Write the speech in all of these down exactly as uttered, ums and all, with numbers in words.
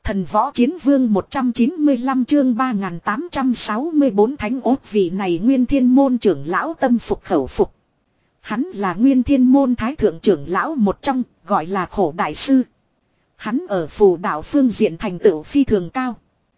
Thần võ chiến vương một trăm chín mươi lăm chương ba nghìn tám trăm sáu mươi bốn thánh ốt vị này nguyên thiên môn trưởng lão tâm phục khẩu phục. Hắn là nguyên thiên môn thái thượng trưởng lão một trong, gọi là khổ đại sư. Hắn ở phù đạo phương diện thành tựu phi thường cao.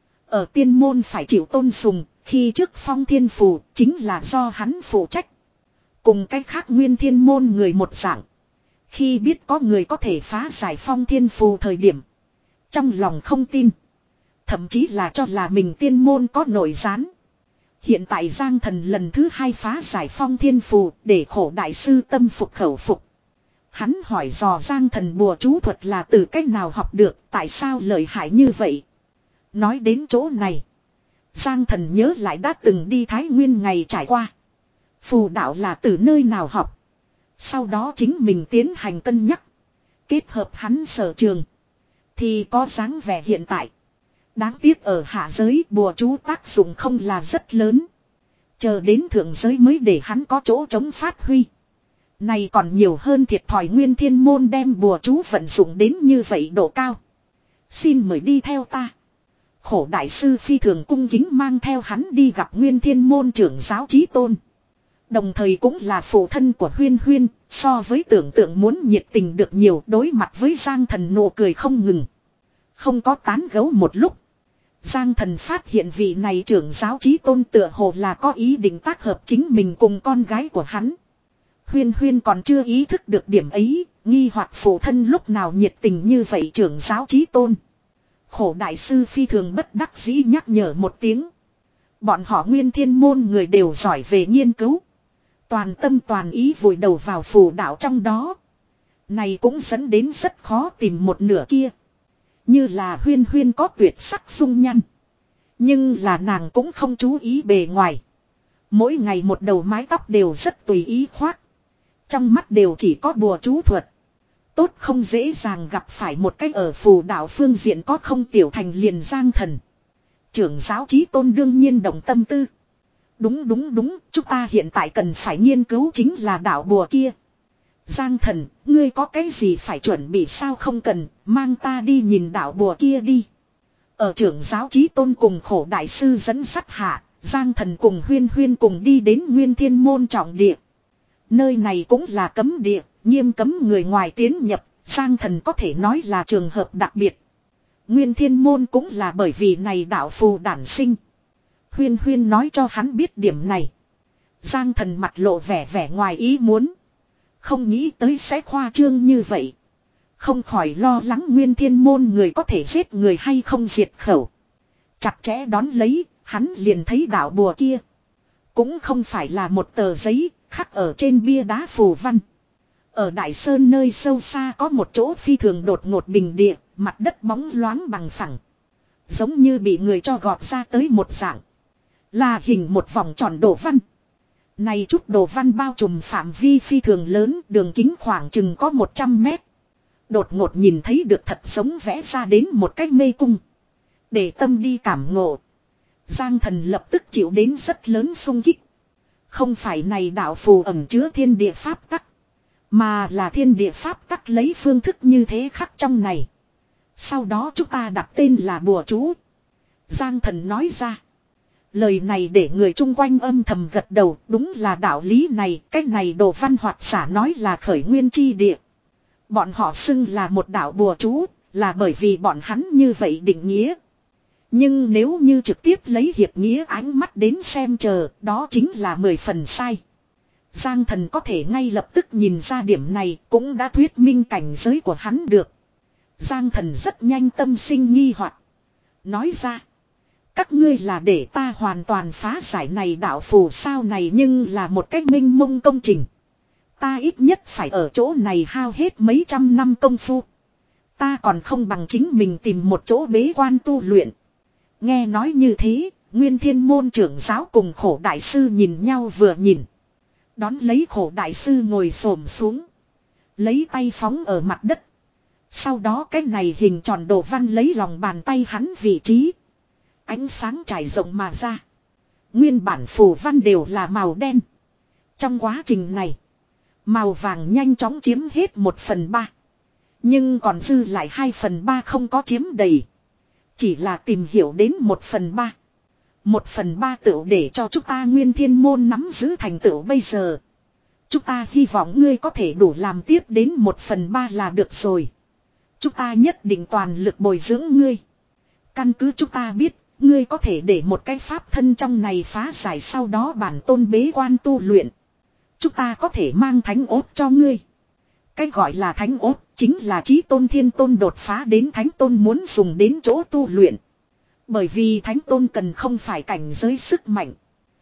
Ở tiên môn phải chịu tôn sùng, khi trước phong thiên phù chính là do hắn phụ trách. Cùng cách khác nguyên thiên môn người một dạng. Khi biết có người có thể phá giải phong thiên phù thời điểm. Trong lòng không tin. Thậm chí là cho là mình tiên môn có nội gián. Hiện tại Giang Thần lần thứ hai phá giải phong thiên phù để khổ đại sư tâm phục khẩu phục. Hắn hỏi dò Giang Thần bùa chú thuật là từ cách nào học được, tại sao lợi hại như vậy. Nói đến chỗ này. Giang Thần nhớ lại đã từng đi Thái Nguyên ngày trải qua. Phù đạo là từ nơi nào học. Sau đó chính mình tiến hành cân nhắc. Kết hợp hắn sở trường. Thì có dáng vẻ hiện tại. Đáng tiếc ở hạ giới bùa chú tác dụng không là rất lớn. Chờ đến thượng giới mới để hắn có chỗ chống phát huy. Này còn nhiều hơn thiệt thòi nguyên thiên môn đem bùa chú vận dụng đến như vậy độ cao. Xin mời đi theo ta. Khổ đại sư phi thường cung kính mang theo hắn đi gặp nguyên thiên môn trưởng giáo Chí Tôn. Đồng thời cũng là phụ thân của Huyên Huyên, so với tưởng tượng muốn nhiệt tình được nhiều, đối mặt với Giang Thần nụ cười không ngừng. Không có tán gẫu một lúc. Giang Thần phát hiện vị này trưởng giáo Chí Tôn tựa hồ là có ý định tác hợp chính mình cùng con gái của hắn. Huyên Huyên còn chưa ý thức được điểm ấy, nghi hoặc phụ thân lúc nào nhiệt tình như vậy trưởng giáo Chí Tôn. Khổ đại sư phi thường bất đắc dĩ nhắc nhở một tiếng. Bọn họ nguyên thiên môn người đều giỏi về nghiên cứu. Toàn tâm toàn ý vùi đầu vào phù đạo trong đó. Này cũng dẫn đến rất khó tìm một nửa kia. Như là Huyên Huyên có tuyệt sắc dung nhan. Nhưng là nàng cũng không chú ý bề ngoài. Mỗi ngày một đầu mái tóc đều rất tùy ý khoác. Trong mắt đều chỉ có bùa chú thuật. Tốt không dễ dàng gặp phải một cách ở phù đạo phương diện có không tiểu thành liền Giang Thần. Trưởng giáo Chí Tôn đương nhiên đồng tâm tư. Đúng đúng đúng, chúng ta hiện tại cần phải nghiên cứu chính là đạo bùa kia. Giang Thần, ngươi có cái gì phải chuẩn bị sao không cần, mang ta đi nhìn đạo bùa kia đi. Ở trưởng giáo Chí Tôn cùng khổ đại sư dẫn sắt hạ, Giang Thần cùng Huyên Huyên cùng đi đến Nguyên Thiên Môn trọng địa. Nơi này cũng là cấm địa, nghiêm cấm người ngoài tiến nhập, Giang Thần có thể nói là trường hợp đặc biệt. Nguyên Thiên Môn cũng là bởi vì này đạo phù đản sinh. Huyên Huyên nói cho hắn biết điểm này. Giang Thần mặt lộ vẻ vẻ ngoài ý muốn. Không nghĩ tới sẽ khoa trương như vậy. Không khỏi lo lắng Nguyên Thiên Môn người có thể giết người hay không diệt khẩu. Chặt chẽ đón lấy, hắn liền thấy đạo bùa kia. Cũng không phải là một tờ giấy, khắc ở trên bia đá phù văn. Ở Đại Sơn nơi sâu xa có một chỗ phi thường đột ngột bình địa, mặt đất bóng loáng bằng phẳng. Giống như bị người cho gọt ra tới một dạng. Là hình một vòng tròn đồ văn. Này chút đồ văn bao trùm phạm vi phi thường lớn, đường kính khoảng chừng có một trăm mét. Đột ngột nhìn thấy được thật giống vẽ ra đến một cái mê cung. Để tâm đi cảm ngộ. Giang Thần lập tức chịu đến rất lớn xung kích. Không phải này đạo phù ẩn chứa thiên địa pháp tắc. Mà là thiên địa pháp tắc lấy phương thức như thế khắc trong này. Sau đó chúng ta đặt tên là bùa chú. Giang Thần nói ra. Lời này để người chung quanh âm thầm gật đầu, đúng là đạo lý này, cái này đồ văn hoạt xả nói là khởi nguyên chi địa. Bọn họ xưng là một đạo bùa chú, là bởi vì bọn hắn như vậy định nghĩa. Nhưng nếu như trực tiếp lấy hiệp nghĩa ánh mắt đến xem chờ, đó chính là mười phần sai. Giang Thần có thể ngay lập tức nhìn ra điểm này, cũng đã thuyết minh cảnh giới của hắn được. Giang Thần rất nhanh tâm sinh nghi hoặc, nói ra. Các ngươi là để ta hoàn toàn phá giải này đạo phù sao này nhưng là một cách minh mông công trình. Ta ít nhất phải ở chỗ này hao hết mấy trăm năm công phu. Ta còn không bằng chính mình tìm một chỗ bế quan tu luyện. Nghe nói như thế, Nguyên Thiên Môn trưởng giáo cùng khổ đại sư nhìn nhau vừa nhìn. Đón lấy khổ đại sư ngồi xổm xuống. Lấy tay phóng ở mặt đất. Sau đó cái này hình tròn đồ văn lấy lòng bàn tay hắn vị trí. Ánh sáng trải rộng mà ra. Nguyên bản phù văn đều là màu đen. Trong quá trình này, màu vàng nhanh chóng chiếm hết một phần ba. Nhưng còn dư lại hai phần ba không có chiếm đầy. Chỉ là tìm hiểu đến một phần ba. Một phần ba tựu để cho chúng ta Nguyên Thiên Môn nắm giữ thành tựu bây giờ. Chúng ta hy vọng ngươi có thể đủ làm tiếp đến một phần ba là được rồi. Chúng ta nhất định toàn lực bồi dưỡng ngươi. Căn cứ chúng ta biết, ngươi có thể để một cái pháp thân trong này phá giải sau đó bản tôn bế quan tu luyện. Chúng ta có thể mang thánh ốt cho ngươi. Cái gọi là thánh ốt chính là chí tôn thiên tôn đột phá đến thánh tôn muốn dùng đến chỗ tu luyện. Bởi vì thánh tôn cần không phải cảnh giới sức mạnh,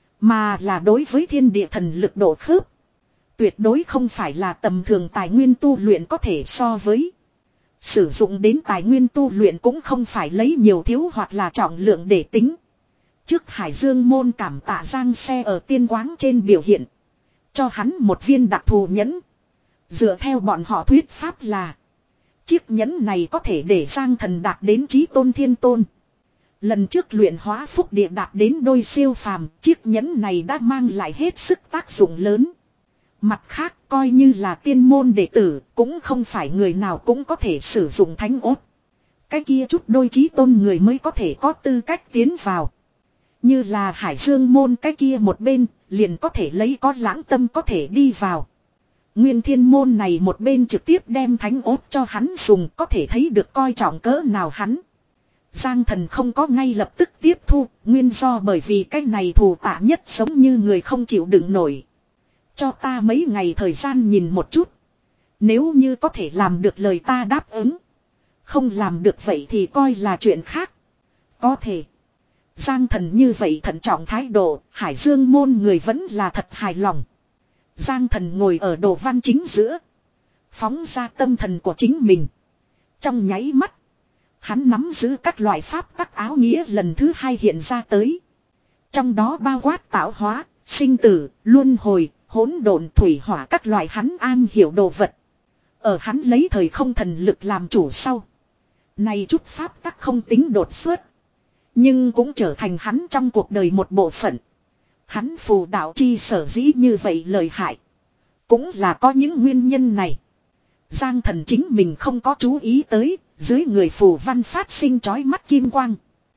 mà là đối với thiên địa thần lực độ khớp. Tuyệt đối không phải là tầm thường tài nguyên tu luyện có thể so với. Sử dụng đến tài nguyên tu luyện cũng không phải lấy nhiều thiếu hoặc là trọng lượng để tính. Trước Hải Dương môn cảm tạ Giang Xe ở tiên quáng trên biểu hiện. Cho hắn một viên đặc thù nhẫn. Dựa theo bọn họ thuyết pháp là chiếc nhẫn này có thể để Giang Thần đạt đến chí tôn thiên tôn. Lần trước luyện hóa phúc địa đạt đến đôi siêu phàm, chiếc nhẫn này đã mang lại hết sức tác dụng lớn. Mặt khác coi như là tiên môn đệ tử, cũng không phải người nào cũng có thể sử dụng thánh ốt. Cái kia chút đôi chí tôn người mới có thể có tư cách tiến vào. Như là Hải Dương môn cái kia một bên, liền có thể lấy có lãng tâm có thể đi vào. Nguyên Thiên môn này một bên trực tiếp đem thánh ốt cho hắn dùng, có thể thấy được coi trọng cỡ nào hắn. Giang Thần không có ngay lập tức tiếp thu, nguyên do bởi vì cái này thù tạ nhất giống như người không chịu đựng nổi. Cho ta mấy ngày thời gian nhìn một chút. Nếu như có thể làm được lời ta đáp ứng. Không làm được vậy thì coi là chuyện khác. Có thể. Giang Thần như vậy thận trọng thái độ, Hải Dương môn người vẫn là thật hài lòng. Giang Thần ngồi ở đồ văn chính giữa. Phóng ra tâm thần của chính mình. Trong nháy mắt. Hắn nắm giữ các loại pháp tắc áo nghĩa lần thứ hai hiện ra tới. Trong đó bao quát tạo hóa, sinh tử, luân hồi, hỗn độn thủy hỏa các loại hắn an hiểu đồ vật. Ở hắn lấy thời không thần lực làm chủ sau. Này chút pháp tắc không tính đột xuất. Nhưng cũng trở thành hắn trong cuộc đời một bộ phận. Hắn phù đạo chi sở dĩ như vậy lời hại. Cũng là có những nguyên nhân này. Giang Thần chính mình không có chú ý tới. Dưới người phù văn phát sinh chói mắt kim quang.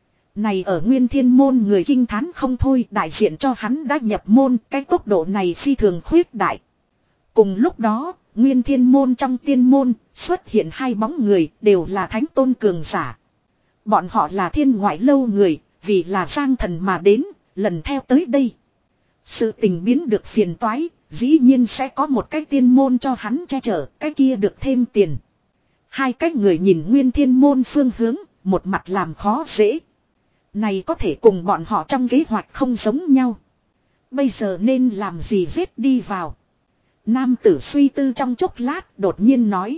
Này ở Nguyên Thiên môn người kinh thán không thôi, đại diện cho hắn đã nhập môn, cái tốc độ này phi thường khuyết đại. Cùng lúc đó, Nguyên Thiên môn trong tiên môn, xuất hiện hai bóng người, đều là thánh tôn cường giả. Bọn họ là thiên ngoại lâu người, vì là Giang Thần mà đến, lần theo tới đây. Sự tình biến được phiền toái, dĩ nhiên sẽ có một cái tiên môn cho hắn che chở, cái kia được thêm tiền. Hai cái người nhìn Nguyên Thiên môn phương hướng, một mặt làm khó dễ. Này có thể cùng bọn họ trong kế hoạch không giống nhau. Bây giờ nên làm gì giết đi vào. Nam tử suy tư trong chốc lát đột nhiên nói.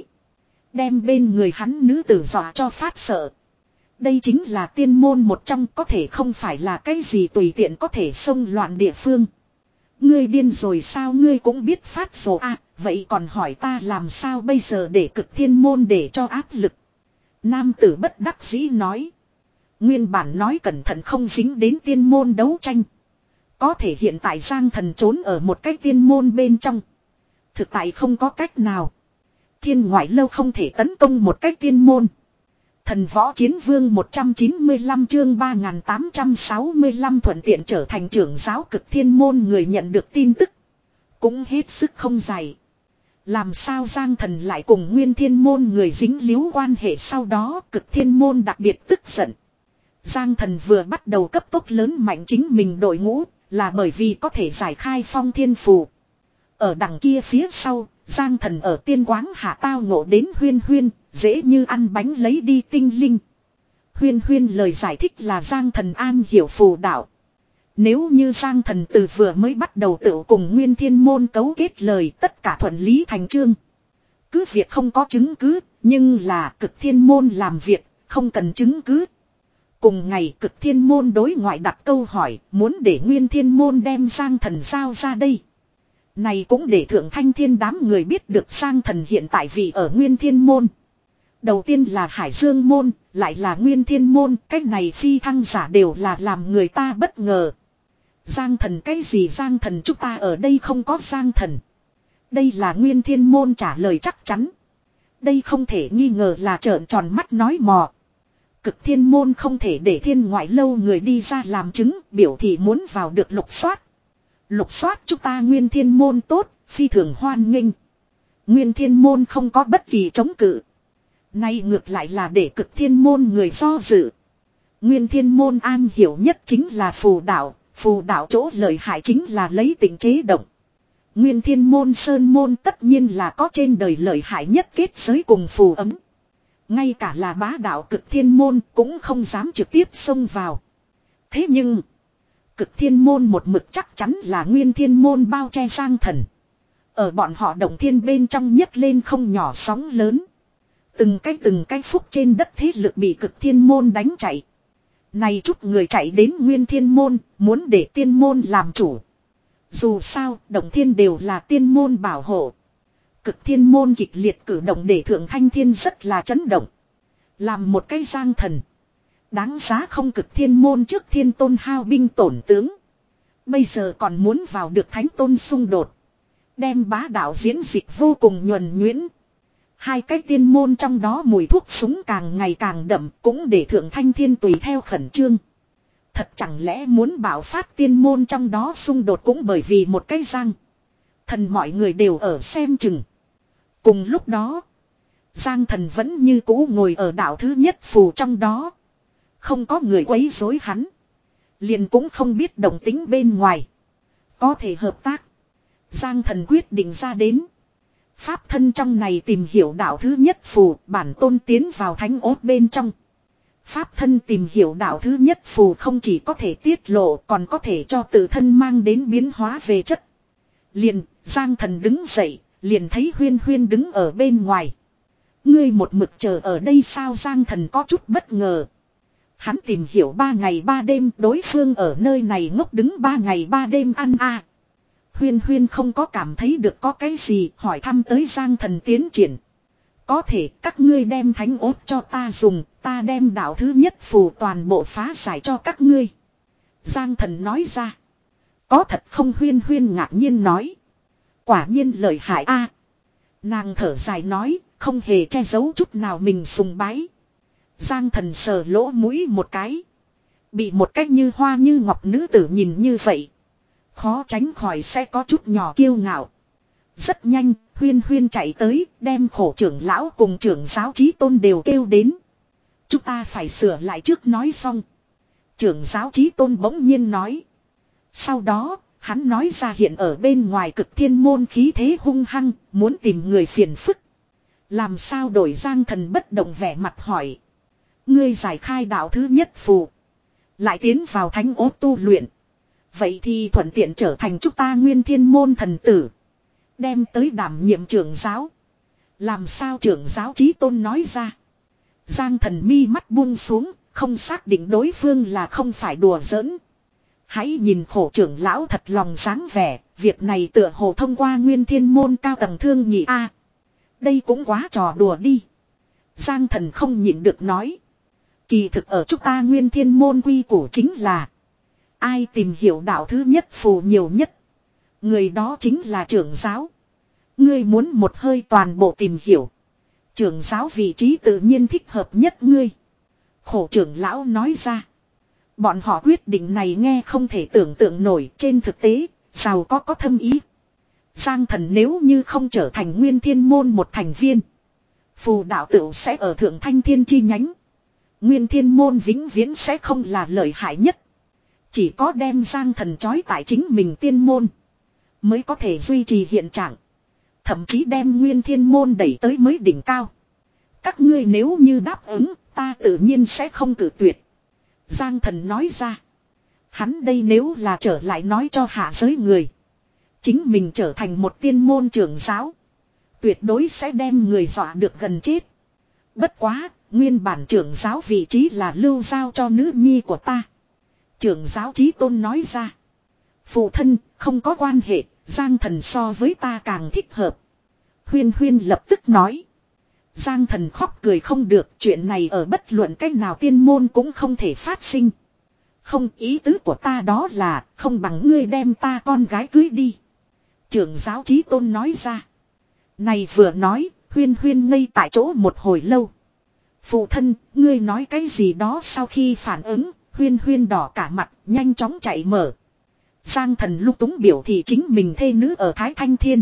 Đem bên người hắn nữ tử dọa cho phát sợ. Đây chính là tiên môn một trong, có thể không phải là cái gì tùy tiện có thể xông loạn địa phương. Ngươi điên rồi sao, ngươi cũng biết phát rồ à, vậy còn hỏi ta làm sao bây giờ để Cực Thiên môn để cho áp lực. Nam tử bất đắc dĩ nói. Nguyên bản nói cẩn thận không dính đến tiên môn đấu tranh. Có thể hiện tại Giang Thần trốn ở một cái tiên môn bên trong. Thực tại không có cách nào. Thiên ngoại lâu không thể tấn công một cái tiên môn. Thần võ chiến vương một trăm chín mươi lăm chương ba nghìn tám trăm sáu mươi lăm thuận tiện trở thành trưởng giáo Cực Thiên môn người nhận được tin tức. Cũng hết sức không dày. Làm sao Giang Thần lại cùng Nguyên Thiên môn người dính líu quan hệ, sau đó Cực Thiên môn đặc biệt tức giận. Giang Thần vừa bắt đầu cấp tốc lớn mạnh chính mình đội ngũ, là bởi vì có thể giải khai phong thiên phù. Ở đằng kia phía sau, Giang Thần ở tiên quáng hạ tao ngộ đến Huyên Huyên, dễ như ăn bánh lấy đi tinh linh. Huyên Huyên lời giải thích là Giang Thần an hiểu phù đạo. Nếu như Giang Thần từ vừa mới bắt đầu tự cùng Nguyên Thiên môn cấu kết lời, tất cả thuận lý thành chương. Cứ việc không có chứng cứ, nhưng là Cực Thiên môn làm việc, không cần chứng cứ. Cùng ngày Cực Thiên môn đối ngoại đặt câu hỏi, muốn để Nguyên Thiên môn đem Giang Thần giao ra đây. Này cũng để Thượng Thanh Thiên đám người biết được Giang Thần hiện tại vì ở Nguyên Thiên môn. Đầu tiên là Hải Dương môn, lại là Nguyên Thiên môn, cái này phi thăng giả đều là làm người ta bất ngờ. Giang Thần cái gì Giang Thần, chúng ta ở đây không có Giang Thần. Đây là Nguyên Thiên môn trả lời chắc chắn. Đây không thể nghi ngờ là trợn tròn mắt nói mò. Cực thiên môn không thể để thiên ngoại lâu người đi ra làm chứng, biểu thị muốn vào được lục soát. Lục soát chúng ta nguyên thiên môn tốt, phi thường hoan nghênh. Nguyên thiên môn không có bất kỳ chống cự. Nay ngược lại là để cực thiên môn người do dự. Nguyên thiên môn an hiểu nhất chính là phù đạo, phù đạo chỗ lợi hại chính là lấy tình chế động. Nguyên thiên môn sơn môn tất nhiên là có trên đời lợi hại nhất kết giới cùng phù ấm. Ngay cả là bá đạo cực thiên môn cũng không dám trực tiếp xông vào. Thế nhưng, cực thiên môn một mực chắc chắn là nguyên thiên môn bao che Giang Thần. Ở bọn họ động thiên bên trong nhấc lên không nhỏ sóng lớn. Từng cái từng cái phúc trên đất thế lực bị cực thiên môn đánh chạy. Này chút người chạy đến nguyên thiên môn, muốn để tiên môn làm chủ. Dù sao, động thiên đều là tiên môn bảo hộ. Cực thiên môn kịch liệt cử động để thượng thanh thiên rất là chấn động. Làm một cái Giang Thần. Đáng giá không cực thiên môn trước thiên tôn hao binh tổn tướng. Bây giờ còn muốn vào được thánh tôn xung đột. Đem bá đạo diễn dịch vô cùng nhuần nhuyễn. Hai cái tiên môn trong đó mùi thuốc súng càng ngày càng đậm cũng để thượng thanh thiên tùy theo khẩn trương. Thật chẳng lẽ muốn bảo phát tiên môn trong đó xung đột cũng bởi vì một cái Giang Thần mọi người đều ở xem chừng. Cùng lúc đó, Giang Thần vẫn như cũ ngồi ở đảo thứ nhất phù trong đó. Không có người quấy rối hắn. Liền cũng không biết động tính bên ngoài. Có thể hợp tác. Giang Thần quyết định ra đến. Pháp thân trong này tìm hiểu đạo thứ nhất phù, bản tôn tiến vào thánh ốt bên trong. Pháp thân tìm hiểu đạo thứ nhất phù không chỉ có thể tiết lộ còn có thể cho tự thân mang đến biến hóa về chất. Liền, Giang Thần đứng dậy, liền thấy Huyên Huyên đứng ở bên ngoài. Ngươi một mực chờ ở đây sao? Giang Thần có chút bất ngờ. Hắn tìm hiểu ba ngày ba đêm, đối phương ở nơi này ngốc đứng ba ngày ba đêm ăn a. À. Huyên Huyên không có cảm thấy được có cái gì, hỏi thăm tới Giang Thần tiến triển. Có thể các ngươi đem thánh ốt cho ta dùng, ta đem đạo thứ nhất phù toàn bộ phá giải cho các ngươi. Giang Thần nói ra. Có thật không? Huyên Huyên ngạc nhiên nói. Quả nhiên lợi hại a. À. Nàng thở dài nói, không hề che giấu chút nào mình sùng bái. Giang Thần sờ lỗ mũi một cái. Bị một cách như hoa như ngọc nữ tử nhìn như vậy. Khó tránh khỏi sẽ có chút nhỏ kiêu ngạo. Rất nhanh, Huyên Huyên chạy tới, đem khổ trưởng lão cùng trưởng giáo chí tôn đều kêu đến. Chúng ta phải sửa lại trước nói xong. Trưởng giáo chí tôn bỗng nhiên nói. Sau đó, hắn nói ra hiện ở bên ngoài cực thiên môn khí thế hung hăng, muốn tìm người phiền phức. Làm sao đổi? Giang Thần bất động vẻ mặt hỏi. Ngươi giải khai đạo thứ nhất phù. Lại tiến vào thánh ốt tu luyện. Vậy thì thuận tiện trở thành chúng ta nguyên thiên môn thần tử. Đem tới đảm nhiệm trưởng giáo. Làm sao? Trưởng giáo chí tôn nói ra. Giang Thần mi mắt buông xuống, không xác định đối phương là không phải đùa giỡn. Hãy nhìn khổ trưởng lão thật lòng dáng vẻ, việc này tựa hồ thông qua nguyên thiên môn cao tầng thương nhị a. À, đây cũng quá trò đùa đi. Giang Thần không nhịn được nói. Kỳ thực ở chúng ta nguyên thiên môn quy củ chính là ai tìm hiểu đạo thứ nhất phù nhiều nhất, người đó chính là trưởng giáo. Ngươi muốn một hơi toàn bộ tìm hiểu, trưởng giáo vị trí tự nhiên thích hợp nhất ngươi. Khổ trưởng lão nói ra. Bọn họ quyết định này nghe không thể tưởng tượng nổi, trên thực tế, giàu có có thâm ý. Giang Thần nếu như không trở thành nguyên thiên môn một thành viên, phù đạo tựu sẽ ở thượng thanh thiên chi nhánh. Nguyên thiên môn vĩnh viễn sẽ không là lợi hại nhất. Chỉ có đem Giang Thần trói tại chính mình tiên môn, mới có thể duy trì hiện trạng. Thậm chí đem nguyên thiên môn đẩy tới mới đỉnh cao. Các ngươi nếu như đáp ứng, ta tự nhiên sẽ không cử tuyệt. Giang Thần nói ra. Hắn đây nếu là trở lại nói cho hạ giới người, chính mình trở thành một tiên môn trưởng giáo, tuyệt đối sẽ đem người dọa được gần chết. Bất quá, nguyên bản trưởng giáo vị trí là lưu giao cho nữ nhi của ta. Trưởng giáo chí tôn nói ra. Phụ thân, không có quan hệ, Giang Thần so với ta càng thích hợp. Huyên Huyên lập tức nói. Giang Thần khóc cười không được, chuyện này ở bất luận cách nào tiên môn cũng không thể phát sinh. Không, ý tứ của ta đó là, không bằng ngươi đem ta con gái cưới đi. Trưởng giáo chí tôn nói ra. Này vừa nói, Huyên Huyên ngây tại chỗ một hồi lâu. Phụ thân, ngươi nói cái gì đó sau khi phản ứng, Huyên Huyên đỏ cả mặt, nhanh chóng chạy mở. Giang Thần lúc túng biểu thị chính mình thê nữ ở Thái Thanh Thiên.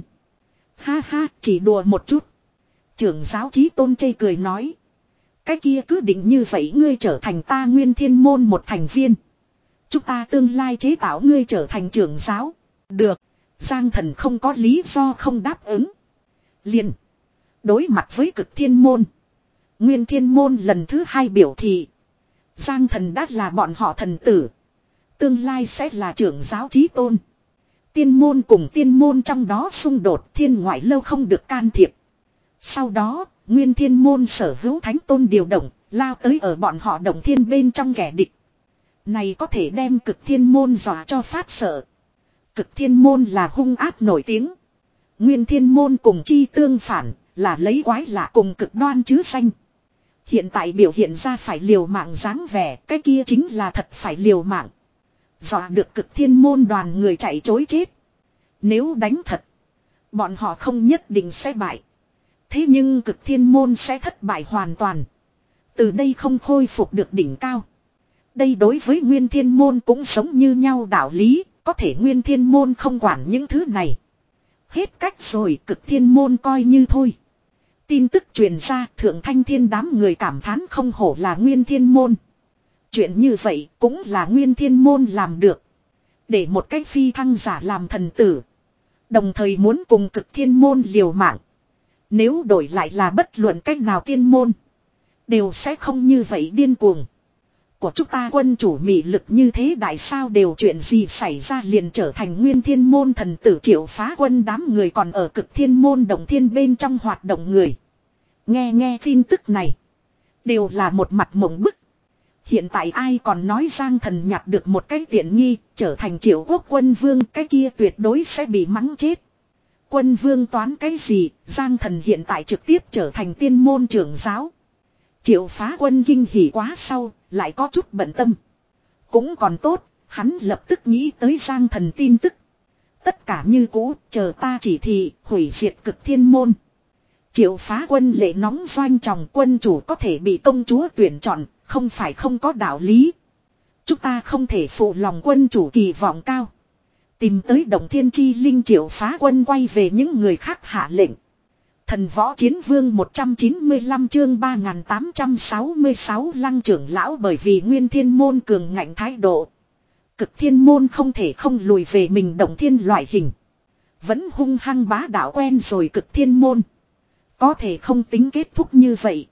Ha ha, chỉ đùa một chút. Trưởng giáo Chí Tôn chê cười nói. Cái kia cứ định như vậy ngươi trở thành ta Nguyên Thiên Môn một thành viên. Chúng ta tương lai chế tạo ngươi trở thành trưởng giáo. Được. Giang Thần không có lý do không đáp ứng. Liền. Đối mặt với Cực Thiên Môn. Nguyên Thiên Môn lần thứ hai biểu thị. Giang Thần đã là bọn họ thần tử. Tương lai sẽ là trưởng giáo Chí Tôn. Tiên môn cùng tiên môn trong đó xung đột, thiên ngoại lâu không được can thiệp. Sau đó, Nguyên Thiên Môn sở hữu thánh tôn điều động, lao tới ở bọn họ động thiên bên trong kẻ địch. Này có thể đem Cực Thiên Môn dọa cho phát sợ. Cực Thiên Môn là hung ác nổi tiếng. Nguyên Thiên Môn cùng chi tương phản, là lấy quái lạ cùng cực đoan chứ danh. Hiện tại biểu hiện ra phải liều mạng dáng vẻ, cái kia chính là thật phải liều mạng. Dọa được Cực Thiên Môn đoàn người chạy chối chết. Nếu đánh thật, bọn họ không nhất định sẽ bại. Thế nhưng Cực Thiên Môn sẽ thất bại hoàn toàn. Từ đây không khôi phục được đỉnh cao. Đây đối với Nguyên Thiên Môn cũng giống như nhau đạo lý, có thể Nguyên Thiên Môn không quản những thứ này. Hết cách rồi, Cực Thiên Môn coi như thôi. Tin tức truyền ra, Thượng Thanh Thiên đám người cảm thán không hổ là Nguyên Thiên Môn. Chuyện như vậy cũng là Nguyên Thiên Môn làm được. Để một cái phi thăng giả làm thần tử. Đồng thời muốn cùng Cực Thiên Môn liều mạng. Nếu đổi lại là bất luận cách nào tiên môn. Đều sẽ không như vậy điên cuồng. Của chúng ta quân chủ mị lực như thế đại sao đều chuyện gì xảy ra liền trở thành Nguyên Thiên Môn thần tử Triệu Phá Quân đám người còn ở Cực Thiên Môn động thiên bên trong hoạt động người. Nghe nghe tin tức này. Đều là một mặt mộng bức. Hiện tại ai còn nói Giang Thần nhặt được một cái tiện nghi, trở thành Triệu Quốc quân vương, cái kia tuyệt đối sẽ bị mắng chết. Quân vương toán cái gì, Giang Thần hiện tại trực tiếp trở thành tiên môn trưởng giáo. Triệu Phá Quân kinh hỉ quá sau, lại có chút bận tâm. Cũng còn tốt, hắn lập tức nghĩ tới Giang Thần tin tức. Tất cả như cũ, chờ ta chỉ thị, hủy diệt Cực Thiên Môn. Triệu Phá Quân lệ nóng doanh trọng, quân chủ có thể bị công chúa tuyển chọn, không phải không có đạo lý. Chúng ta không thể phụ lòng quân chủ kỳ vọng cao. Tìm tới Động Thiên Chi Linh. Triệu Phá Quân quay về những người khác hạ lệnh. Thần Võ Chiến Vương một trăm chín mươi lăm chương ba nghìn tám trăm sáu mươi sáu Lăng trưởng lão bởi vì Nguyên Thiên Môn cường ngạnh thái độ. Cực Thiên Môn không thể không lùi về mình Động Thiên loại hình. Vẫn hung hăng bá đạo quen rồi Cực Thiên Môn. Có thể không tính kết thúc như vậy.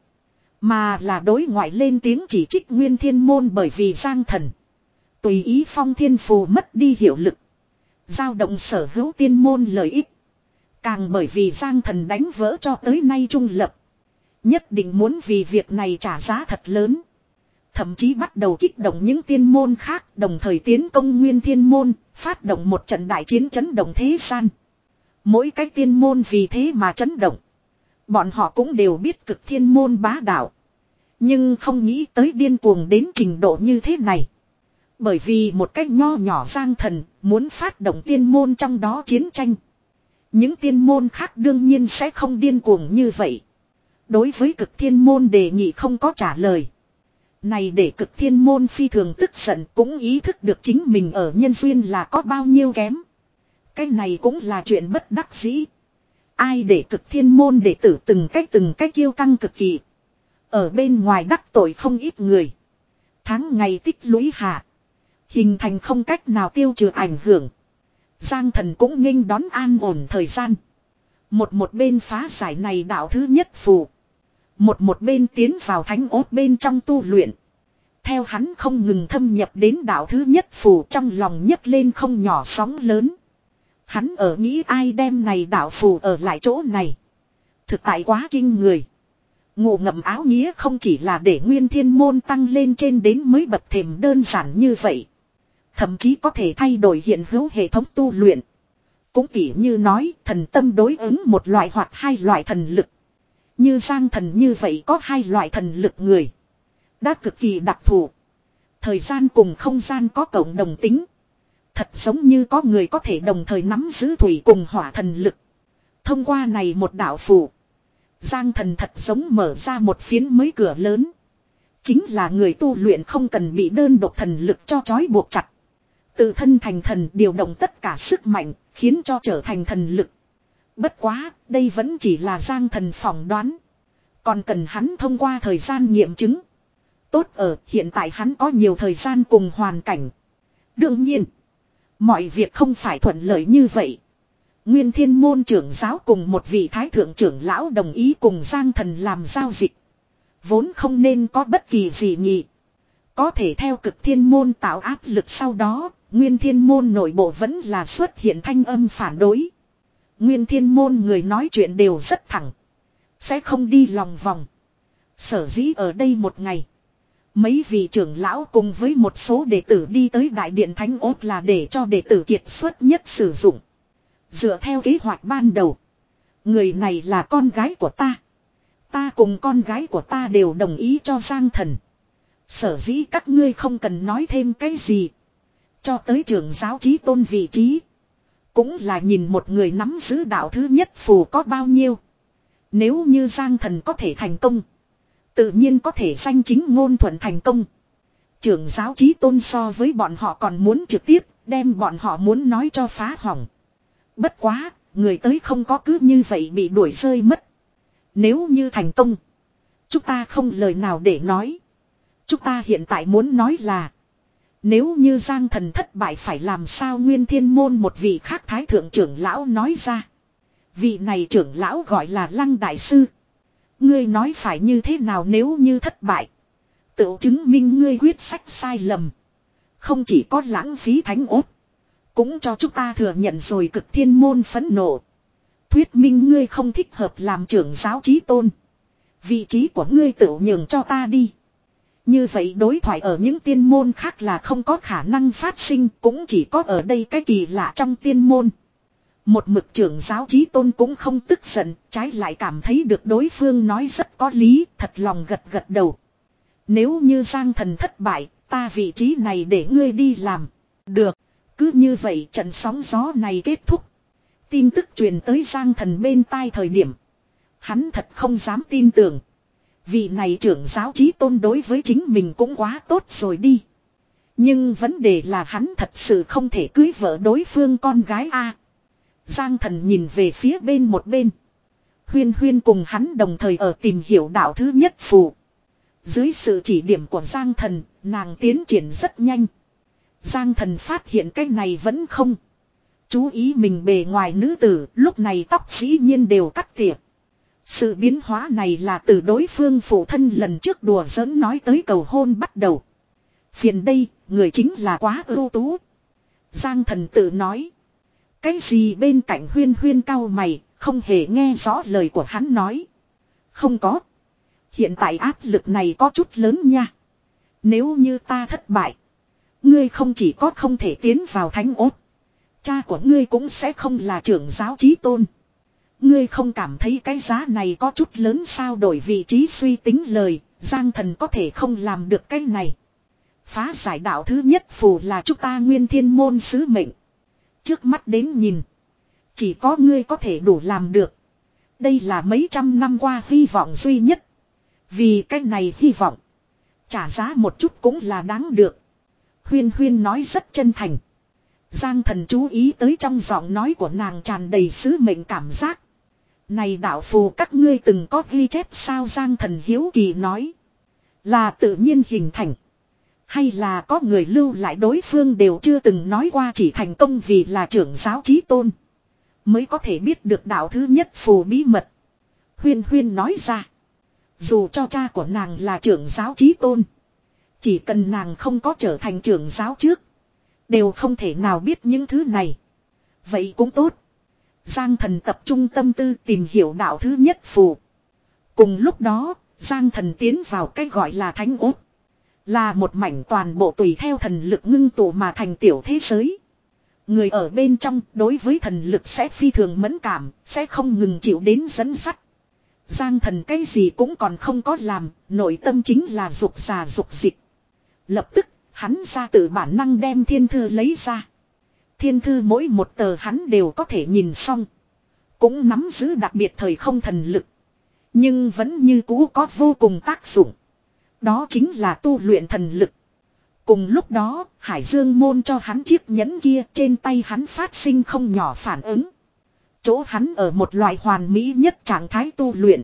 Mà là đối ngoại lên tiếng chỉ trích Nguyên Thiên Môn bởi vì Giang Thần. Tùy ý phong thiên phù mất đi hiệu lực. Giao động sở hữu tiên môn lợi ích. Càng bởi vì Giang Thần đánh vỡ cho tới nay trung lập. Nhất định muốn vì việc này trả giá thật lớn. Thậm chí bắt đầu kích động những tiên môn khác đồng thời tiến công Nguyên Thiên Môn, phát động một trận đại chiến chấn động thế gian. Mỗi cái tiên môn vì thế mà chấn động. Bọn họ cũng đều biết Cực Thiên Môn bá đạo. Nhưng không nghĩ tới điên cuồng đến trình độ như thế này. Bởi vì một cách nho nhỏ Giang Thần muốn phát động tiên môn trong đó chiến tranh. Những tiên môn khác đương nhiên sẽ không điên cuồng như vậy. Đối với Cực Thiên Môn đề nghị không có trả lời. Này để Cực Thiên Môn phi thường tức giận cũng ý thức được chính mình ở nhân duyên là có bao nhiêu kém. Cái này cũng là chuyện bất đắc dĩ. Ai để Cực Thiên Môn đệ tử từng cách từng cách kiêu căng cực kỳ. Ở bên ngoài đắc tội không ít người. Tháng ngày tích lũy hạ. Hình thành không cách nào tiêu trừ ảnh hưởng. Giang Thần cũng nghênh đón an ổn thời gian. Một một bên phá giải này đạo thứ nhất phù. Một một bên tiến vào thánh ốt bên trong tu luyện. Theo hắn không ngừng thâm nhập đến đạo thứ nhất phù trong lòng nhấc lên không nhỏ sóng lớn. Hắn ở nghĩ ai đem này đạo phù ở lại chỗ này. Thực tại quá kinh người. Ngụ ngậm áo nghĩa không chỉ là để Nguyên Thiên Môn tăng lên trên đến mới bậc thềm đơn giản như vậy. Thậm chí có thể thay đổi hiện hữu hệ thống tu luyện. Cũng tỉ như nói thần tâm đối ứng một loại hoặc hai loại thần lực. Như Giang Thần như vậy có hai loại thần lực người. Đã cực kỳ đặc thù. Thời gian cùng không gian có cộng đồng tính. Thật giống như có người có thể đồng thời nắm giữ thủy cùng hỏa thần lực. Thông qua này một đạo phù. Giang thần thật giống mở ra một phiến mới cửa lớn. Chính là người tu luyện không cần bị đơn độc thần lực cho trói buộc chặt. Tự thân thành thần điều động tất cả sức mạnh, khiến cho trở thành thần lực. Bất quá, đây vẫn chỉ là Giang thần phỏng đoán. Còn cần hắn thông qua thời gian nghiệm chứng. Tốt ở hiện tại hắn có nhiều thời gian cùng hoàn cảnh. Đương nhiên, mọi việc không phải thuận lợi như vậy. Nguyên Thiên môn trưởng giáo cùng một vị thái thượng trưởng lão đồng ý cùng Giang thần làm giao dịch. Vốn không nên có bất kỳ gì nhỉ. Có thể theo cực thiên môn tạo áp lực sau đó, Nguyên Thiên môn nội bộ vẫn là xuất hiện thanh âm phản đối. Nguyên Thiên môn người nói chuyện đều rất thẳng. Sẽ không đi lòng vòng. Sở dĩ ở đây một ngày. Mấy vị trưởng lão cùng với một số đệ tử đi tới đại điện thánh ốt là để cho đệ tử kiệt xuất nhất sử dụng. Dựa theo kế hoạch ban đầu. Người này là con gái của ta. Ta cùng con gái của ta đều đồng ý cho Giang thần. Sở dĩ các ngươi không cần nói thêm cái gì. Cho tới trưởng giáo chí tôn vị trí. Cũng là nhìn một người nắm giữ đạo thứ nhất phù có bao nhiêu. Nếu như Giang thần có thể thành công. Tự nhiên có thể danh chính ngôn thuận thành công. Trưởng giáo chí tôn so với bọn họ còn muốn trực tiếp đem bọn họ muốn nói cho phá hỏng. Bất quá, người tới không có cứ như vậy bị đuổi rơi mất. Nếu như thành công, chúng ta không lời nào để nói. Chúng ta hiện tại muốn nói là, nếu như Giang thần thất bại phải làm sao? Nguyên Thiên môn một vị khác thái thượng trưởng lão nói ra. Vị này trưởng lão gọi là Lăng đại sư. Ngươi nói phải như thế nào nếu như thất bại? Tự chứng minh ngươi quyết sách sai lầm. Không chỉ có lãng phí thánh ốt, cũng cho chúng ta thừa nhận rồi cực thiên môn phẫn nộ. Thuyết minh ngươi không thích hợp làm trưởng giáo chí tôn. Vị trí của ngươi tự nhường cho ta đi. Như vậy đối thoại ở những tiên môn khác là không có khả năng phát sinh, cũng chỉ có ở đây cái kỳ lạ trong tiên môn. Một mực trưởng giáo chí tôn cũng không tức giận, trái lại cảm thấy được đối phương nói rất có lý, thật lòng gật gật đầu. Nếu như Giang thần thất bại, ta vị trí này để ngươi đi làm. Được, cứ như vậy trận sóng gió này kết thúc. Tin tức truyền tới Giang thần bên tai thời điểm. Hắn thật không dám tin tưởng. Vị này trưởng giáo chí tôn đối với chính mình cũng quá tốt rồi đi. Nhưng vấn đề là hắn thật sự không thể cưới vợ đối phương con gái a. Giang thần nhìn về phía bên một bên. Huyên Huyên cùng hắn đồng thời ở tìm hiểu đạo thứ nhất phù. Dưới sự chỉ điểm của Giang thần, nàng tiến triển rất nhanh. Giang thần phát hiện cái này vẫn không chú ý mình bề ngoài nữ tử, lúc này tóc dĩ nhiên đều cắt tỉa. Sự biến hóa này là từ đối phương phụ thân lần trước đùa giỡn nói tới cầu hôn bắt đầu. Phiền đây, người chính là quá ưu tú. Giang thần tự nói. Cái gì bên cạnh Huyên Huyên cau mày, không hề nghe rõ lời của hắn nói. Không có. Hiện tại áp lực này có chút lớn nha. Nếu như ta thất bại, ngươi không chỉ có không thể tiến vào thánh ốt, cha của ngươi cũng sẽ không là trưởng giáo chí tôn. Ngươi không cảm thấy cái giá này có chút lớn sao? Đổi vị trí suy tính lời, Giang thần có thể không làm được cái này. Phá giải đạo thứ nhất phù là chúng ta Nguyên Thiên môn sứ mệnh. Trước mắt đến nhìn, chỉ có ngươi có thể đủ làm được. Đây là mấy trăm năm qua hy vọng duy nhất. Vì cái này hy vọng, trả giá một chút cũng là đáng được. Huyên Huyên nói rất chân thành. Giang thần chú ý tới trong giọng nói của nàng tràn đầy sứ mệnh cảm giác. Này đạo phù các ngươi từng có ghi chép sao? Giang thần hiếu kỳ nói. Là tự nhiên hình thành, hay là có người lưu lại? Đối phương đều chưa từng nói qua, chỉ thành công vì là trưởng giáo chí tôn mới có thể biết được đạo thứ nhất phù bí mật. Huyên Huyên nói ra. Dù cho cha của nàng là trưởng giáo chí tôn, chỉ cần nàng không có trở thành trưởng giáo trước, đều không thể nào biết những thứ này. Vậy cũng tốt. Giang thần tập trung tâm tư tìm hiểu đạo thứ nhất phù. Cùng lúc đó, Giang thần tiến vào cái gọi là thánh ốt. Là một mảnh toàn bộ tùy theo thần lực ngưng tụ mà thành tiểu thế giới. Người ở bên trong đối với thần lực sẽ phi thường mẫn cảm, sẽ không ngừng chịu đến dẫn dắt. Giang thần cái gì cũng còn không có làm, nội tâm chính là dục già dục dịch. Lập tức, hắn ra từ bản năng đem thiên thư lấy ra. Thiên thư mỗi một tờ hắn đều có thể nhìn xong. Cũng nắm giữ đặc biệt thời không thần lực. Nhưng vẫn như cũ có vô cùng tác dụng. Đó chính là tu luyện thần lực. Cùng lúc đó, Hải Dương môn cho hắn chiếc nhẫn kia, trên tay hắn phát sinh không nhỏ phản ứng. Chỗ hắn ở một loại hoàn mỹ nhất trạng thái tu luyện.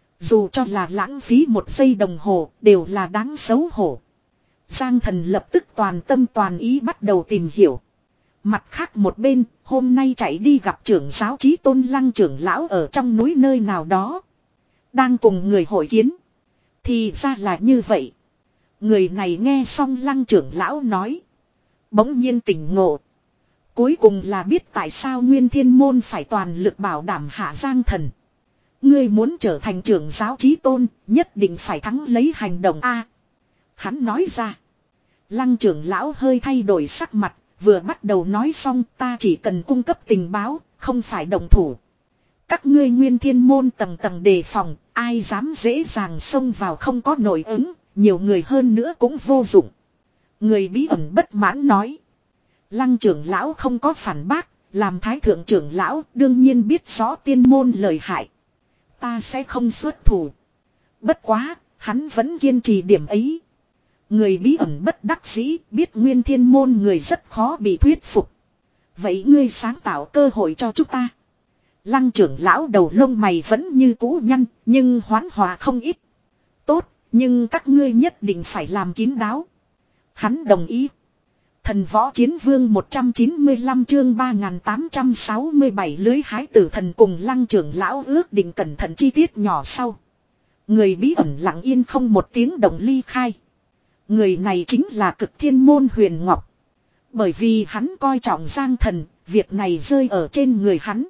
Dù cho là lãng phí một giây đồng hồ, đều là đáng xấu hổ. Giang Thần lập tức toàn tâm toàn ý bắt đầu tìm hiểu. Mặt khác một bên, hôm nay chạy đi gặp trưởng giáo Chí Tôn Lăng trưởng lão ở trong núi nơi nào đó. Đang cùng người hội kiến. Thì ra là như vậy. Người này nghe xong Lăng trưởng lão nói. Bỗng nhiên tỉnh ngộ. Cuối cùng là biết tại sao Nguyên Thiên Môn phải toàn lực bảo đảm hạ Giang Thần. Ngươi muốn trở thành trưởng giáo Chí Tôn, nhất định phải thắng lấy hành động A. Hắn nói ra. Lăng trưởng lão hơi thay đổi sắc mặt, vừa bắt đầu nói xong ta chỉ cần cung cấp tình báo, không phải động thủ. Các ngươi Nguyên Thiên Môn tầng tầng đề phòng, ai dám dễ dàng xông vào không có nội ứng, nhiều người hơn nữa cũng vô dụng. Người bí ẩn bất mãn nói. Lăng trưởng lão không có phản bác, làm thái thượng trưởng lão đương nhiên biết rõ tiên môn lời hại. Ta sẽ không xuất thủ. Bất quá, hắn vẫn kiên trì điểm ấy. Người bí ẩn bất đắc dĩ biết Nguyên Thiên Môn người rất khó bị thuyết phục. Vậy ngươi sáng tạo cơ hội cho chúng ta. Lăng trưởng lão đầu lông mày vẫn như cũ nhăn, nhưng hoán hòa không ít. Tốt, nhưng các ngươi nhất định phải làm kín đáo. Hắn đồng ý. Thần võ chiến vương một trăm chín mươi lăm chương ba nghìn tám trăm sáu mươi bảy lưới hái tử thần cùng Lăng trưởng lão ước định cẩn thận chi tiết nhỏ sau. Người bí ẩn lặng yên không một tiếng động ly khai. Người này chính là Cực Thiên Môn Huyền Ngọc. Bởi vì hắn coi trọng Giang Thần, việc này rơi ở trên người hắn.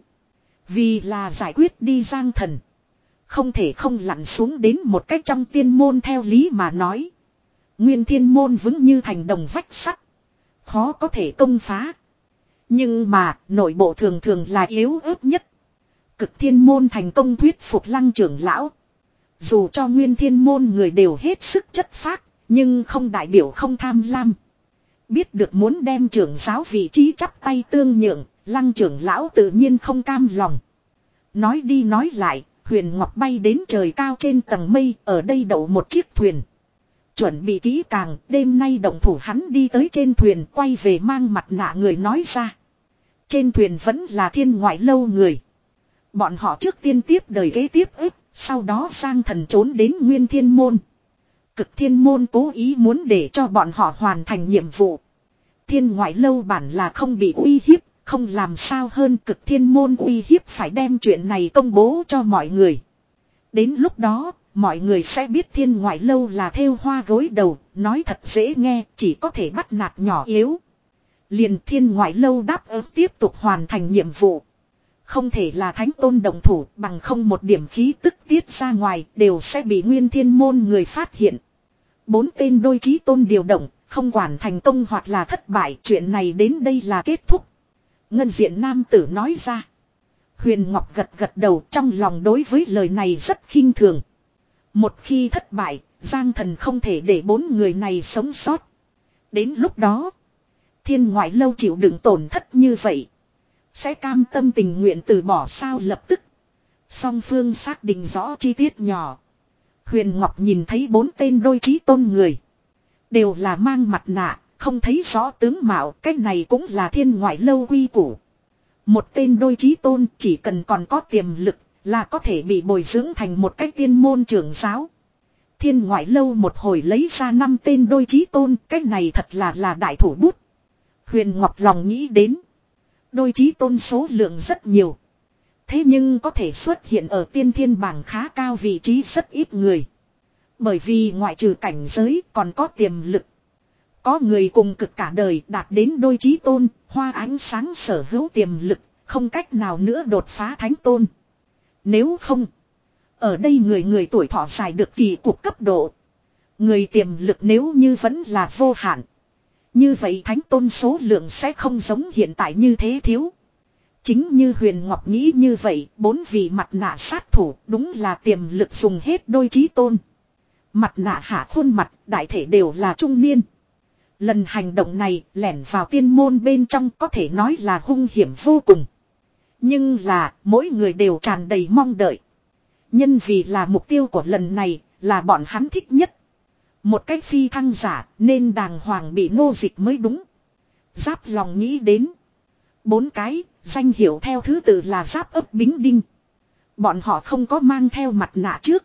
Vì là giải quyết đi Giang Thần. Không thể không lặn xuống đến một cách trong tiên môn theo lý mà nói. Nguyên Thiên Môn vững như thành đồng vách sắt. Khó có thể công phá. Nhưng mà nội bộ thường thường là yếu ớt nhất. Cực Thiên Môn thành công thuyết phục Lăng trưởng lão. Dù cho Nguyên Thiên Môn người đều hết sức chất phác. Nhưng không đại biểu không tham lam. Biết được muốn đem trưởng giáo vị trí chắp tay tương nhượng, Lăng trưởng lão tự nhiên không cam lòng. Nói đi nói lại, Huyền Ngọc bay đến trời cao trên tầng mây, ở đây đậu một chiếc thuyền. Chuẩn bị kỹ càng, đêm nay động thủ hắn đi tới trên thuyền quay về mang mặt nạ người nói ra. Trên thuyền vẫn là Thiên Ngoại Lâu người. Bọn họ trước tiên tiếp đời kế tiếp ức, sau đó Giang Thần trốn đến Nguyên Thiên Môn. Cực Thiên Môn cố ý muốn để cho bọn họ hoàn thành nhiệm vụ. Thiên Ngoại Lâu bản là không bị uy hiếp, không làm sao hơn Cực Thiên Môn uy hiếp phải đem chuyện này công bố cho mọi người. Đến lúc đó, mọi người sẽ biết Thiên Ngoại Lâu là thêu hoa gối đầu, nói thật dễ nghe, chỉ có thể bắt nạt nhỏ yếu. Liền Thiên Ngoại Lâu đáp ứng tiếp tục hoàn thành nhiệm vụ. Không thể là thánh tôn đồng thủ, bằng không một điểm khí tức tiết ra ngoài, đều sẽ bị Nguyên Thiên Môn người phát hiện. Bốn tên đôi chí tôn điều động, không quản thành công hoặc là thất bại, chuyện này đến đây là kết thúc. Ngân diện nam tử nói ra. Huyền Ngọc gật gật đầu, trong lòng đối với lời này rất khinh thường. Một khi thất bại, Giang Thần không thể để bốn người này sống sót. Đến lúc đó, Thiên Ngoại Lâu chịu đựng tổn thất như vậy, sẽ cam tâm tình nguyện từ bỏ sao lập tức. Song phương xác định rõ chi tiết nhỏ. Huyền Ngọc nhìn thấy bốn tên đôi chí tôn người. Đều là mang mặt nạ, không thấy rõ tướng mạo, cái này cũng là Thiên Ngoại Lâu quy củ. Một tên đôi chí tôn chỉ cần còn có tiềm lực là có thể bị bồi dưỡng thành một cái tiên môn trưởng giáo. Thiên Ngoại Lâu một hồi lấy ra năm tên đôi chí tôn, cái này thật là là đại thủ bút. Huyền Ngọc lòng nghĩ đến. Đôi chí tôn số lượng rất nhiều. Thế nhưng có thể xuất hiện ở tiên thiên bảng khá cao vị trí rất ít người. Bởi vì ngoại trừ cảnh giới còn có tiềm lực. Có người cùng cực cả đời đạt đến đôi chí tôn, hoa ánh sáng sở hữu tiềm lực, không cách nào nữa đột phá thánh tôn. Nếu không, ở đây người người tuổi thọ dài được kỳ cục cấp độ. Người tiềm lực nếu như vẫn là vô hạn. Như vậy thánh tôn số lượng sẽ không giống hiện tại như thế thiếu. Chính như Huyền Ngọc nghĩ như vậy, bốn vị mặt nạ sát thủ đúng là tiềm lực dùng hết đôi chí tôn. Mặt nạ hạ khuôn mặt, đại thể đều là trung niên. Lần hành động này lẻn vào tiên môn bên trong có thể nói là hung hiểm vô cùng. Nhưng là, mỗi người đều tràn đầy mong đợi. Nhân vì là mục tiêu của lần này, là bọn hắn thích nhất. Một cách phi thăng giả nên đàng hoàng bị nô dịch mới đúng. Giáp lòng nghĩ đến. Bốn cái, danh hiệu theo thứ tự là Giáp ấp Bính Đinh. Bọn họ không có mang theo mặt nạ trước.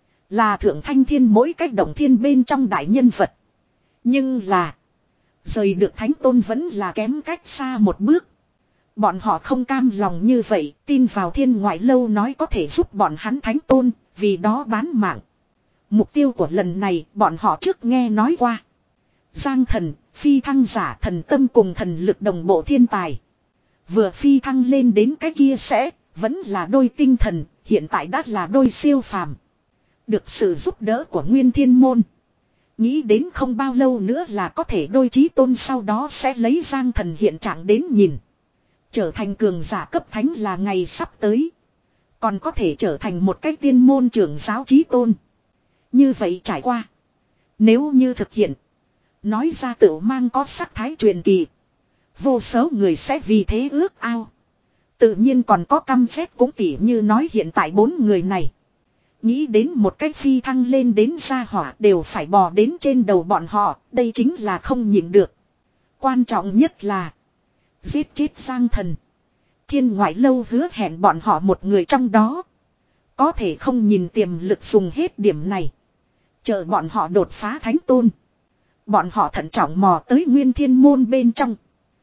Là Thượng Thanh Thiên mỗi cách động thiên bên trong đại nhân vật. Nhưng là rời được Thánh Tôn vẫn là kém cách xa một bước. Bọn họ không cam lòng như vậy, tin vào Thiên Ngoại Lâu nói có thể giúp bọn hắn Thánh Tôn, vì đó bán mạng. Mục tiêu của lần này bọn họ trước nghe nói qua. Giang thần, phi thăng giả thần tâm cùng thần lực đồng bộ thiên tài. Vừa phi thăng lên đến cái kia sẽ, vẫn là đôi tinh thần, hiện tại đã là đôi siêu phàm. Được sự giúp đỡ của Nguyên Thiên Môn. Nghĩ đến không bao lâu nữa là có thể đôi chí tôn, sau đó sẽ lấy Giang thần hiện trạng đến nhìn. Trở thành cường giả cấp thánh là ngày sắp tới. Còn có thể trở thành một cái tiên môn trưởng giáo chí tôn. Như vậy trải qua. Nếu như thực hiện. Nói ra tự mang có sắc thái truyền kỳ. Vô số người sẽ vì thế ước ao. Tự nhiên còn có căm phét cũng tỉ như nói hiện tại bốn người này. Nghĩ đến một cách phi thăng lên đến gia hỏa đều phải bò đến trên đầu bọn họ. Đây chính là không nhịn được. Quan trọng nhất là giết chết Giang thần. Thiên Ngoại Lâu hứa hẹn bọn họ một người trong đó. Có thể không nhìn tiềm lực dùng hết điểm này. Chờ bọn họ đột phá Thánh Tôn. Bọn họ thận trọng mò tới Nguyên Thiên Môn bên trong.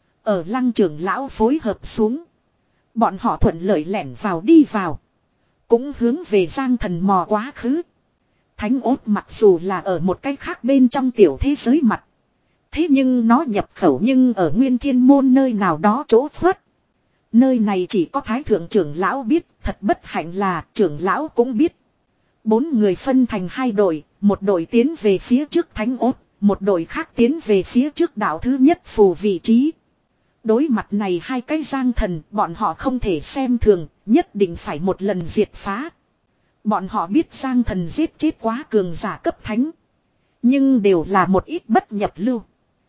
Ở Lăng trưởng lão phối hợp xuống. Bọn họ thuận lợi lẻn vào đi vào. Cũng hướng về Giang thần mò quá khứ. Thánh ốt mặc dù là ở một cái khác bên trong tiểu thế giới mặt. Thế nhưng nó nhập khẩu nhưng ở Nguyên Thiên Môn nơi nào đó chỗ khuất. Nơi này chỉ có Thái Thượng trưởng lão biết, thật bất hạnh là trưởng lão cũng biết. Bốn người phân thành hai đội, một đội tiến về phía trước Thánh ốt, một đội khác tiến về phía trước đạo thứ nhất phù vị trí. Đối mặt này hai cái Giang thần, bọn họ không thể xem thường, nhất định phải một lần diệt phá. Bọn họ biết Giang thần giết chết quá cường giả cấp thánh. Nhưng đều là một ít bất nhập lưu.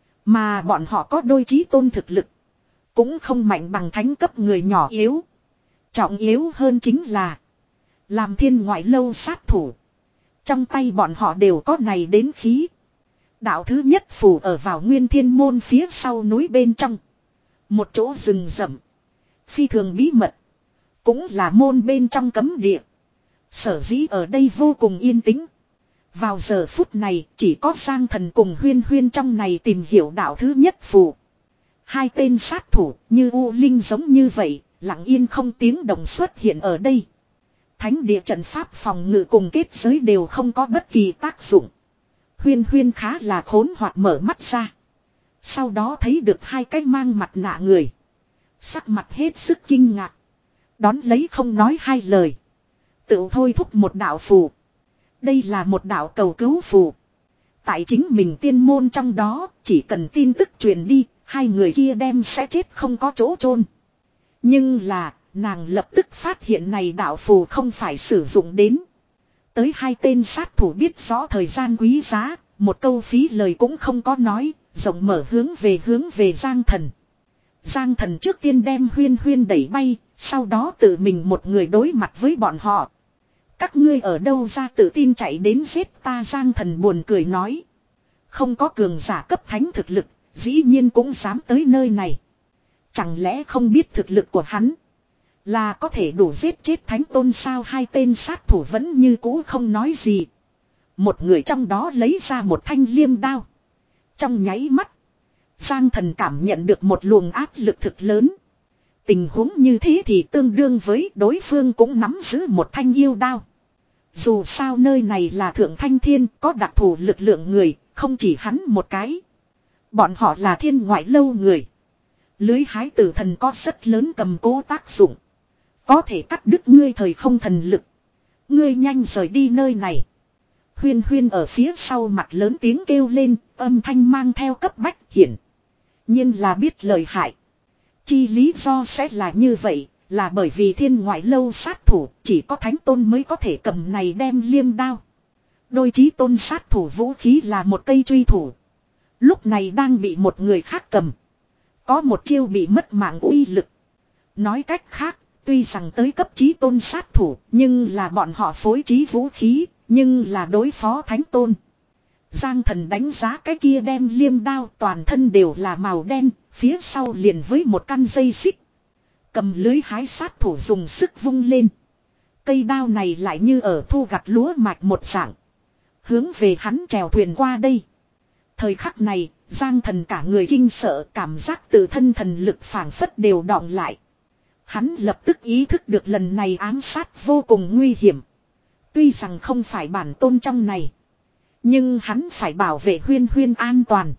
Mà bọn họ có đôi chí tôn thực lực. Cũng không mạnh bằng thánh cấp người nhỏ yếu. Trọng yếu hơn chính là làm Thiên Ngoại Lâu sát thủ. Trong tay bọn họ đều có này đến khí. Đạo thứ nhất phù ở vào Nguyên Thiên Môn phía sau núi bên trong. Một chỗ rừng rậm. Phi thường bí mật. Cũng là môn bên trong cấm địa. Sở dĩ ở đây vô cùng yên tĩnh. Vào giờ phút này chỉ có Giang thần cùng Huyên Huyên trong này tìm hiểu đạo thứ nhất phù. Hai tên sát thủ như U Linh giống như vậy, lặng yên không tiếng động xuất hiện ở đây. Thánh địa trận pháp phòng ngự cùng kết giới đều không có bất kỳ tác dụng. Huyên Huyên khá là khốn hoặc mở mắt ra. Sau đó thấy được hai cái mang mặt nạ người. Sắc mặt hết sức kinh ngạc. Đón lấy không nói hai lời. Tự thôi thúc một đạo phù. Đây là một đạo cầu cứu phù. Tại chính mình tiên môn trong đó, chỉ cần tin tức truyền đi, hai người kia đem sẽ chết không có chỗ chôn. Nhưng là, nàng lập tức phát hiện này đạo phù không phải sử dụng đến. Tới hai tên sát thủ biết rõ thời gian quý giá, một câu phí lời cũng không có nói, rộng mở hướng về hướng về Giang thần. Giang thần trước tiên đem Huyên Huyên đẩy bay, sau đó tự mình một người đối mặt với bọn họ. Các ngươi ở đâu ra tự tin chạy đến giết ta? Giang thần buồn cười nói. Không có cường giả cấp thánh thực lực, dĩ nhiên cũng dám tới nơi này. Chẳng lẽ không biết thực lực của hắn là có thể đủ giết chết Thánh Tôn sao? Hai tên sát thủ vẫn như cũ không nói gì. Một người trong đó lấy ra một thanh liêm đao. Trong nháy mắt, Giang thần cảm nhận được một luồng áp lực thực lớn. Tình huống như thế thì tương đương với đối phương cũng nắm giữ một thanh yêu đao. Dù sao nơi này là Thượng Thanh Thiên, có đặc thù lực lượng người, không chỉ hắn một cái. Bọn họ là Thiên Ngoại Lâu người. Lưới hái tử thần có rất lớn cầm cố tác dụng. Có thể cắt đứt ngươi thời không thần lực. Ngươi nhanh rời đi nơi này. Huyên Huyên ở phía sau mặt lớn tiếng kêu lên, âm thanh mang theo cấp bách hiển nhiên là biết lời hại. Chi lý do sẽ là như vậy, là bởi vì Thiên Ngoại Lâu sát thủ chỉ có Thánh Tôn mới có thể cầm này đem liêm đao. Đôi chí tôn sát thủ vũ khí là một cây truy thủ. Lúc này đang bị một người khác cầm. Có một chiêu bị mất mạng uy lực. Nói cách khác, tuy rằng tới cấp chí tôn sát thủ, nhưng là bọn họ phối trí vũ khí, nhưng là đối phó thánh tôn. Giang Thần đánh giá cái kia đem liêm đao toàn thân đều là màu đen, phía sau liền với một căn dây xích. Cầm lưới hái sát thủ dùng sức vung lên. Cây đao này lại như ở thu gặt lúa mạch một dạng. Hướng về hắn trèo thuyền qua đây. Thời khắc này, Giang Thần cả người kinh sợ, cảm giác tự thân thần lực phảng phất đều đọng lại. Hắn lập tức ý thức được lần này ám sát vô cùng nguy hiểm. Tuy rằng không phải bản tôn trong này, nhưng hắn phải bảo vệ Huyên Huyên an toàn.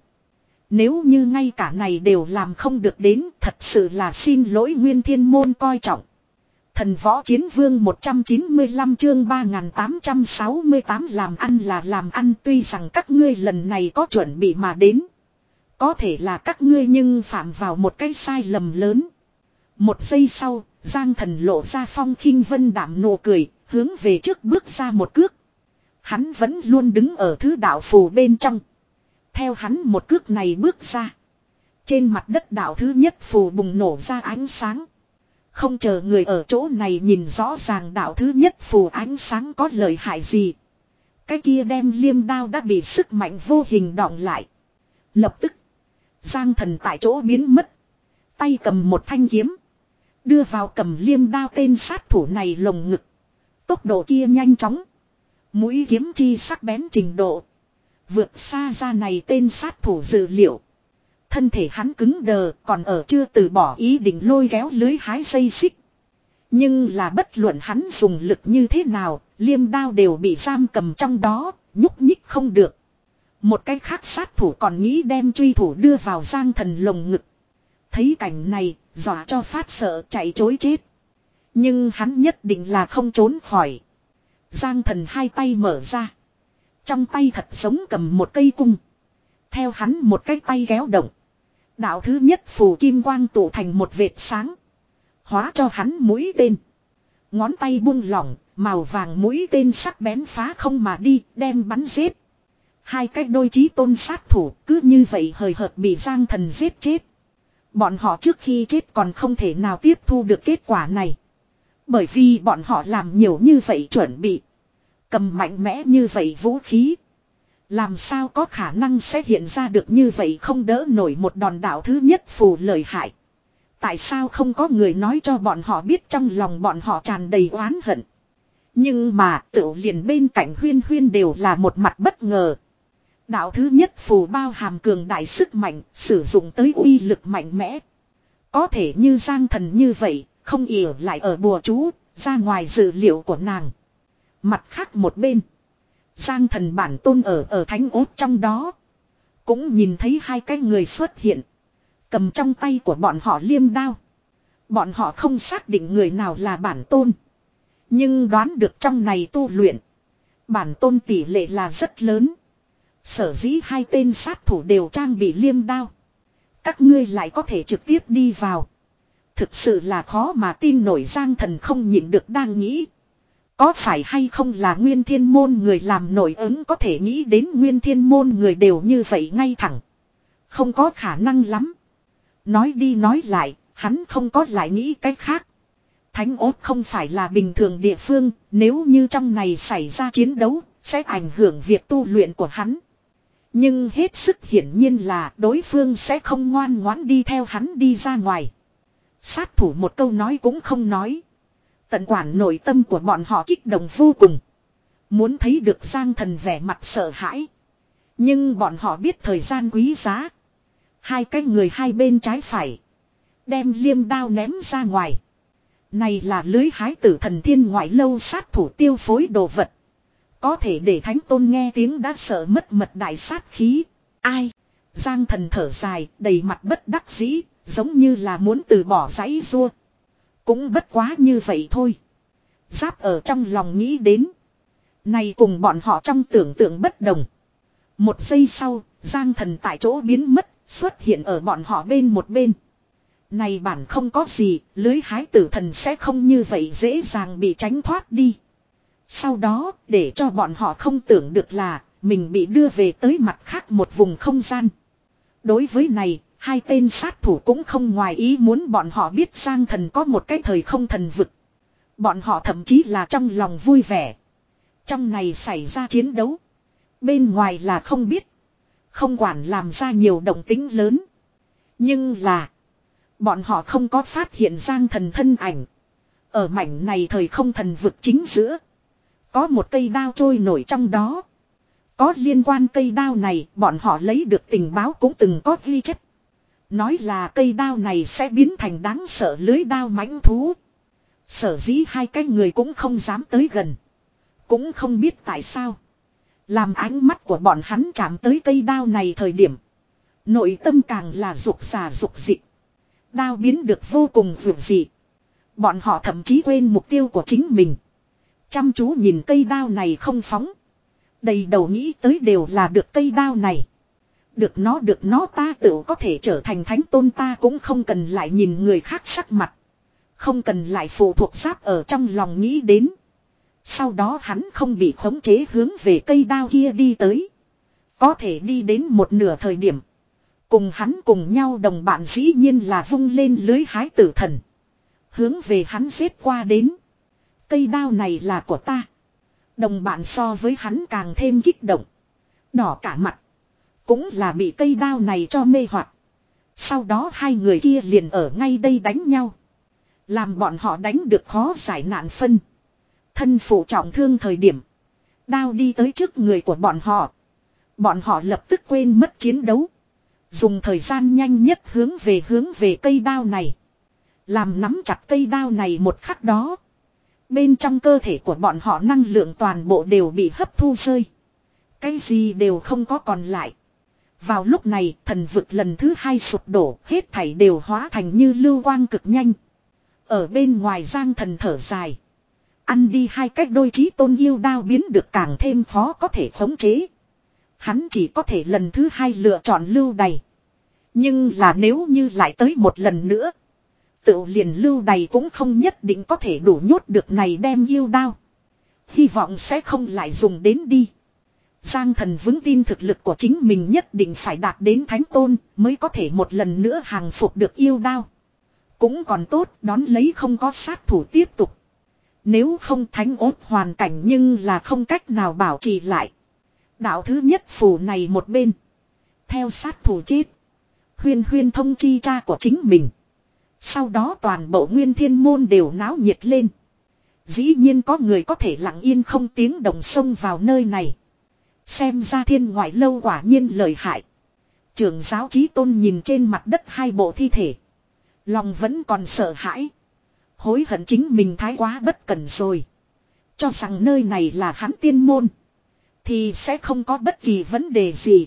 Nếu như ngay cả này đều làm không được đến, thật sự là xin lỗi Nguyên Thiên Môn coi trọng. Thần Võ Chiến Vương một trăm chín mươi lăm chương ba nghìn tám trăm sáu mươi tám làm ăn là làm ăn, tuy rằng các ngươi lần này có chuẩn bị mà đến. Có thể là các ngươi nhưng phạm vào một cái sai lầm lớn. Một giây sau, Giang Thần lộ ra phong khinh vân đạm nụ cười, hướng về trước bước ra một cước. Hắn vẫn luôn đứng ở thứ đạo phù bên trong. Theo hắn một cước này bước ra, trên mặt đất đạo thứ nhất phù bùng nổ ra ánh sáng. Không chờ người ở chỗ này nhìn rõ ràng đạo thứ nhất phù ánh sáng có lợi hại gì, cái kia đem liêm đao đã bị sức mạnh vô hình đọng lại. Lập tức, Giang Thần tại chỗ biến mất. Tay cầm một thanh kiếm, đưa vào cầm liêm đao tên sát thủ này lồng ngực. Tốc độ kia nhanh chóng, mũi kiếm chi sắc bén trình độ vượt xa ra này tên sát thủ dự liệu. Thân thể hắn cứng đờ, còn ở chưa từ bỏ ý định lôi kéo lưới hái dây xích. Nhưng là bất luận hắn dùng lực như thế nào, liêm đao đều bị giam cầm trong đó, nhúc nhích không được. Một cái khác sát thủ còn nghĩ đem truy thủ đưa vào Giang Thần lồng ngực. Thấy cảnh này, dọa cho phát sợ chạy chối chết. Nhưng hắn nhất định là không trốn khỏi. Giang Thần hai tay mở ra. Trong tay thật giống cầm một cây cung. Theo hắn một cái tay kéo động, đạo thứ nhất phù kim quang tụ thành một vệt sáng, hóa cho hắn mũi tên. Ngón tay buông lỏng, màu vàng mũi tên sắc bén phá không mà đi, đem bắn giết. Hai cái đôi chí tôn sát thủ cứ như vậy hời hợt bị Giang Thần giết chết. Bọn họ trước khi chết còn không thể nào tiếp thu được kết quả này. Bởi vì bọn họ làm nhiều như vậy chuẩn bị, cầm mạnh mẽ như vậy vũ khí, làm sao có khả năng sẽ hiện ra được như vậy không đỡ nổi một đòn đạo thứ nhất phù lợi hại. Tại sao không có người nói cho bọn họ biết trong lòng bọn họ tràn đầy oán hận. Nhưng mà tựu liền bên cạnh Huyên Huyên đều là một mặt bất ngờ. Đạo thứ nhất phù bao hàm cường đại sức mạnh, sử dụng tới uy lực mạnh mẽ. Có thể như Giang Thần như vậy, không ỉa lại ở bùa chú, ra ngoài dự liệu của nàng. Mặt khác một bên, Giang Thần bản tôn ở ở thánh ốt trong đó, cũng nhìn thấy hai cái người xuất hiện, cầm trong tay của bọn họ liêm đao. Bọn họ không xác định người nào là bản tôn, nhưng đoán được trong này tu luyện bản tôn tỷ lệ là rất lớn. Sở dĩ hai tên sát thủ đều trang bị liêm đao, các ngươi lại có thể trực tiếp đi vào, thực sự là khó mà tin nổi. Giang Thần không nhịn được đang nghĩ, có phải hay không là Nguyên Thiên Môn người làm nổi ứng, có thể nghĩ đến Nguyên Thiên Môn người đều như vậy ngay thẳng, không có khả năng lắm. Nói đi nói lại, hắn không có lại nghĩ cách khác. Thánh ốt không phải là bình thường địa phương, nếu như trong này xảy ra chiến đấu, sẽ ảnh hưởng việc tu luyện của hắn. Nhưng hết sức hiển nhiên là đối phương sẽ không ngoan ngoãn đi theo hắn đi ra ngoài. Sát thủ một câu nói cũng không nói. Tận quản nội tâm của bọn họ kích động vô cùng. Muốn thấy được Giang Thần vẻ mặt sợ hãi. Nhưng bọn họ biết thời gian quý giá. Hai cái người hai bên trái phải, đem liêm đao ném ra ngoài. Này là lưới hái tử thần thiên ngoại lâu sát thủ tiêu phối đồ vật. Có thể để thánh tôn nghe tiếng đã sợ mất mật đại sát khí. Ai? Giang Thần thở dài, đầy mặt bất đắc dĩ, giống như là muốn từ bỏ giãy giụa. Cũng bất quá như vậy thôi. Giáp ở trong lòng nghĩ đến. Này cùng bọn họ trong tưởng tượng bất đồng. Một giây sau, Giang Thần tại chỗ biến mất, xuất hiện ở bọn họ bên một bên. Này bản không có gì, lưới hái tử thần sẽ không như vậy dễ dàng bị tránh thoát đi. Sau đó, để cho bọn họ không tưởng được là mình bị đưa về tới mặt khác một vùng không gian. Đối với này, Hai tên sát thủ cũng không ngoài ý muốn bọn họ biết Giang Thần có một cái thời không thần vực. Bọn họ thậm chí là trong lòng vui vẻ. Trong này xảy ra chiến đấu. Bên ngoài là không biết. Không quản làm ra nhiều động tĩnh lớn. Nhưng là. Bọn họ không có phát hiện Giang Thần thân ảnh. Ở mảnh này thời không thần vực chính giữa. Có một cây đao trôi nổi trong đó. Có liên quan cây đao này bọn họ lấy được tình báo cũng từng có ghi chép. Nói là cây đao này sẽ biến thành đáng sợ lưới đao mãnh thú. Sở dĩ hai cái người cũng không dám tới gần. Cũng không biết tại sao. Làm ánh mắt của bọn hắn chạm tới cây đao này thời điểm. Nội tâm càng là rục rà rục dị. Đao biến được vô cùng vượt dị. Bọn họ thậm chí quên mục tiêu của chính mình. Chăm chú nhìn cây đao này không phóng. Đầy đầu nghĩ tới đều là được cây đao này. Được nó được nó ta tự có thể trở thành thánh tôn, ta cũng không cần lại nhìn người khác sắc mặt. Không cần lại phụ thuộc giáp ở trong lòng nghĩ đến. Sau đó hắn không bị khống chế hướng về cây đao kia đi tới. Có thể đi đến một nửa thời điểm. Cùng hắn cùng nhau đồng bạn dĩ nhiên là vung lên lưới hái tử thần. Hướng về hắn xếp qua đến. Cây đao này là của ta. Đồng bạn so với hắn càng thêm kích động. Đỏ cả mặt. Cũng là bị cây đao này cho mê hoặc. Sau đó hai người kia liền ở ngay đây đánh nhau. Làm bọn họ đánh được khó giải nạn phân. Thân phụ trọng thương thời điểm. Đao đi tới trước người của bọn họ. Bọn họ lập tức quên mất chiến đấu. Dùng thời gian nhanh nhất hướng về hướng về cây đao này. Làm nắm chặt cây đao này một khắc đó. Bên trong cơ thể của bọn họ năng lượng toàn bộ đều bị hấp thu rơi. Cái gì đều không có còn lại. Vào lúc này thần vực lần thứ hai sụp đổ, hết thảy đều hóa thành như lưu quang cực nhanh. Ở bên ngoài Giang Thần thở dài. Ăn đi hai cách đôi chí tôn yêu đao biến được càng thêm khó có thể khống chế. Hắn chỉ có thể lần thứ hai lựa chọn lưu đày. Nhưng là nếu như lại tới một lần nữa. Tự liền lưu đày cũng không nhất định có thể đủ nhốt được này đem yêu đao. Hy vọng sẽ không lại dùng đến đi. Giang Thần vững tin thực lực của chính mình nhất định phải đạt đến thánh tôn mới có thể một lần nữa hàng phục được yêu đao. Cũng còn tốt đón lấy không có sát thủ tiếp tục. Nếu không thánh ốt hoàn cảnh nhưng là không cách nào bảo trì lại. Đạo thứ nhất phù này một bên. Theo sát thủ chết. Huyên huyên thông chi cha của chính mình. Sau đó toàn bộ Nguyên Thiên Môn đều náo nhiệt lên. Dĩ nhiên có người có thể lặng yên không tiếng động xông vào nơi này. Xem ra Thiên Ngoại Lâu quả nhiên lợi hại. Trưởng giáo Chí Tôn nhìn trên mặt đất hai bộ thi thể. Lòng vẫn còn sợ hãi. Hối hận chính mình thái quá bất cẩn rồi. Cho rằng nơi này là hắn tiên môn. Thì sẽ không có bất kỳ vấn đề gì.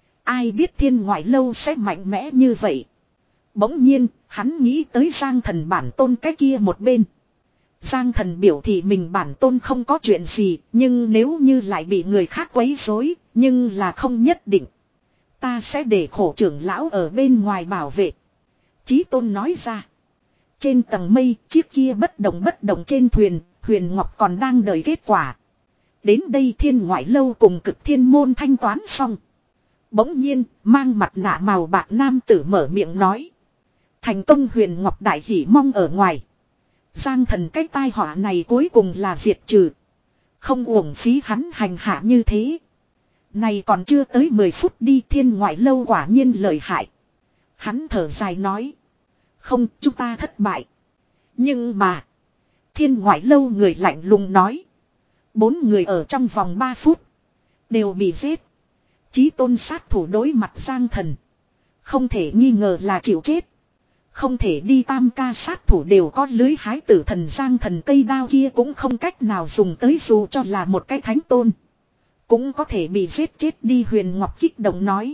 Ai biết Thiên Ngoại Lâu sẽ mạnh mẽ như vậy. Bỗng nhiên, hắn nghĩ tới Giang Thần bản tôn cái kia một bên. Giang Thần biểu thị mình bản tôn không có chuyện gì, nhưng nếu như lại bị người khác quấy rối, nhưng là không nhất định. Ta sẽ để khổ trưởng lão ở bên ngoài bảo vệ. Chí Tôn nói ra. Trên tầng mây, chiếc kia bất động bất động trên thuyền, Huyền Ngọc còn đang đợi kết quả. Đến đây Thiên Ngoại Lâu cùng Cực Thiên Môn thanh toán xong. Bỗng nhiên, mang mặt nạ màu bạc nam tử mở miệng nói. Thành công. Huyền Ngọc đại hỉ mong ở ngoài. Giang Thần cái tai họa này cuối cùng là diệt trừ. Không uổng phí hắn hành hạ như thế. Này còn chưa tới mười phút đi, Thiên Ngoại Lâu quả nhiên lợi hại. Hắn thở dài nói. Không, chúng ta thất bại. Nhưng mà. Thiên Ngoại Lâu người lạnh lùng nói. Bốn người ở trong vòng ba phút. Đều bị giết. Chí Tôn sát thủ đối mặt Giang Thần. Không thể nghi ngờ là chịu chết. Không thể đi tam ca sát thủ đều có lưới hái tử thần. Giang Thần cây đao kia cũng không cách nào dùng tới dù cho là một cái thánh tôn. Cũng có thể bị giết chết đi. Huyền Ngọc kích động nói.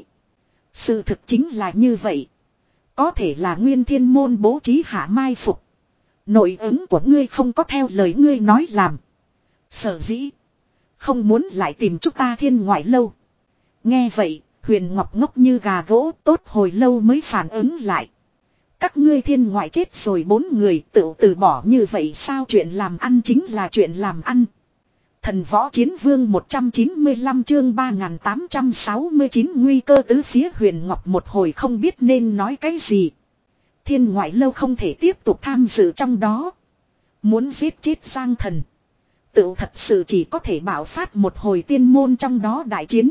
Sự thực chính là như vậy. Có thể là Nguyên Thiên Môn bố trí hạ mai phục. Nội ứng của ngươi không có theo lời ngươi nói làm. Sở dĩ. Không muốn lại tìm chúng ta Thiên Ngoại Lâu. Nghe vậy, Huyền Ngọc ngốc như gà gỗ, tốt hồi lâu mới phản ứng lại. Các ngươi Thiên Ngoại chết rồi bốn người, tự từ bỏ như vậy sao? Chuyện làm ăn chính là chuyện làm ăn. Thần võ chiến vương một trăm chín mươi lăm chương ba nghìn tám trăm sáu mươi chín nguy cơ tứ phía Huyền Ngọc một hồi không biết nên nói cái gì. Thiên ngoại lâu không thể tiếp tục tham dự trong đó. Muốn giết chết Giang Thần. Tự thật sự chỉ có thể bảo phát một hồi tiên môn trong đó đại chiến.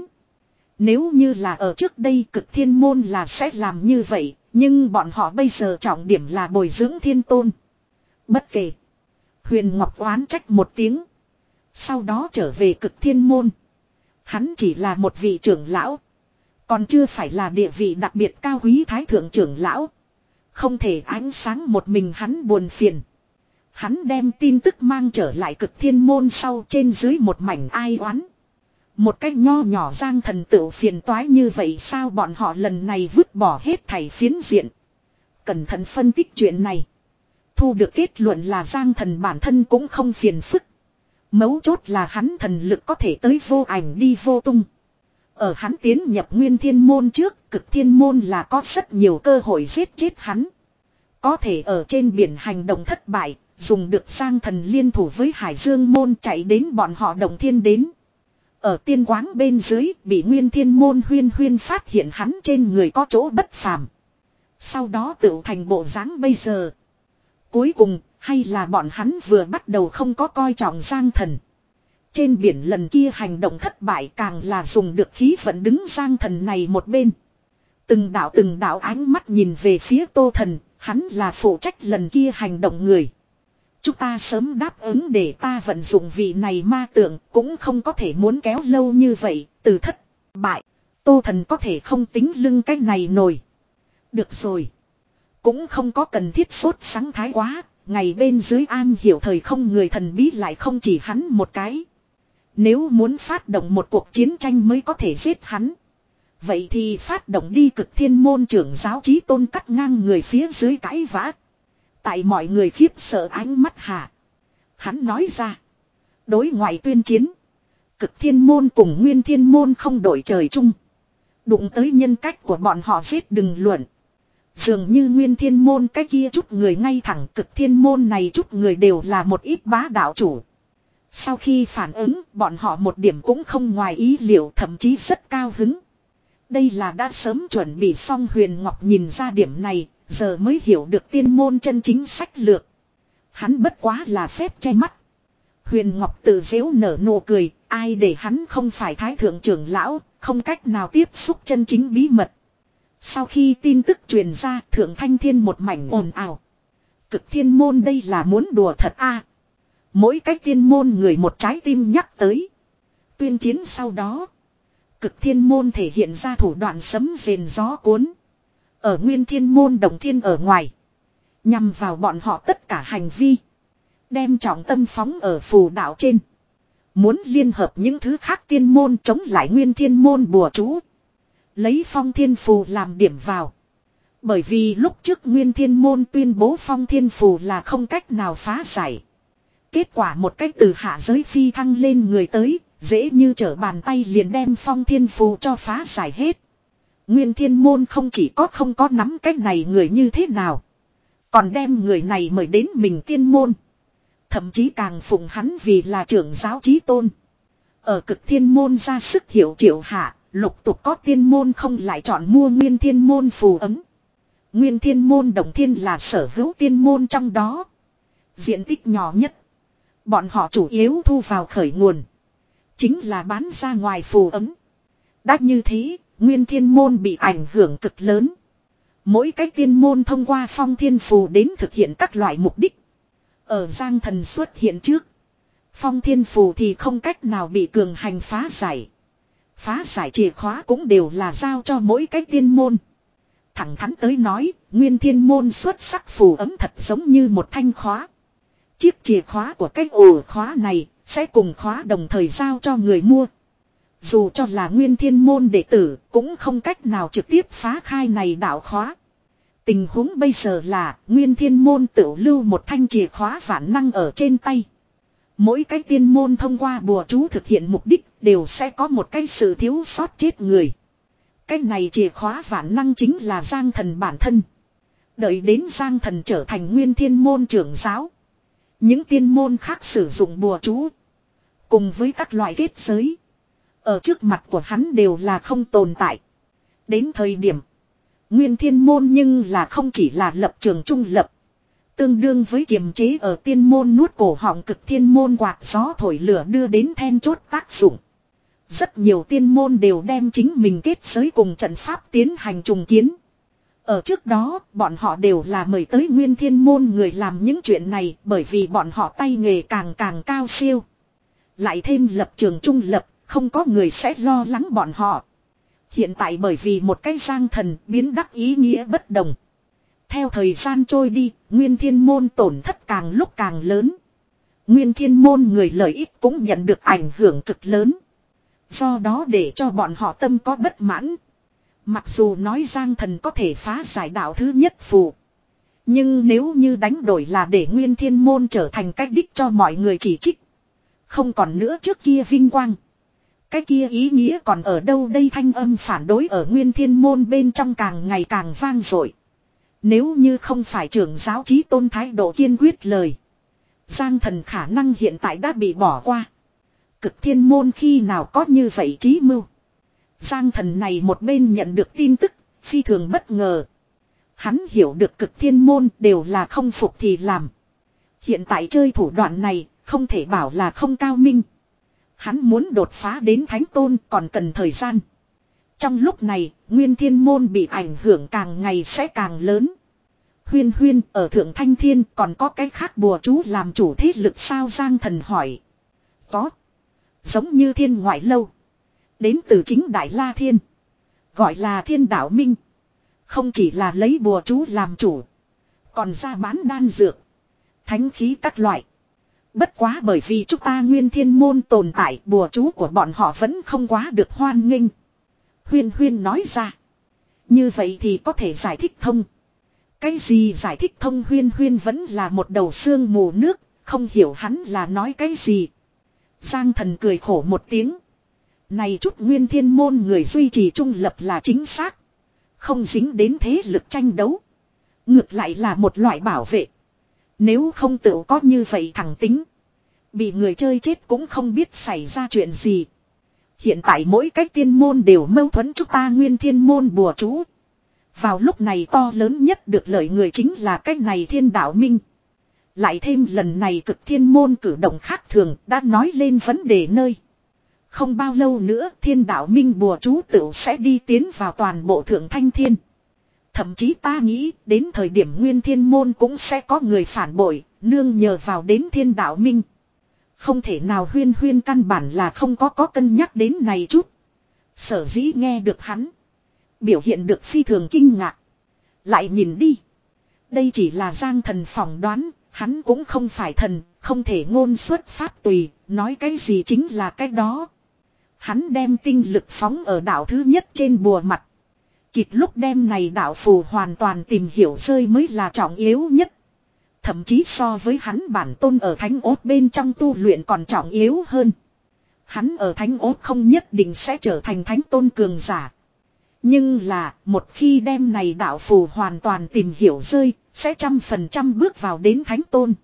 Nếu như là ở trước đây cực thiên môn là sẽ làm như vậy. Nhưng bọn họ bây giờ trọng điểm là bồi dưỡng thiên tôn. Bất kể. Huyền Ngọc oán trách một tiếng. Sau đó trở về cực thiên môn. Hắn chỉ là một vị trưởng lão. Còn chưa phải là địa vị đặc biệt cao quý thái thượng trưởng lão. Không thể ánh sáng một mình hắn buồn phiền. Hắn đem tin tức mang trở lại cực thiên môn sau trên dưới một mảnh ai oán. Một cách nho nhỏ Giang Thần tựu phiền toái như vậy sao bọn họ lần này vứt bỏ hết thảy phiến diện. Cẩn thận phân tích chuyện này. Thu được kết luận là Giang Thần bản thân cũng không phiền phức. Mấu chốt là hắn thần lực có thể tới vô ảnh đi vô tung. Ở hắn tiến nhập nguyên thiên môn trước, cực thiên môn là có rất nhiều cơ hội giết chết hắn. Có thể ở trên biển hành động thất bại, dùng được Giang Thần liên thủ với Hải Dương môn chạy đến bọn họ Đồng Thiên đến. Ở tiên quáng bên dưới bị nguyên thiên môn huyên huyên phát hiện hắn trên người có chỗ bất phàm. Sau đó tự thành bộ dáng bây giờ. Cuối cùng, hay là bọn hắn vừa bắt đầu không có coi trọng Giang Thần. Trên biển lần kia hành động thất bại càng là dùng được khí vận đứng Giang Thần này một bên. Từng đạo từng đạo ánh mắt nhìn về phía Tô Thần, hắn là phụ trách lần kia hành động người. Chúng ta sớm đáp ứng để ta vận dụng vị này ma tượng cũng không có thể muốn kéo lâu như vậy, từ thất bại. Tô Thần có thể không tính lưng cái này nổi. Được rồi. Cũng không có cần thiết sốt sáng thái quá, ngày bên dưới an hiểu thời không người thần bí lại không chỉ hắn một cái. Nếu muốn phát động một cuộc chiến tranh mới có thể giết hắn. Vậy thì phát động đi cực thiên môn trưởng giáo chí tôn cắt ngang người phía dưới cãi vã. Tại mọi người khiếp sợ ánh mắt hạ. Hắn nói ra. Đối ngoại tuyên chiến. Cực thiên môn cùng nguyên thiên môn không đổi trời chung. Đụng tới nhân cách của bọn họ giết đừng luận. Dường như nguyên thiên môn cái kia chút người ngay thẳng cực thiên môn này chút người đều là một ít bá đạo chủ. Sau khi phản ứng bọn họ một điểm cũng không ngoài ý liệu thậm chí rất cao hứng. Đây là đã sớm chuẩn bị xong Huyền Ngọc nhìn ra điểm này, giờ mới hiểu được tiên môn chân chính sách lược. Hắn bất quá là phép che mắt. Huyền Ngọc tự giễu nở nụ cười, ai để hắn không phải thái thượng trưởng lão, không cách nào tiếp xúc chân chính bí mật. Sau khi tin tức truyền ra thượng thanh thiên một mảnh ồn ào. Cực thiên môn đây là muốn đùa thật a à. Mỗi cái thiên môn người một trái tim nhắc tới. Tuyên chiến sau đó. Cực thiên môn thể hiện ra thủ đoạn sấm rền gió cuốn. Ở nguyên thiên môn Đồng Thiên ở ngoài. Nhằm vào bọn họ tất cả hành vi. Đem trọng tâm phóng ở phù đạo trên. Muốn liên hợp những thứ khác tiên môn chống lại nguyên thiên môn bùa chú. Lấy phong thiên phù làm điểm vào. Bởi vì lúc trước nguyên thiên môn tuyên bố phong thiên phù là không cách nào phá giải. Kết quả một cách từ hạ giới phi thăng lên người tới, dễ như trở bàn tay liền đem phong thiên phù cho phá giải hết. Nguyên thiên môn không chỉ có không có nắm cách này người như thế nào. Còn đem người này mời đến mình tiên môn. Thậm chí càng phụng hắn vì là trưởng giáo chí tôn. Ở cực thiên môn ra sức hiệu triệu hạ, lục tục có tiên môn không lại chọn mua nguyên thiên môn phù ấm. Nguyên thiên môn Đồng Thiên là sở hữu tiên môn trong đó. Diện tích nhỏ nhất. Bọn họ chủ yếu thu vào khởi nguồn. Chính là bán ra ngoài phù ấm. Đã như thế, nguyên thiên môn bị ảnh hưởng cực lớn. Mỗi cái tiên môn thông qua phong thiên phù đến thực hiện các loại mục đích. Ở Giang Thần xuất hiện trước. Phong thiên phù thì không cách nào bị cường hành phá giải. Phá giải chìa khóa cũng đều là giao cho mỗi cái tiên môn. Thẳng thắn tới nói, nguyên thiên môn xuất sắc phù ấm thật giống như một thanh khóa. Chiếc chìa khóa của cái ổ khóa này sẽ cùng khóa đồng thời giao cho người mua. Dù cho là nguyên thiên môn đệ tử cũng không cách nào trực tiếp phá khai này đạo khóa. Tình huống bây giờ là nguyên thiên môn tự lưu một thanh chìa khóa vạn năng ở trên tay. Mỗi cái tiên môn thông qua bùa chú thực hiện mục đích đều sẽ có một cái sự thiếu sót chết người. Cái này chìa khóa vạn năng chính là Giang Thần bản thân. Đợi đến Giang Thần trở thành nguyên thiên môn trưởng giáo. Những tiên môn khác sử dụng bùa chú cùng với các loại kết giới. Ở trước mặt của hắn đều là không tồn tại. Đến thời điểm. Nguyên thiên môn nhưng là không chỉ là lập trường trung lập. Tương đương với kiềm chế ở tiên môn nuốt cổ họng cực thiên môn quạt gió thổi lửa đưa đến then chốt tác dụng. Rất nhiều tiên môn đều đem chính mình kết giới cùng trận pháp tiến hành trùng kiến. Ở trước đó, bọn họ đều là mời tới nguyên thiên môn người làm những chuyện này bởi vì bọn họ tay nghề càng càng cao siêu. Lại thêm lập trường trung lập, không có người sẽ lo lắng bọn họ. Hiện tại bởi vì một cái giang thần biến đắc ý nghĩa bất đồng. Theo thời gian trôi đi, nguyên thiên môn tổn thất càng lúc càng lớn. Nguyên thiên môn người lợi ích cũng nhận được ảnh hưởng cực lớn. Do đó để cho bọn họ tâm có bất mãn. Mặc dù nói giang thần có thể phá giải đạo thứ nhất phù. Nhưng nếu như đánh đổi là để nguyên thiên môn trở thành cách đích cho mọi người chỉ trích. Không còn nữa trước kia vinh quang. Cái kia ý nghĩa còn ở đâu đây, thanh âm phản đối ở nguyên thiên môn bên trong càng ngày càng vang dội. Nếu như không phải trưởng giáo chí tôn thái độ kiên quyết lời. Giang thần khả năng hiện tại đã bị bỏ qua. Cực thiên môn khi nào có như vậy trí mưu. Giang thần này một bên nhận được tin tức, phi thường bất ngờ. Hắn hiểu được cực thiên môn đều là không phục thì làm. Hiện tại chơi thủ đoạn này, không thể bảo là không cao minh. Hắn muốn đột phá đến thánh tôn còn cần thời gian. Trong lúc này, nguyên thiên môn bị ảnh hưởng càng ngày sẽ càng lớn. Huyên huyên ở Thượng Thanh Thiên còn có cái khác bùa chú làm chủ thế lực sao, Giang thần hỏi. Có. Giống như Thiên Ngoại Lâu. Đến từ chính Đại La Thiên. Gọi là Thiên Đạo Minh. Không chỉ là lấy bùa chú làm chủ. Còn ra bán đan dược. Thánh khí các loại. Bất quá bởi vì chúng ta nguyên thiên môn tồn tại, bùa chú của bọn họ vẫn không quá được hoan nghênh. Huyên huyên nói ra. Như vậy thì có thể giải thích thông. Cái gì giải thích thông, huyên huyên vẫn là một đầu xương mù nước, không hiểu hắn là nói cái gì. Giang thần cười khổ một tiếng. Này chút nguyên thiên môn người duy trì trung lập là chính xác. Không dính đến thế lực tranh đấu. Ngược lại là một loại bảo vệ. Nếu không tự có như vậy thẳng tính. Bị người chơi chết cũng không biết xảy ra chuyện gì. Hiện tại mỗi cách tiên môn đều mâu thuẫn chúng ta nguyên thiên môn bùa chú. Vào lúc này to lớn nhất được lợi người chính là cách này Thiên Đạo Minh. Lại thêm lần này cực thiên môn cử động khác thường đã nói lên vấn đề nơi. Không bao lâu nữa Thiên Đạo Minh bùa chú tựu sẽ đi tiến vào toàn bộ Thượng Thanh Thiên. Thậm chí ta nghĩ đến thời điểm nguyên thiên môn cũng sẽ có người phản bội, nương nhờ vào đến Thiên Đạo Minh. Không thể nào, huyên huyên căn bản là không có có cân nhắc đến này chút. Sở dĩ nghe được hắn. Biểu hiện được phi thường kinh ngạc. Lại nhìn đi. Đây chỉ là Giang thần phỏng đoán, hắn cũng không phải thần, không thể ngôn xuất phát tùy, nói cái gì chính là cái đó. Hắn đem tinh lực phóng ở đạo thứ nhất trên bùa mặt. Kịp lúc đem này đạo phù hoàn toàn tìm hiểu rơi mới là trọng yếu nhất. Thậm chí so với hắn bản tôn ở thánh ốt bên trong tu luyện còn trọng yếu hơn. Hắn ở thánh ốt không nhất định sẽ trở thành thánh tôn cường giả. Nhưng là một khi đem này đạo phù hoàn toàn tìm hiểu rơi, sẽ trăm phần trăm bước vào đến thánh tôn.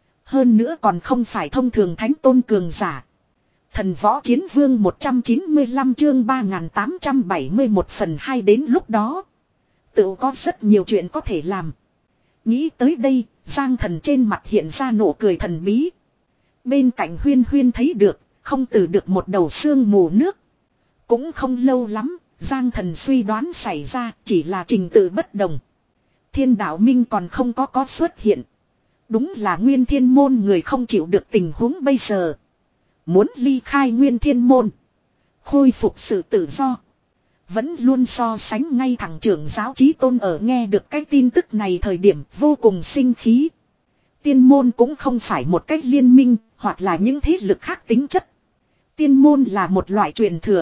Hơn nữa còn không phải thông thường thánh tôn cường giả. Thần võ chiến vương một trăm chín mươi lăm chương ba nghìn tám trăm bảy mươi mốt phần hai, đến lúc đó tự có rất nhiều chuyện có thể làm. Nghĩ tới đây, Giang thần trên mặt hiện ra nụ cười thần bí. Bên cạnh huyên huyên thấy được, không từ được một đầu sương mù nước. Cũng không lâu lắm, Giang thần suy đoán xảy ra chỉ là trình tự bất đồng. Thiên Đạo Minh còn không có có xuất hiện. Đúng là nguyên thiên môn người không chịu được tình huống bây giờ. Muốn ly khai nguyên thiên môn. Khôi phục sự tự do. Vẫn luôn so sánh ngay thẳng trưởng giáo chí tôn ở nghe được cái tin tức này thời điểm vô cùng sinh khí. Tiên môn cũng không phải một cách liên minh hoặc là những thế lực khác tính chất. Tiên môn là một loại truyền thừa.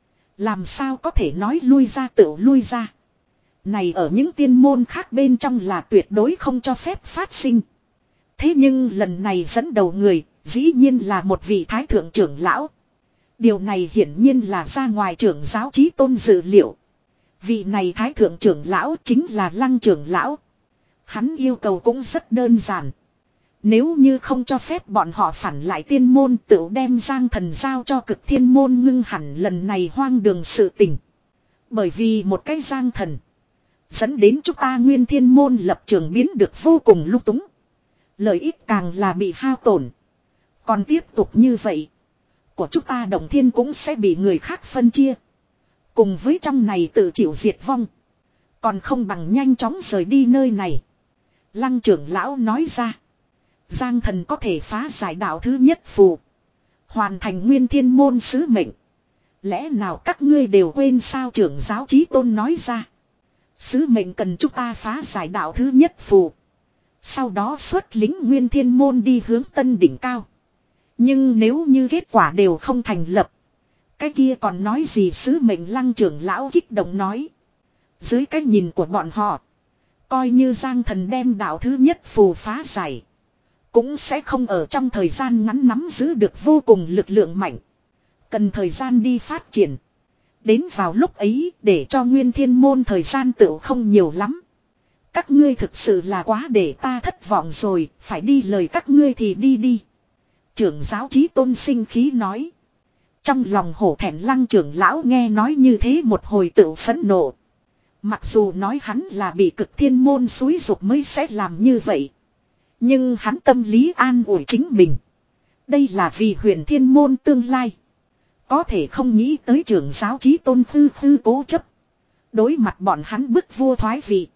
Làm sao có thể nói lui ra tự lui ra. Này ở những tiên môn khác bên trong là tuyệt đối không cho phép phát sinh. Thế nhưng lần này dẫn đầu người dĩ nhiên là một vị thái thượng trưởng lão. Điều này hiển nhiên là ra ngoài trưởng giáo chí tôn dự liệu. Vị này thái thượng trưởng lão chính là Lăng trưởng lão. Hắn yêu cầu cũng rất đơn giản. Nếu như không cho phép bọn họ phản lại tiên môn, tự đem Giang Thần giao cho Cực Thiên môn ngưng hẳn lần này hoang đường sự tình. Bởi vì một cái Giang Thần dẫn đến chúng ta Nguyên Thiên môn lập trường biến được vô cùng lung túng. Lợi ích càng là bị hao tổn. Còn tiếp tục như vậy, của chúng ta Động Thiên cũng sẽ bị người khác phân chia. Cùng với trong này tự chịu diệt vong. Còn không bằng nhanh chóng rời đi nơi này. Lăng trưởng lão nói ra. Giang Thần có thể phá giải đạo thứ nhất phù. Hoàn thành Nguyên Thiên môn sứ mệnh. Lẽ nào các ngươi đều quên sao, trưởng giáo Chí Tôn nói ra. Sứ mệnh cần chúng ta phá giải đạo thứ nhất phù. Sau đó xuất lính Nguyên Thiên môn đi hướng tân đỉnh cao. Nhưng nếu như kết quả đều không thành lập, cái kia còn nói gì sứ mệnh, Lăng trưởng lão kích động nói. Dưới cái nhìn của bọn họ, coi như Giang Thần đem đạo thứ nhất phù phá giải, cũng sẽ không ở trong thời gian ngắn nắm giữ được vô cùng lực lượng mạnh. Cần thời gian đi phát triển. Đến vào lúc ấy, để cho Nguyên Thiên môn thời gian tựu không nhiều lắm. Các ngươi thực sự là quá để ta thất vọng rồi, phải đi lời các ngươi thì đi đi. Trưởng giáo Chí Tôn sinh khí nói. Trong lòng hổ thẹn Lăng trưởng lão nghe nói như thế một hồi tựu phẫn nộ. Mặc dù nói hắn là bị Cực Thiên môn xúi giục mới sẽ làm như vậy, nhưng hắn tâm lý an ủi chính mình. Đây là vì Huyền Thiên môn tương lai. Có thể không nghĩ tới trưởng giáo Chí Tôn khư khư cố chấp. Đối mặt bọn hắn bức vua thoái vị,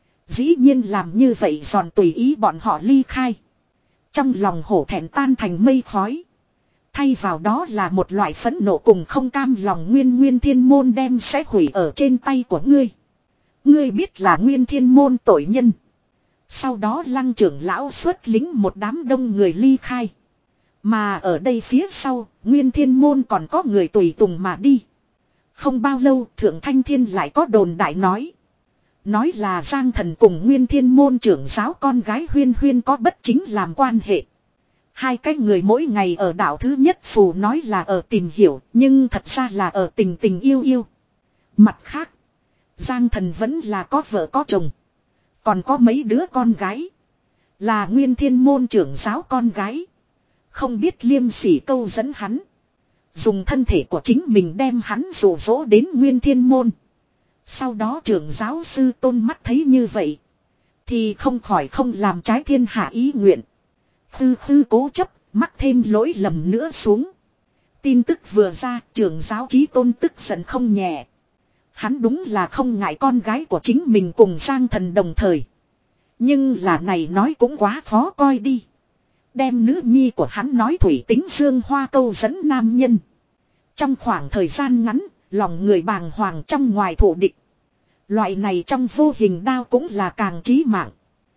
dĩ nhiên làm như vậy giòn tùy ý bọn họ ly khai. Trong lòng hổ thẹn tan thành mây khói. Thay vào đó là một loại phẫn nộ cùng không cam lòng. Nguyên Nguyên Thiên môn đem sẽ hủy ở trên tay của ngươi. Ngươi biết là Nguyên Thiên môn tội nhân. Sau đó Lăng trưởng lão xuất lính một đám đông người ly khai. Mà ở đây phía sau, Nguyên Thiên môn còn có người tùy tùng mà đi. Không bao lâu, Thượng Thanh Thiên lại có đồn đại nói. Nói là Giang Thần cùng Nguyên Thiên môn trưởng giáo con gái Huyên Huyên có bất chính làm quan hệ. Hai cái người mỗi ngày ở đạo thứ nhất phù nói là ở tìm hiểu, nhưng thật ra là ở tình tình yêu yêu. Mặt khác, Giang Thần vẫn là có vợ có chồng, còn có mấy đứa con gái, là Nguyên Thiên môn trưởng giáo con gái. Không biết liêm sỉ câu dẫn hắn, dùng thân thể của chính mình đem hắn dụ dỗ đến Nguyên Thiên môn. Sau đó trưởng giáo sư Tôn mắt thấy như vậy, thì không khỏi không làm trái thiên hạ ý nguyện. Tư tư cố chấp, mắc thêm lỗi lầm nữa xuống. Tin tức vừa ra, trưởng giáo Chí Tôn tức giận không nhẹ. Hắn đúng là không ngại con gái của chính mình cùng Giang Thần đồng thời. Nhưng là này nói cũng quá khó coi đi. Đem nữ nhi của hắn nói thủy tính dương hoa câu dẫn nam nhân. Trong khoảng thời gian ngắn, lòng người bàng hoàng trong ngoài thủ địch. Loại này trong vô hình đao cũng là càng chí mạng.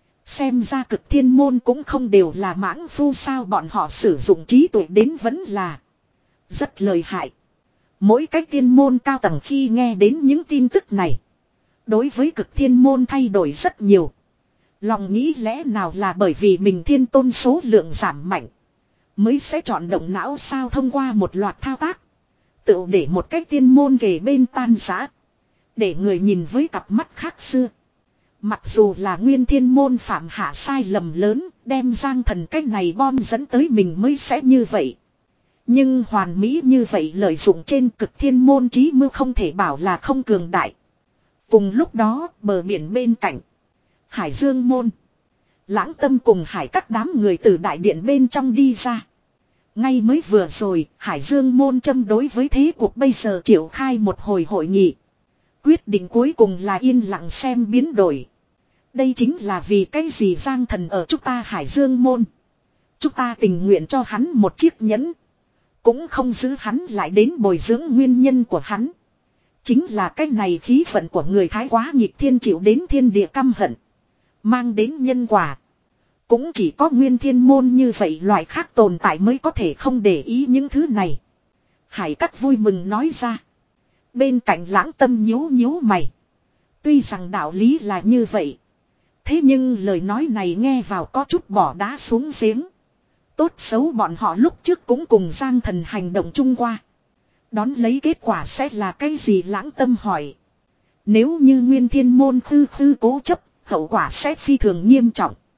Xem ra Cực Thiên môn cũng không đều là mãng phu sao, bọn họ sử dụng trí tuệ đến vẫn là rất lợi hại. Mỗi cái tiên môn cao tầng khi nghe đến những tin tức này, đối với Cực Thiên môn thay đổi rất nhiều. Lòng nghĩ lẽ nào là bởi vì mình thiên tôn số lượng giảm mạnh, mới sẽ chọn động não sao, thông qua một loạt thao tác, tự để một cái tiên môn kề bên tan rã, để người nhìn với cặp mắt khác xưa. Mặc dù là Nguyên Thiên môn phạm hạ sai lầm lớn, đem Giang Thần cách này bom dẫn tới mình mới sẽ như vậy. Nhưng hoàn mỹ như vậy lợi dụng trên Cực Thiên môn chí mưu không thể bảo là không cường đại. Cùng lúc đó, bờ biển bên cạnh Hải Dương môn, Lãng Tâm cùng Hải các đám người từ đại điện bên trong đi ra. Ngay mới vừa rồi, Hải Dương môn châm đối với thế cuộc bây giờ triệu khai một hồi hội nghị. Quyết định cuối cùng là yên lặng xem biến đổi. Đây chính là vì cái gì Giang Thần ở chúng ta Hải Dương môn. Chúng ta tình nguyện cho hắn một chiếc nhẫn, cũng không giữ hắn lại đến bồi dưỡng nguyên nhân của hắn. Chính là cái này khí vận của người Thái quá nghịch thiên, chịu đến thiên địa căm hận, mang đến nhân quả. Cũng chỉ có Nguyên Thiên môn như vậy loại khác tồn tại mới có thể không để ý những thứ này. Hải các vui mừng nói ra. Bên cạnh Lãng Tâm nhíu nhíu mày. Tuy rằng đạo lý là như vậy, thế nhưng lời nói này nghe vào có chút bỏ đá xuống giếng. Tốt xấu bọn họ lúc trước cũng cùng Giang Thần hành động chung qua. Đón lấy kết quả sẽ là cái gì, Lãng Tâm hỏi. Nếu như Nguyên Thiên môn khư khư cố chấp, hậu quả sẽ phi thường nghiêm trọng.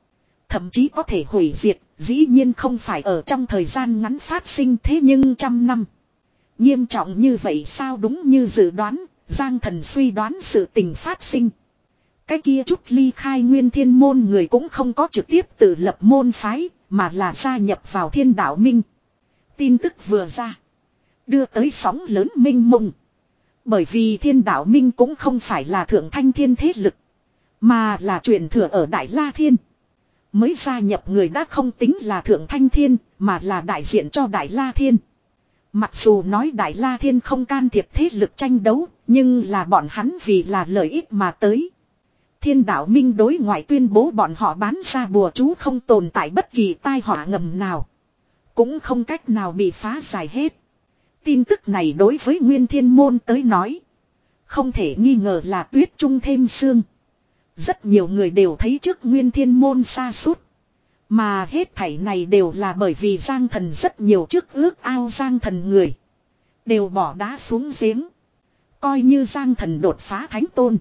thậm chí có thể hủy diệt, dĩ nhiên không phải ở trong thời gian ngắn phát sinh thế nhưng trăm năm. Nghiêm trọng như vậy sao? Đúng như dự đoán, Giang Thần suy đoán sự tình phát sinh. Cái kia chút ly khai Nguyên Thiên Môn người cũng không có trực tiếp tự lập môn phái, mà là gia nhập vào Thiên Đạo Minh. Tin tức vừa ra, đưa tới sóng lớn mênh mông. Bởi vì Thiên Đạo Minh cũng không phải là thượng thanh thiên thế lực, mà là truyền thừa ở Đại La Thiên. Mới gia nhập người đã không tính là thượng thanh thiên, mà là đại diện cho Đại La Thiên. Mặc dù nói Đại La Thiên không can thiệp thế lực tranh đấu, nhưng là bọn hắn vì là lợi ích mà tới. Thiên Đạo Minh đối ngoại tuyên bố bọn họ bán ra bùa chú không tồn tại bất kỳ tai họa ngầm nào, cũng không cách nào bị phá giải hết. Tin tức này đối với Nguyên Thiên Môn tới nói, không thể nghi ngờ là tuyết trung thêm sương. Rất nhiều người đều thấy trước Nguyên Thiên Môn sa sút, mà hết thảy này đều là bởi vì Giang Thần rất nhiều trước ước ao Giang Thần người đều bỏ đá xuống giếng. Coi như Giang Thần đột phá thánh tôn,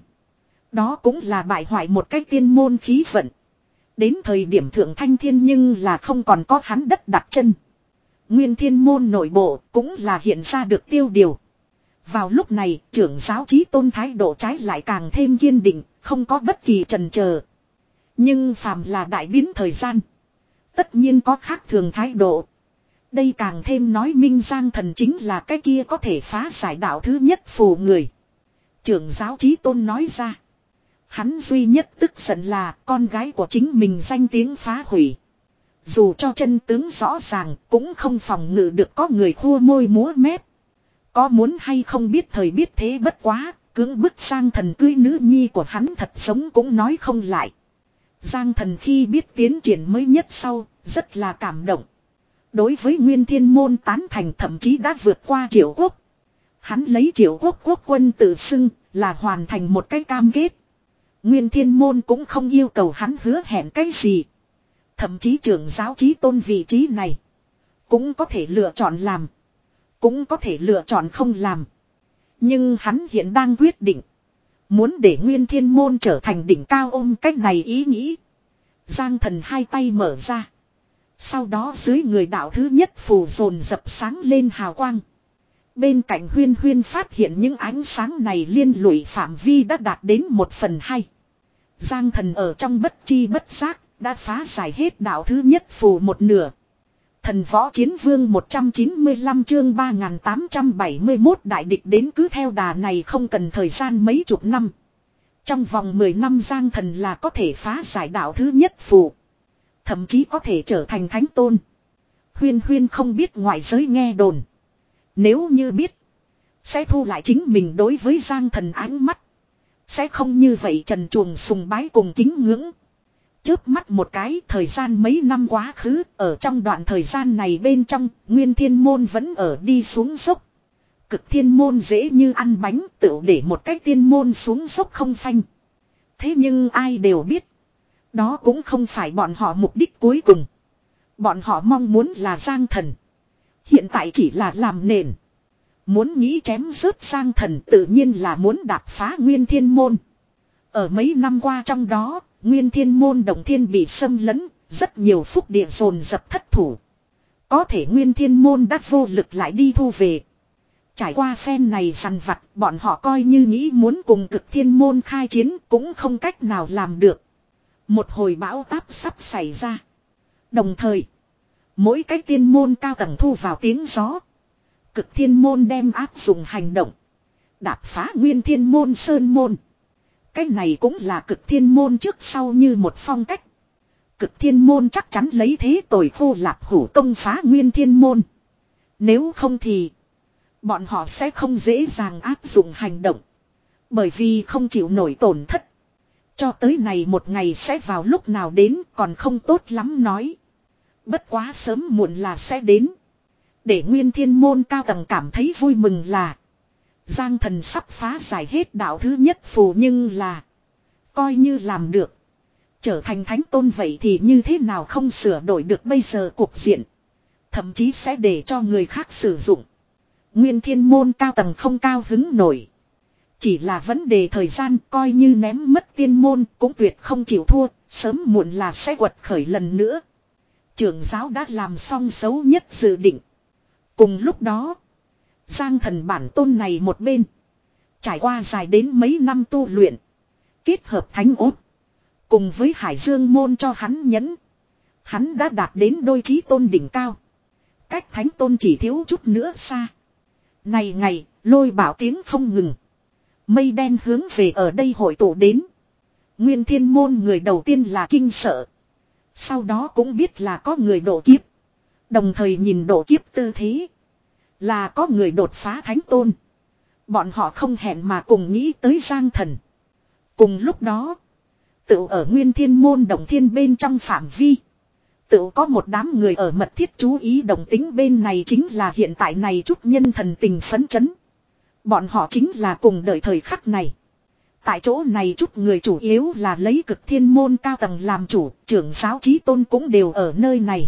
đó cũng là bại hoại một cách tiên môn khí vận. Đến thời điểm thượng thanh thiên nhưng là không còn có hắn đất đặt chân. Nguyên Thiên Môn nội bộ cũng là hiện ra được tiêu điều. Vào lúc này, trưởng giáo Chí Tôn thái độ trái lại càng thêm kiên định, không có bất kỳ chần chờ. Nhưng phàm là đại biến thời gian, tất nhiên có khác thường thái độ. Đây càng thêm nói minh Giang Thần chính là cái kia có thể phá giải đạo thứ nhất phù người. Trưởng giáo Chí Tôn nói ra. Hắn duy nhất tức giận là con gái của chính mình danh tiếng phá hủy. Dù cho chân tướng rõ ràng cũng không phòng ngự được có người khua môi múa mép. Có muốn hay không biết thời biết thế bất quá, cưỡng bức Giang Thần cưới nữ nhi của hắn thật sống cũng nói không lại. Giang Thần khi biết tiến triển mới nhất sau, rất là cảm động. Đối với Nguyên Thiên Môn tán thành thậm chí đã vượt qua Triệu Quốc. Hắn lấy Triệu Quốc quốc quân tự xưng là hoàn thành một cái cam kết. Nguyên Thiên Môn cũng không yêu cầu hắn hứa hẹn cái gì. Thậm chí trưởng giáo Chí Tôn vị trí này cũng có thể lựa chọn làm, cũng có thể lựa chọn không làm. Nhưng hắn hiện đang quyết định muốn để Nguyên Thiên Môn trở thành đỉnh cao ôm cách này ý nghĩ. Giang Thần hai tay mở ra. Sau đó dưới người đạo thứ nhất phù dồn dập sáng lên hào quang. Bên cạnh Huyên Huyên phát hiện những ánh sáng này liên lụy phạm vi đã đạt đến một phần hai. Giang Thần ở trong bất chi bất giác đã phá giải hết đạo thứ nhất phù một nửa. Thần Võ Chiến Vương một trăm chín mươi lăm chương ba nghìn tám trăm bảy mươi mốt đại địch đến, cứ theo đà này không cần thời gian mấy chục năm. Trong vòng mười năm Giang Thần là có thể phá giải đạo thứ nhất phù. Thậm chí có thể trở thành thánh tôn. Huyên Huyên không biết ngoại giới nghe đồn. Nếu như biết, sẽ thu lại chính mình đối với Giang Thần ánh mắt. Sẽ không như vậy trần truồng sùng bái cùng kính ngưỡng. Chớp mắt một cái, thời gian mấy năm quá khứ, ở trong đoạn thời gian này bên trong, Nguyên Thiên Môn vẫn ở đi xuống dốc. Cực Thiên Môn dễ như ăn bánh, tự để một cái tiên môn xuống dốc không phanh. Thế nhưng ai đều biết, đó cũng không phải bọn họ mục đích cuối cùng. Bọn họ mong muốn là Giang Thần. Hiện tại chỉ là làm nền. Muốn nghĩ chém rớt Giang Thần tự nhiên là muốn đạp phá Nguyên Thiên Môn. Ở mấy năm qua trong đó, Nguyên Thiên Môn Động Thiên bị xâm lấn, rất nhiều phúc địa dồn dập thất thủ. Có thể Nguyên Thiên Môn đã vô lực lại đi thu về. Trải qua phen này săn vặt, bọn họ coi như nghĩ muốn cùng Cực Thiên Môn khai chiến cũng không cách nào làm được. Một hồi bão táp sắp xảy ra. Đồng thời, mỗi cái tiên môn cao tầng thu vào tiếng gió. Cực Thiên Môn đem áp dụng hành động, đạp phá Nguyên Thiên Môn Sơn Môn. Cái này cũng là Cực Thiên Môn trước sau như một phong cách. Cực Thiên Môn chắc chắn lấy thế tội khô lạp hủ công phá Nguyên Thiên Môn. Nếu không thì bọn họ sẽ không dễ dàng áp dụng hành động. Bởi vì không chịu nổi tổn thất. Cho tới này một ngày sẽ vào lúc nào đến còn không tốt lắm nói. Bất quá sớm muộn là sẽ đến. Để Nguyên Thiên Môn cao tầng cảm thấy vui mừng là Giang Thần sắp phá giải hết đạo thứ nhất phù, nhưng là coi như làm được, trở thành thánh tôn vậy thì như thế nào không sửa đổi được bây giờ cục diện. Thậm chí sẽ để cho người khác sử dụng. Nguyên Thiên Môn cao tầng không cao hứng nổi. Chỉ là vấn đề thời gian, coi như ném mất tiên môn cũng tuyệt không chịu thua, sớm muộn là sẽ quật khởi lần nữa. Trưởng giáo đã làm xong xấu nhất dự định. Cùng lúc đó, Giang Thần bản tôn này một bên, trải qua dài đến mấy năm tu luyện, kết hợp thánh ốt, cùng với Hải Dương môn cho hắn nhẫn, hắn đã đạt đến đôi chí tôn đỉnh cao. Cách thánh tôn chỉ thiếu chút nữa xa. Này ngày, lôi bảo tiếng không ngừng. Mây đen hướng về ở đây hội tụ đến. Nguyên Thiên môn người đầu tiên là kinh sợ. Sau đó cũng biết là có người độ kiếp. Đồng thời nhìn độ kiếp tư thế, là có người đột phá thánh tôn. Bọn họ không hẹn mà cùng nghĩ tới Giang Thần. Cùng lúc đó, tự ở Nguyên Thiên môn đồng thiên bên trong phạm vi, tự có một đám người ở mật thiết chú ý đồng tính bên này, chính là hiện tại này chút nhân thần tình phấn chấn. Bọn họ chính là cùng đợi thời khắc này. Tại chỗ này chút người chủ yếu là lấy Cực Thiên môn cao tầng làm chủ, trưởng giáo chí tôn cũng đều ở nơi này.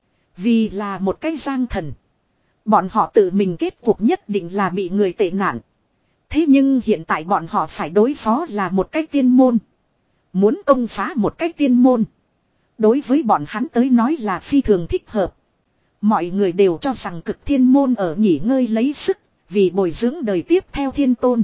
Vì là một cái Giang Thần, bọn họ tự mình kết cuộc nhất định là bị người tệ nạn. Thế nhưng hiện tại bọn họ phải đối phó là một cái tiên môn. Muốn công phá một cái tiên môn, đối với bọn hắn tới nói là phi thường thích hợp. Mọi người đều cho rằng Cực Thiên môn ở nghỉ ngơi lấy sức, vì bồi dưỡng đời tiếp theo thiên tôn.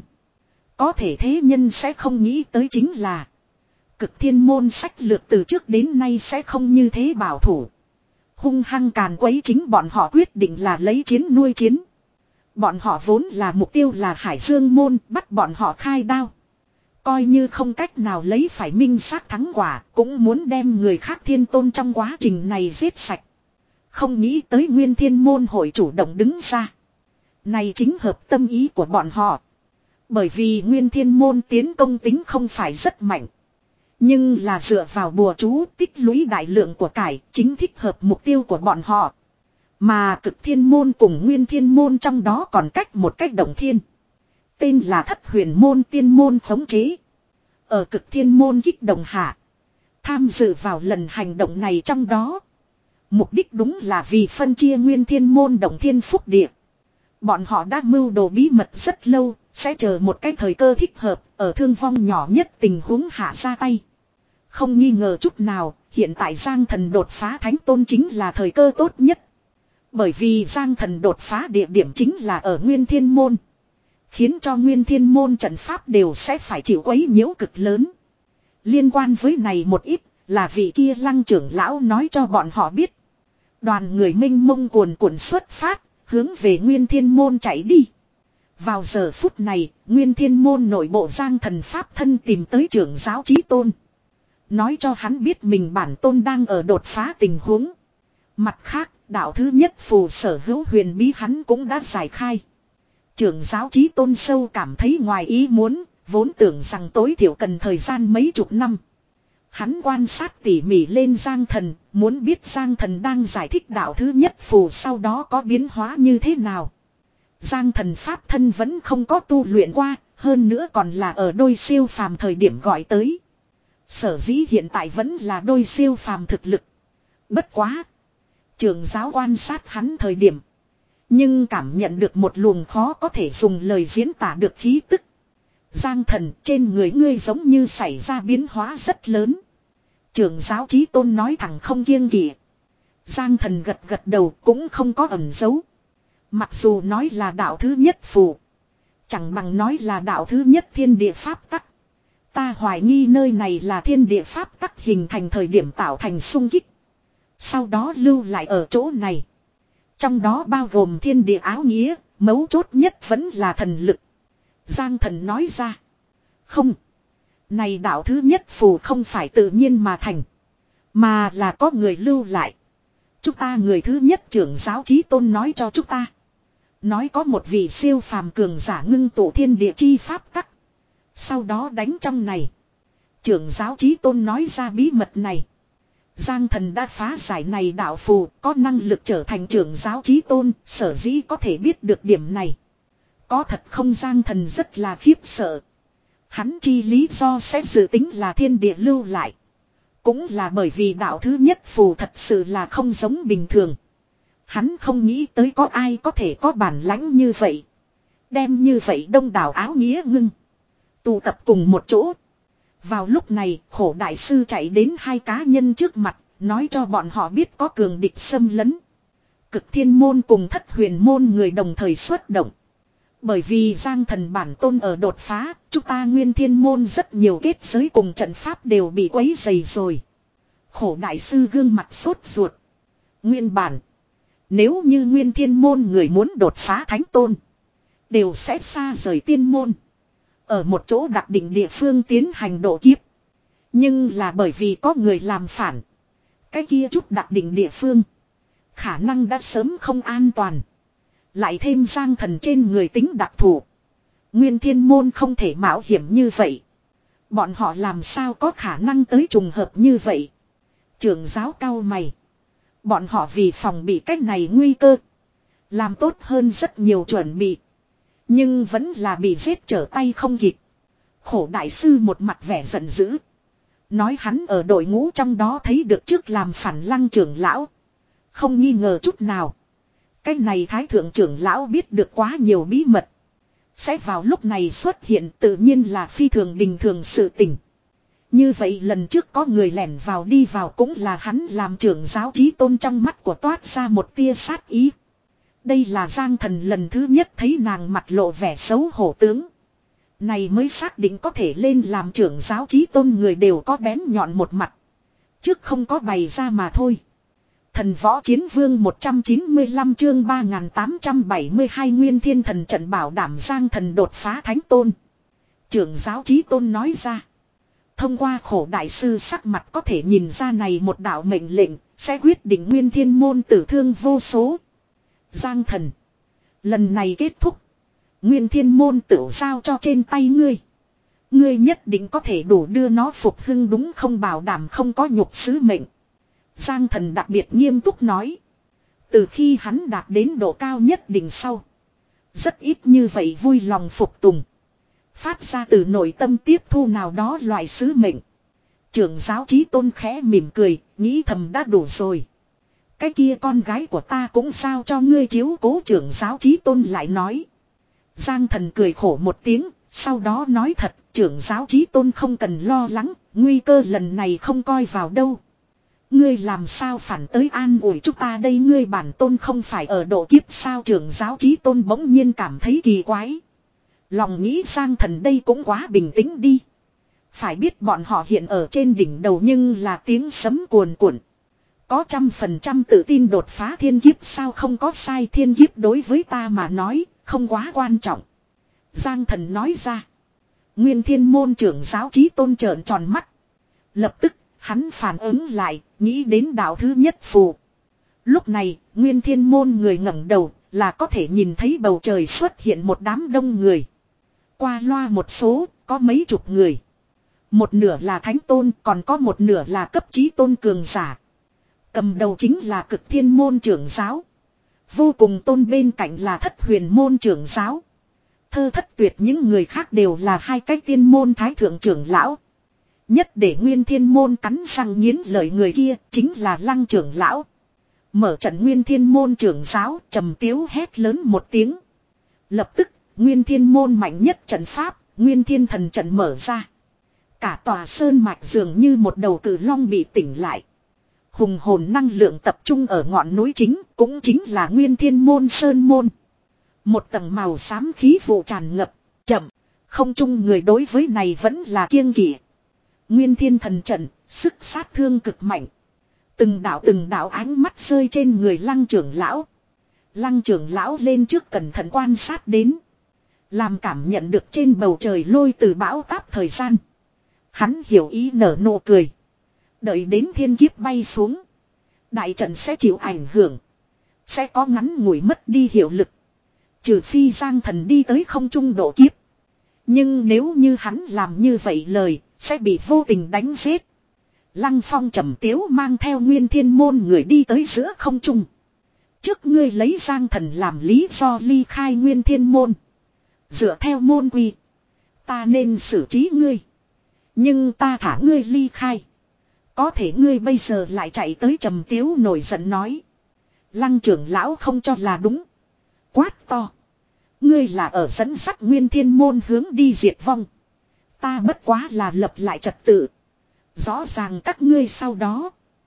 Có thể thế nhân sẽ không nghĩ tới chính là Cực Thiên môn sách lược từ trước đến nay sẽ không như thế bảo thủ. Hung hăng càn quấy, chính bọn họ quyết định là lấy chiến nuôi chiến. Bọn họ vốn là mục tiêu là Hải Dương môn, bắt bọn họ khai đao. Coi như không cách nào lấy phải minh xác thắng quả, cũng muốn đem người khác thiên tôn trong quá trình này giết sạch. Không nghĩ tới Nguyên Thiên môn hội chủ động đứng ra. Này chính hợp tâm ý của bọn họ. Bởi vì Nguyên Thiên môn tiến công tính không phải rất mạnh, nhưng là dựa vào bùa chú tích lũy đại lượng của cải, chính thích hợp mục tiêu của bọn họ. Mà Cực Thiên môn cùng Nguyên Thiên môn trong đó còn cách một cách động thiên, tên là Thất Huyền môn tiên môn khống chế. Ở Cực Thiên môn kích động hạ, tham dự vào lần hành động này trong đó. Mục đích đúng là vì phân chia Nguyên Thiên môn động thiên phúc địa. Bọn họ đã mưu đồ bí mật rất lâu, sẽ chờ một cái thời cơ thích hợp, ở thương vong nhỏ nhất tình huống hạ ra tay. Không nghi ngờ chút nào, hiện tại Giang Thần đột phá thánh tôn chính là thời cơ tốt nhất. Bởi vì Giang Thần đột phá địa điểm chính là ở Nguyên Thiên môn, khiến cho Nguyên Thiên môn trận pháp đều sẽ phải chịu quấy nhiễu cực lớn. Liên quan với này một ít, là vị kia Lăng trưởng lão nói cho bọn họ biết. Đoàn người minh mông cuồn cuộn xuất phát, hướng về Nguyên Thiên môn chạy đi. Vào giờ phút này, Nguyên Thiên môn nội bộ Giang Thần pháp thân tìm tới trưởng giáo chí tôn, nói cho hắn biết mình bản tôn đang ở đột phá tình huống. Mặt khác, đạo thứ nhất phù sở hữu huyền bí hắn cũng đã giải khai. Trưởng giáo chí tôn sâu cảm thấy ngoài ý muốn, vốn tưởng rằng tối thiểu cần thời gian mấy chục năm. Hắn quan sát tỉ mỉ lên Giang Thần, muốn biết Giang Thần đang giải thích đạo thứ nhất phù sau đó có biến hóa như thế nào. Giang Thần pháp thân vẫn không có tu luyện qua, hơn nữa còn là ở đôi siêu phàm thời điểm gọi tới. Sở dĩ hiện tại vẫn là đôi siêu phàm thực lực. Bất quá, trưởng giáo quan sát hắn thời điểm, nhưng cảm nhận được một luồng khó có thể dùng lời diễn tả được khí tức. Giang Thần, trên người ngươi giống như xảy ra biến hóa rất lớn. Trưởng giáo chí tôn nói thẳng không kiêng kỵ. Giang Thần gật gật đầu, cũng không có ẩn giấu. Mặc dù nói là đạo thứ nhất phù, chẳng bằng nói là đạo thứ nhất thiên địa pháp tắc. Ta hoài nghi nơi này là thiên địa pháp tắc hình thành thời điểm tạo thành xung kích, sau đó lưu lại ở chỗ này. Trong đó bao gồm thiên địa áo nghĩa, mấu chốt nhất vẫn là thần lực. Giang Thần nói ra. Không. Này đạo thứ nhất phù không phải tự nhiên mà thành, mà là có người lưu lại. Chúng ta người thứ nhất trưởng giáo chí tôn nói cho chúng ta. Nói có một vị siêu phàm cường giả ngưng tụ thiên địa chi pháp tắc, sau đó đánh trong này. Trưởng giáo chí tôn nói ra bí mật này. Giang Thần đã phá giải này đạo phù, có năng lực trở thành trưởng giáo chí tôn, sở dĩ có thể biết được điểm này. Có thật không? Giang Thần rất là khiếp sợ. Hắn chi lý do sẽ dự tính là thiên địa lưu lại, cũng là bởi vì đạo thứ nhất phù thật sự là không giống bình thường. Hắn không nghĩ tới có ai có thể có bản lãnh như vậy, đem như vậy đông đảo áo nghĩa ngưng Tụ tập cùng một chỗ. Vào lúc này, khổ đại sư chạy đến hai cá nhân trước mặt, nói cho bọn họ biết có cường địch xâm lấn. Cực thiên môn cùng thất huyền môn người đồng thời xuất động. Bởi vì Giang Thần bản tôn ở đột phá, chúng ta nguyên thiên môn rất nhiều kết giới cùng trận pháp đều bị quấy dày rồi. Khổ đại sư gương mặt sốt ruột. Nguyên bản, nếu như nguyên thiên môn người muốn đột phá thánh tôn, đều sẽ xa rời tiên môn. Ở một chỗ đặc định địa phương tiến hành độ kiếp. Nhưng là bởi vì có người làm phản. Cái kia chút đặc định địa phương, khả năng đã sớm không an toàn. Lại thêm Giang Thần trên người tính đặc thù. Nguyên thiên môn không thể mạo hiểm như vậy. Bọn họ làm sao có khả năng tới trùng hợp như vậy. Trưởng giáo cao mày. Bọn họ vì phòng bị cách này nguy cơ, làm tốt hơn rất nhiều chuẩn bị. Nhưng vẫn là bị giết trở tay không kịp. Khổ đại sư một mặt vẻ giận dữ. Nói hắn ở đội ngũ trong đó thấy được trước làm phản Lăng trưởng lão. Không nghi ngờ chút nào. Cái này thái thượng trưởng lão biết được quá nhiều bí mật. Sẽ vào lúc này xuất hiện tự nhiên là phi thường bình thường sự tình. Như vậy lần trước có người lẻn vào đi vào cũng là hắn làm trưởng giáo chí tôn, trong mắt của toát ra một tia sát ý. Đây là Giang Thần lần thứ nhất thấy nàng mặt lộ vẻ xấu hổ tướng. Này mới xác định có thể lên làm trưởng giáo chí tôn người đều có bén nhọn một mặt. Trước không có bày ra mà thôi. Thần võ chiến vương một trăm chín mươi lăm chương ba nghìn tám trăm bảy mươi hai nguyên thiên thần trận bảo đảm Giang Thần đột phá thánh tôn. Trưởng giáo chí tôn nói ra. Thông qua khổ đại sư sắc mặt có thể nhìn ra này một đạo mệnh lệnh sẽ quyết định nguyên thiên môn tử thương vô số. Giang Thần, lần này kết thúc, nguyên thiên môn tự giao cho trên tay ngươi. Ngươi nhất định có thể đủ đưa nó phục hưng đúng không, bảo đảm không có nhục sứ mệnh. Giang Thần đặc biệt nghiêm túc nói. Từ khi hắn đạt đến độ cao nhất định sau, rất ít như vậy vui lòng phục tùng. Phát ra từ nội tâm tiếp thu nào đó loại sứ mệnh. Trưởng giáo chí tôn khẽ mỉm cười, nghĩ thầm đã đủ rồi. Cái kia con gái của ta cũng giao cho ngươi chiếu cố, trưởng giáo chí tôn lại nói. Giang Thần cười khổ một tiếng, sau đó nói thật, trưởng giáo chí tôn không cần lo lắng, nguy cơ lần này không coi vào đâu. Ngươi làm sao phản tới an ủi chúng ta đây, ngươi bản tôn không phải ở độ kiếp sao? Trưởng giáo chí tôn bỗng nhiên cảm thấy kỳ quái. Lòng nghĩ Giang Thần đây cũng quá bình tĩnh đi. Phải biết bọn họ hiện ở trên đỉnh đầu nhưng là tiếng sấm cuồn cuộn. Có trăm phần trăm tự tin đột phá thiên kiếp sao? Không có sai, thiên kiếp đối với ta mà nói không quá quan trọng. Giang Thần nói ra. Nguyên thiên môn trưởng giáo chí tôn trợn tròn mắt. Lập tức hắn phản ứng lại, nghĩ đến đạo thứ nhất phù. Lúc này nguyên thiên môn người ngẩng đầu là có thể nhìn thấy bầu trời xuất hiện một đám đông người. Qua loa một số, có mấy chục người. Một nửa là thánh tôn, còn có một nửa là cấp chí tôn cường giả. Cầm đầu chính là cực thiên môn trưởng giáo. Vô cùng tôn bên cạnh là thất huyền môn trưởng giáo. Thơ thất tuyệt những người khác đều là hai cái tiên môn thái thượng trưởng lão. Nhất để nguyên thiên môn cắn răng nghiến lợi người kia chính là Lăng trưởng lão. Mở trận nguyên thiên môn trưởng giáo trầm tiếu hét lớn một tiếng. Lập tức nguyên thiên môn mạnh nhất trận pháp, nguyên thiên thần trận mở ra. Cả tòa sơn mạch dường như một đầu cự long bị tỉnh lại. Hùng hồn năng lượng tập trung ở ngọn núi chính, cũng chính là nguyên thiên môn sơn môn. Một tầng màu xám khí vụ tràn ngập, chậm, không chung người đối với này vẫn là kiêng kỵ. Nguyên thiên thần trận, sức sát thương cực mạnh. Từng đạo từng đạo ánh mắt rơi trên người Lăng trưởng lão. Lăng trưởng lão lên trước cẩn thận quan sát đến. Làm cảm nhận được trên bầu trời lôi từ bão táp thời gian. Hắn hiểu ý nở nụ cười. Đợi đến thiên kiếp bay xuống, đại trận sẽ chịu ảnh hưởng. Sẽ có ngắn ngủi mất đi hiệu lực. Trừ phi Giang Thần đi tới không trung độ kiếp. Nhưng nếu như hắn làm như vậy lời, sẽ bị vô tình đánh giết. Lăng Phong trầm tiếu mang theo nguyên thiên môn người đi tới giữa không trung. Trước ngươi lấy Giang Thần làm lý do ly khai nguyên thiên môn. Dựa theo môn quy, ta nên xử trí ngươi. Nhưng ta thả ngươi ly khai. Có thể ngươi bây giờ lại chạy tới, trầm tiếu nổi giận nói. Lăng trưởng lão không cho là đúng. Quát to. Ngươi là ở dẫn dắt nguyên thiên môn hướng đi diệt vong. Ta bất quá là lập lại trật tự. Rõ ràng các ngươi sau đó.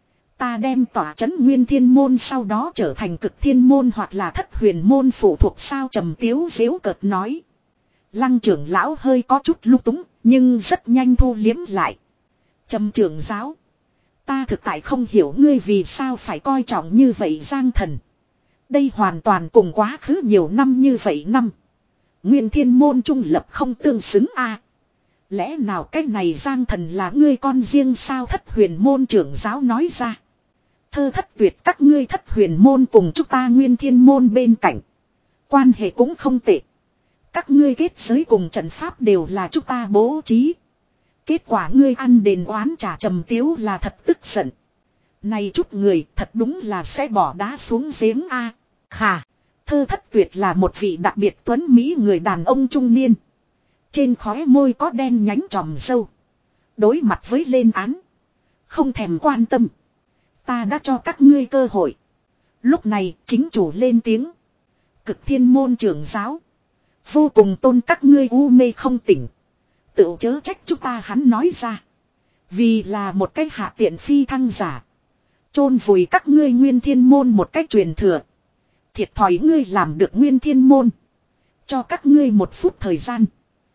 Ta đem tỏa trấn nguyên thiên môn sau đó trở thành cực thiên môn hoặc là thất huyền môn phụ thuộc sao trầm tiếu dễu cợt nói. Lăng trưởng lão hơi có chút lung túng nhưng rất nhanh thu liếm lại. Trầm trưởng giáo. Ta thực tại không hiểu ngươi vì sao phải coi trọng như vậy Giang Thần. Đây hoàn toàn cùng quá khứ nhiều năm như vậy năm. Nguyên thiên môn trung lập không tương xứng a. Lẽ nào cái này Giang Thần là ngươi con riêng sao thất huyền môn trưởng giáo nói ra. Thơ thất tuyệt các ngươi thất huyền môn cùng chúng ta nguyên thiên môn bên cạnh. Quan hệ cũng không tệ. Các ngươi kết giới cùng trận pháp đều là chúng ta bố trí. Kết quả ngươi ăn đền oán trả trầm tiếu là thật tức giận. Này chút người thật đúng là sẽ bỏ đá xuống giếng a. Khà, thơ thất tuyệt là một vị đặc biệt tuấn mỹ người đàn ông trung niên. Trên khóe môi có đen nhánh tròm râu. Đối mặt với lên án. Không thèm quan tâm. Ta đã cho các ngươi cơ hội. Lúc này chính chủ lên tiếng. Cực thiên môn trưởng giáo. Vô cùng tôn các ngươi u mê không tỉnh. Tự chớ trách chúng ta hắn nói ra. Vì là một cái hạ tiện phi thăng giả. Chôn vùi các ngươi nguyên thiên môn một cách truyền thừa. Thiệt thòi ngươi làm được nguyên thiên môn. Cho các ngươi một phút thời gian.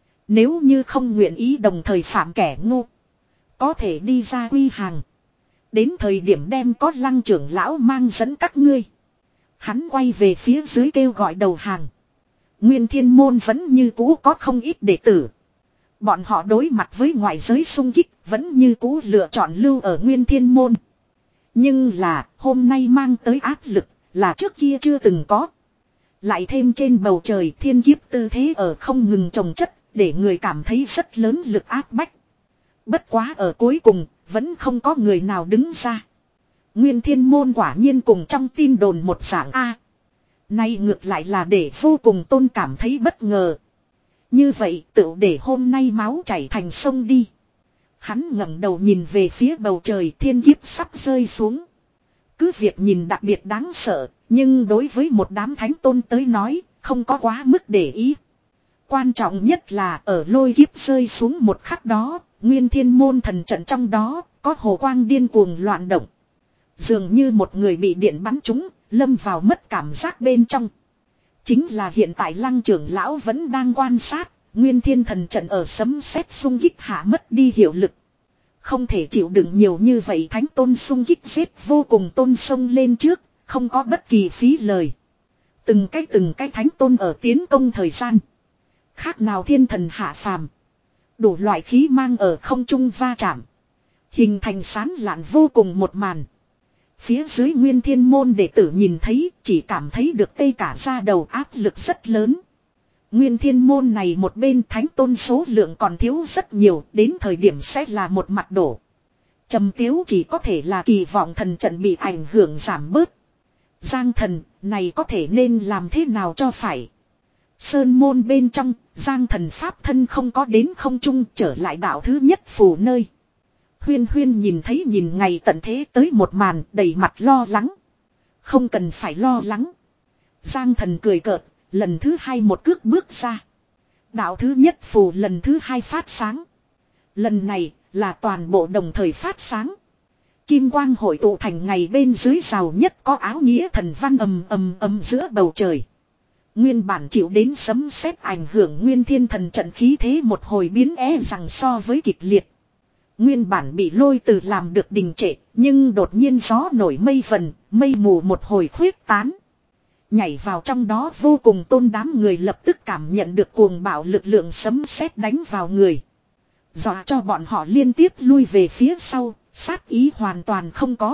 Nếu như không nguyện ý đồng thời phạm kẻ ngu. Có thể đi ra quy hàng. Đến thời điểm đem có lăng trưởng lão mang dẫn các ngươi. Hắn quay về phía dưới kêu gọi đầu hàng. Nguyên thiên môn vẫn như cũ có không ít đệ tử. Bọn họ đối mặt với ngoại giới xung kích vẫn như cũ lựa chọn lưu ở nguyên thiên môn. Nhưng là hôm nay mang tới áp lực là trước kia chưa từng có. Lại thêm trên bầu trời thiên kiếp tư thế ở không ngừng chồng chất để người cảm thấy rất lớn lực áp bách. Bất quá ở cuối cùng vẫn không có người nào đứng ra. Nguyên thiên môn quả nhiên cùng trong tin đồn một dạng A. Nay ngược lại là để vô cùng tôn cảm thấy bất ngờ. Như vậy tự để hôm nay máu chảy thành sông đi. Hắn ngẩng đầu nhìn về phía bầu trời thiên kiếp sắp rơi xuống. Cứ việc nhìn đặc biệt đáng sợ, nhưng đối với một đám thánh tôn tới nói, không có quá mức để ý. Quan trọng nhất là ở lôi kiếp rơi xuống một khắc đó, nguyên thiên môn thần trận trong đó, có hồ quang điên cuồng loạn động. Dường như một người bị điện bắn trúng, lâm vào mất cảm giác bên trong. Chính là hiện tại lăng trưởng lão vẫn đang quan sát, nguyên thiên thần trận ở sấm sét xung kích hạ mất đi hiệu lực. Không thể chịu đựng nhiều như vậy thánh tôn xung kích giết vô cùng tôn sông lên trước, không có bất kỳ phí lời. Từng cái từng cái thánh tôn ở tiến công thời gian. Khác nào thiên thần hạ phàm. Đủ loại khí mang ở không trung va chạm. Hình thành sán lạn vô cùng một màn. Phía dưới nguyên thiên môn đệ tử nhìn thấy chỉ cảm thấy được tê cả da đầu áp lực rất lớn. Nguyên thiên môn này một bên thánh tôn số lượng còn thiếu rất nhiều, đến thời điểm sẽ là một mặt đổ. Trầm tiếu chỉ có thể là kỳ vọng thần trận bị ảnh hưởng giảm bớt. Giang thần, này có thể nên làm thế nào cho phải. Sơn môn bên trong, Giang thần pháp thân không có đến không trung trở lại đạo thứ nhất phù nơi. Huyên huyên nhìn thấy nhìn ngày tận thế tới một màn đầy mặt lo lắng. Không cần phải lo lắng. Giang thần cười cợt, lần thứ hai một cước bước ra. Đạo thứ nhất phù lần thứ hai phát sáng. Lần này là toàn bộ đồng thời phát sáng. Kim quang hội tụ thành ngày bên dưới rào nhất có áo nghĩa thần văn ầm ầm ầm giữa bầu trời. Nguyên bản chịu đến sấm sét ảnh hưởng nguyên thiên thần trận khí thế một hồi biến é rằng so với kịch liệt. Nguyên bản bị lôi từ làm được đình trệ, nhưng đột nhiên gió nổi mây vần, mây mù một hồi khuyết tán. Nhảy vào trong đó vô cùng tôn đám người lập tức cảm nhận được cuồng bạo lực lượng sấm sét đánh vào người. Dọa cho bọn họ liên tiếp lui về phía sau, sát ý hoàn toàn không có.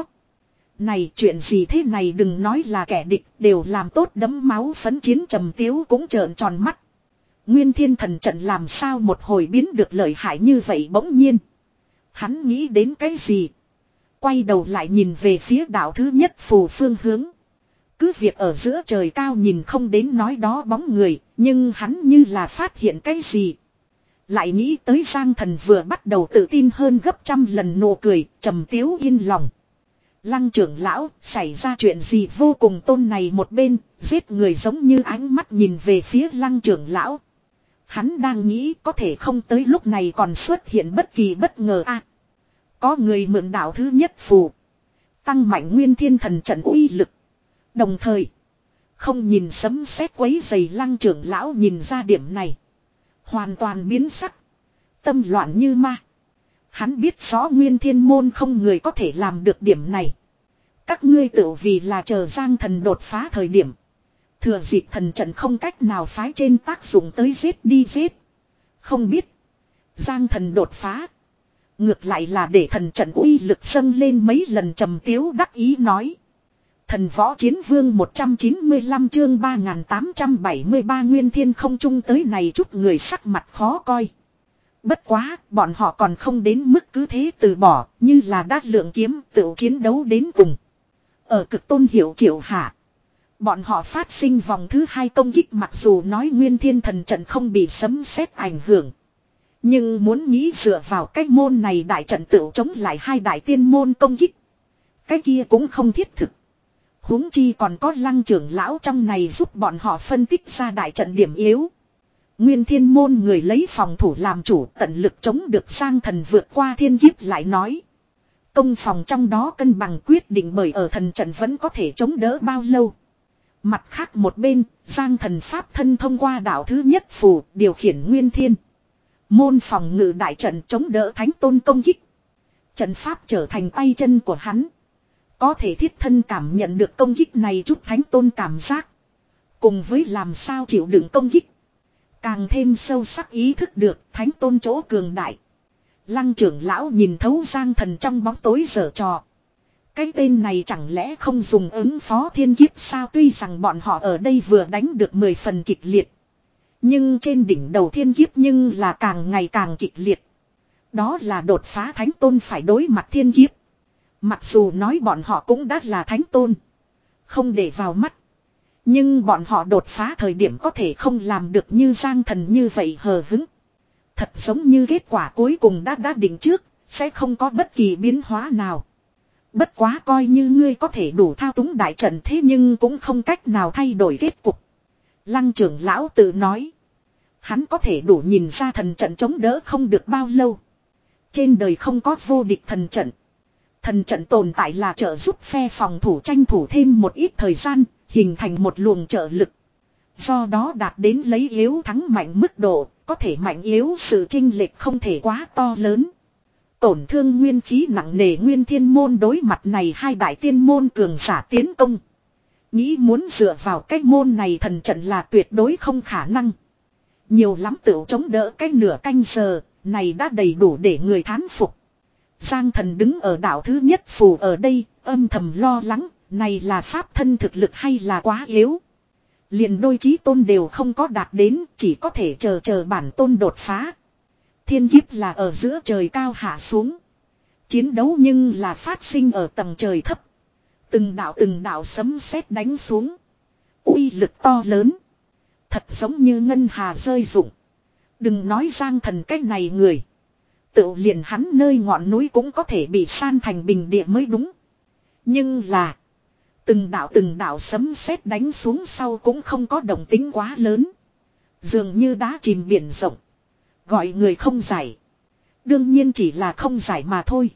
Này chuyện gì thế này đừng nói là kẻ địch đều làm tốt đấm máu phấn chiến trầm tiếu cũng trợn tròn mắt. Nguyên thiên thần trận làm sao một hồi biến được lợi hại như vậy bỗng nhiên. Hắn nghĩ đến cái gì? Quay đầu lại nhìn về phía đạo thứ nhất phù phương hướng. Cứ việc ở giữa trời cao nhìn không đến nói đó bóng người, nhưng hắn như là phát hiện cái gì. Lại nghĩ tới Giang thần vừa bắt đầu tự tin hơn gấp trăm lần nụ cười, trầm tiếu yên lòng. Lăng trưởng lão, xảy ra chuyện gì vô cùng tôn này một bên, giết người giống như ánh mắt nhìn về phía lăng trưởng lão. Hắn đang nghĩ có thể không tới lúc này còn xuất hiện bất kỳ bất ngờ a. Có người mượn đạo thứ nhất phù. Tăng mạnh nguyên thiên thần trận uy lực. Đồng thời. Không nhìn sấm sét quấy dày Lăng trưởng lão nhìn ra điểm này. Hoàn toàn biến sắc. Tâm loạn như ma. Hắn biết rõ nguyên thiên môn không người có thể làm được điểm này. Các ngươi tự vì là chờ Giang thần đột phá thời điểm. Thừa dịp thần trận không cách nào phái trên tác dụng tới giết đi giết. Không biết. Giang thần đột phá. Ngược lại là để thần trận uy lực dâng lên mấy lần trầm tiếu đắc ý nói. Thần võ chiến vương một trăm chín mươi lăm chương ba nghìn tám trăm bảy mươi ba nguyên thiên không chung tới này chút người sắc mặt khó coi. Bất quá, bọn họ còn không đến mức cứ thế từ bỏ, như là đát lượng kiếm tự chiến đấu đến cùng. Ở cực tôn hiệu triệu hạ. Bọn họ phát sinh vòng thứ hai công kích mặc dù nói nguyên thiên thần trận không bị sấm sét ảnh hưởng. Nhưng muốn nghĩ dựa vào cái môn này đại trận tự chống lại hai đại tiên môn công kích. Cái kia cũng không thiết thực. Huống chi còn có Lăng trưởng lão trong này giúp bọn họ phân tích ra đại trận điểm yếu. Nguyên thiên môn người lấy phòng thủ làm chủ tận lực chống được Giang thần vượt qua thiên kiếp lại nói. Công phòng trong đó cân bằng quyết định bởi ở thần trận vẫn có thể chống đỡ bao lâu. Mặt khác một bên, Giang thần pháp thân thông qua đạo thứ nhất phù điều khiển nguyên thiên. Môn phòng ngự đại trận chống đỡ thánh tôn công kích. Trận pháp trở thành tay chân của hắn. Có thể thiết thân cảm nhận được công kích này chút thánh tôn cảm giác. Cùng với làm sao chịu đựng công kích. Càng thêm sâu sắc ý thức được thánh tôn chỗ cường đại. Lăng trưởng lão nhìn thấu Giang thần trong bóng tối giở trò. Cái tên này chẳng lẽ không dùng ứng phó thiên kiếp sao tuy rằng bọn họ ở đây vừa đánh được mười phần kịch liệt. Nhưng trên đỉnh đầu thiên kiếp nhưng là càng ngày càng kịch liệt. Đó là đột phá thánh tôn phải đối mặt thiên kiếp. Mặc dù nói bọn họ cũng đã là thánh tôn. Không để vào mắt. Nhưng bọn họ đột phá thời điểm có thể không làm được như Giang thần như vậy hờ hứng. Thật giống như kết quả cuối cùng đã đã định trước. Sẽ không có bất kỳ biến hóa nào. Bất quá coi như ngươi có thể đủ thao túng đại trận thế nhưng cũng không cách nào thay đổi kết cục. Lăng trưởng lão tự nói. Hắn có thể đủ nhìn ra thần trận chống đỡ không được bao lâu. Trên đời không có vô địch thần trận. Thần trận tồn tại là trợ giúp phe phòng thủ tranh thủ thêm một ít thời gian, hình thành một luồng trợ lực. Do đó đạt đến lấy yếu thắng mạnh mức độ, có thể mạnh yếu sự chênh lệch không thể quá to lớn. Tổn thương nguyên khí nặng nề nguyên thiên môn đối mặt này hai đại tiên môn cường giả tiến công. Nghĩ muốn dựa vào cái môn này thần trận là tuyệt đối không khả năng. Nhiều lắm tựu chống đỡ cái nửa canh giờ, này đã đầy đủ để người thán phục. Giang thần đứng ở đảo thứ nhất phù ở đây, âm thầm lo lắng, này là pháp thân thực lực hay là quá yếu. Liền đôi chí tôn đều không có đạt đến, chỉ có thể chờ chờ bản tôn đột phá. Thiên kiếp là ở giữa trời cao hạ xuống. Chiến đấu nhưng là phát sinh ở tầng trời thấp. Từng đạo từng đạo sấm sét đánh xuống. Uy lực to lớn. Thật giống như ngân hà rơi rụng. Đừng nói Giang thần cách này người. Tự liền hắn nơi ngọn núi cũng có thể bị san thành bình địa mới đúng. Nhưng là. Từng đạo từng đạo sấm sét đánh xuống sau cũng không có động tính quá lớn. Dường như đá chìm biển rộng. Gọi người không giải. Đương nhiên chỉ là không giải mà thôi.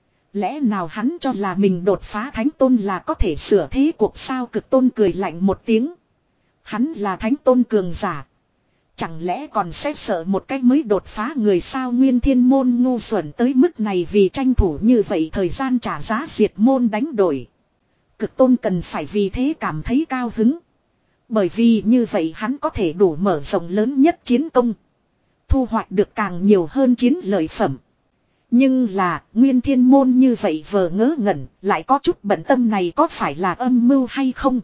Lẽ nào hắn cho là mình đột phá thánh tôn là có thể sửa thế cuộc sao cực tôn cười lạnh một tiếng. Hắn là thánh tôn cường giả. Chẳng lẽ còn sẽ sợ một cách mới đột phá người sao nguyên thiên môn ngu xuẩn tới mức này vì tranh thủ như vậy thời gian trả giá diệt môn đánh đổi. Cực tôn cần phải vì thế cảm thấy cao hứng. Bởi vì như vậy hắn có thể đủ mở rộng lớn nhất chiến công. Thu hoạch được càng nhiều hơn chiến lợi phẩm. Nhưng là nguyên thiên môn như vậy vờ ngớ ngẩn lại có chút bận tâm này có phải là âm mưu hay không.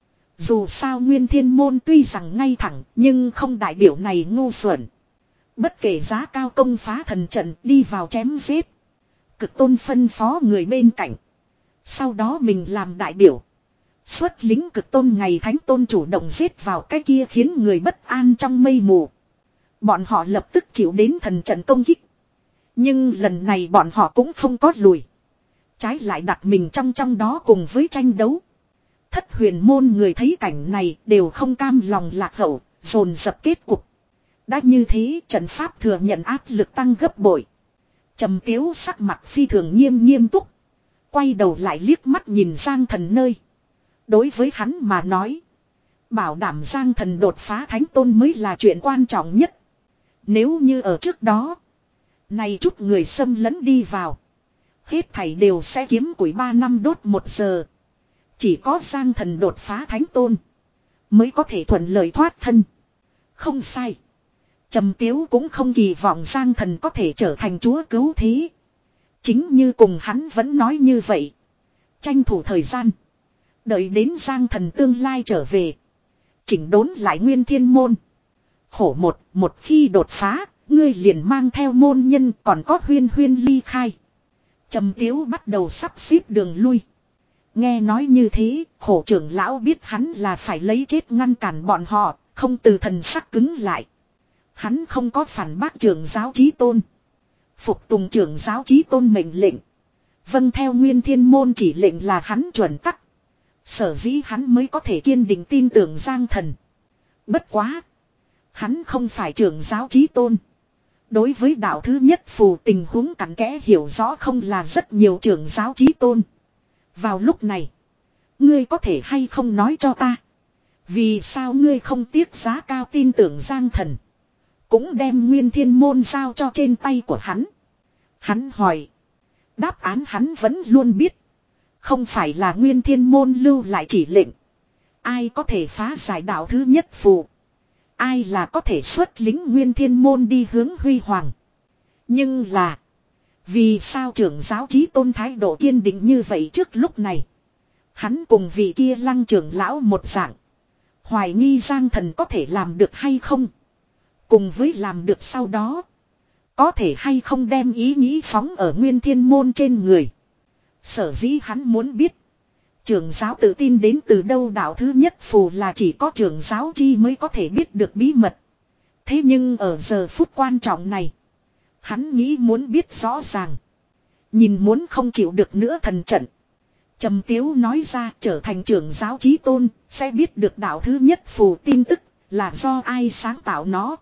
Dù sao nguyên thiên môn tuy rằng ngay thẳng nhưng không đại biểu này ngu xuẩn. Bất kể giá cao công phá thần trận đi vào chém giết. Cực tôn phân phó người bên cạnh. Sau đó mình làm đại biểu. Xuất lính cực tôn ngày thánh tôn chủ động giết vào cái kia khiến người bất an trong mây mù. Bọn họ lập tức chịu đến thần trận công kích. Nhưng lần này bọn họ cũng không có lùi. Trái lại đặt mình trong trong đó cùng với tranh đấu. Thất huyền môn người thấy cảnh này đều không cam lòng lạc hậu, dồn dập kết cục. Đã như thế trận pháp thừa nhận áp lực tăng gấp bội. Trầm Tiếu sắc mặt phi thường nghiêm nghiêm túc. Quay đầu lại liếc mắt nhìn Giang Thần nơi. Đối với hắn mà nói. Bảo đảm Giang Thần đột phá thánh tôn mới là chuyện quan trọng nhất. Nếu như ở trước đó. Này chút người xâm lấn đi vào. Hết thảy đều sẽ kiếm củi ba năm đốt một giờ. Chỉ có Giang Thần đột phá thánh tôn. Mới có thể thuận lợi thoát thân. Không sai. Trầm Tiếu cũng không kỳ vọng Giang Thần có thể trở thành chúa cứu thế. Chính như cùng hắn vẫn nói như vậy. Tranh thủ thời gian. Đợi đến Giang Thần tương lai trở về. Chỉnh đốn lại Nguyên Thiên Môn. Khổ một, một khi đột phá, ngươi liền mang theo môn nhân còn có Huyên Huyên ly khai. Trầm Tiếu bắt đầu sắp xếp đường lui. Nghe nói như thế, khổ trưởng lão biết hắn là phải lấy chết ngăn cản bọn họ, không từ thần sắc cứng lại. Hắn không có phản bác trưởng giáo chí tôn. Phục tùng trưởng giáo chí tôn mệnh lệnh. Vâng theo Nguyên Thiên Môn chỉ lệnh là hắn chuẩn tắc. Sở dĩ hắn mới có thể kiên định tin tưởng Giang Thần. Bất quá. Hắn không phải trưởng giáo chí tôn. Đối với đạo thứ nhất phù tình huống cặn kẽ hiểu rõ không là rất nhiều trưởng giáo chí tôn. Vào lúc này. Ngươi có thể hay không nói cho ta. Vì sao ngươi không tiếc giá cao tin tưởng Giang Thần. Cũng đem Nguyên Thiên Môn giao cho trên tay của hắn. Hắn hỏi. Đáp án hắn vẫn luôn biết. Không phải là Nguyên Thiên Môn lưu lại chỉ lệnh. Ai có thể phá giải đạo thứ nhất phù. Ai là có thể xuất lính Nguyên Thiên Môn đi hướng huy hoàng. Nhưng là. Vì sao trưởng giáo chí tôn thái độ kiên định như vậy trước lúc này. Hắn cùng vị kia Lăng trưởng lão một dạng. Hoài nghi Giang Thần có thể làm được hay không. Cùng với làm được sau đó. Có thể hay không đem ý nghĩ phóng ở Nguyên Thiên Môn trên người. Sở dĩ hắn muốn biết. Trưởng giáo tự tin đến từ đâu đạo thứ nhất phù là chỉ có trưởng giáo chi mới có thể biết được bí mật. Thế nhưng ở giờ phút quan trọng này. Hắn nghĩ muốn biết rõ ràng. Nhìn muốn không chịu được nữa thần trận. Trầm Tiếu nói ra trở thành trưởng giáo chí tôn. Sẽ biết được đạo thứ nhất phù tin tức. Là do ai sáng tạo nó.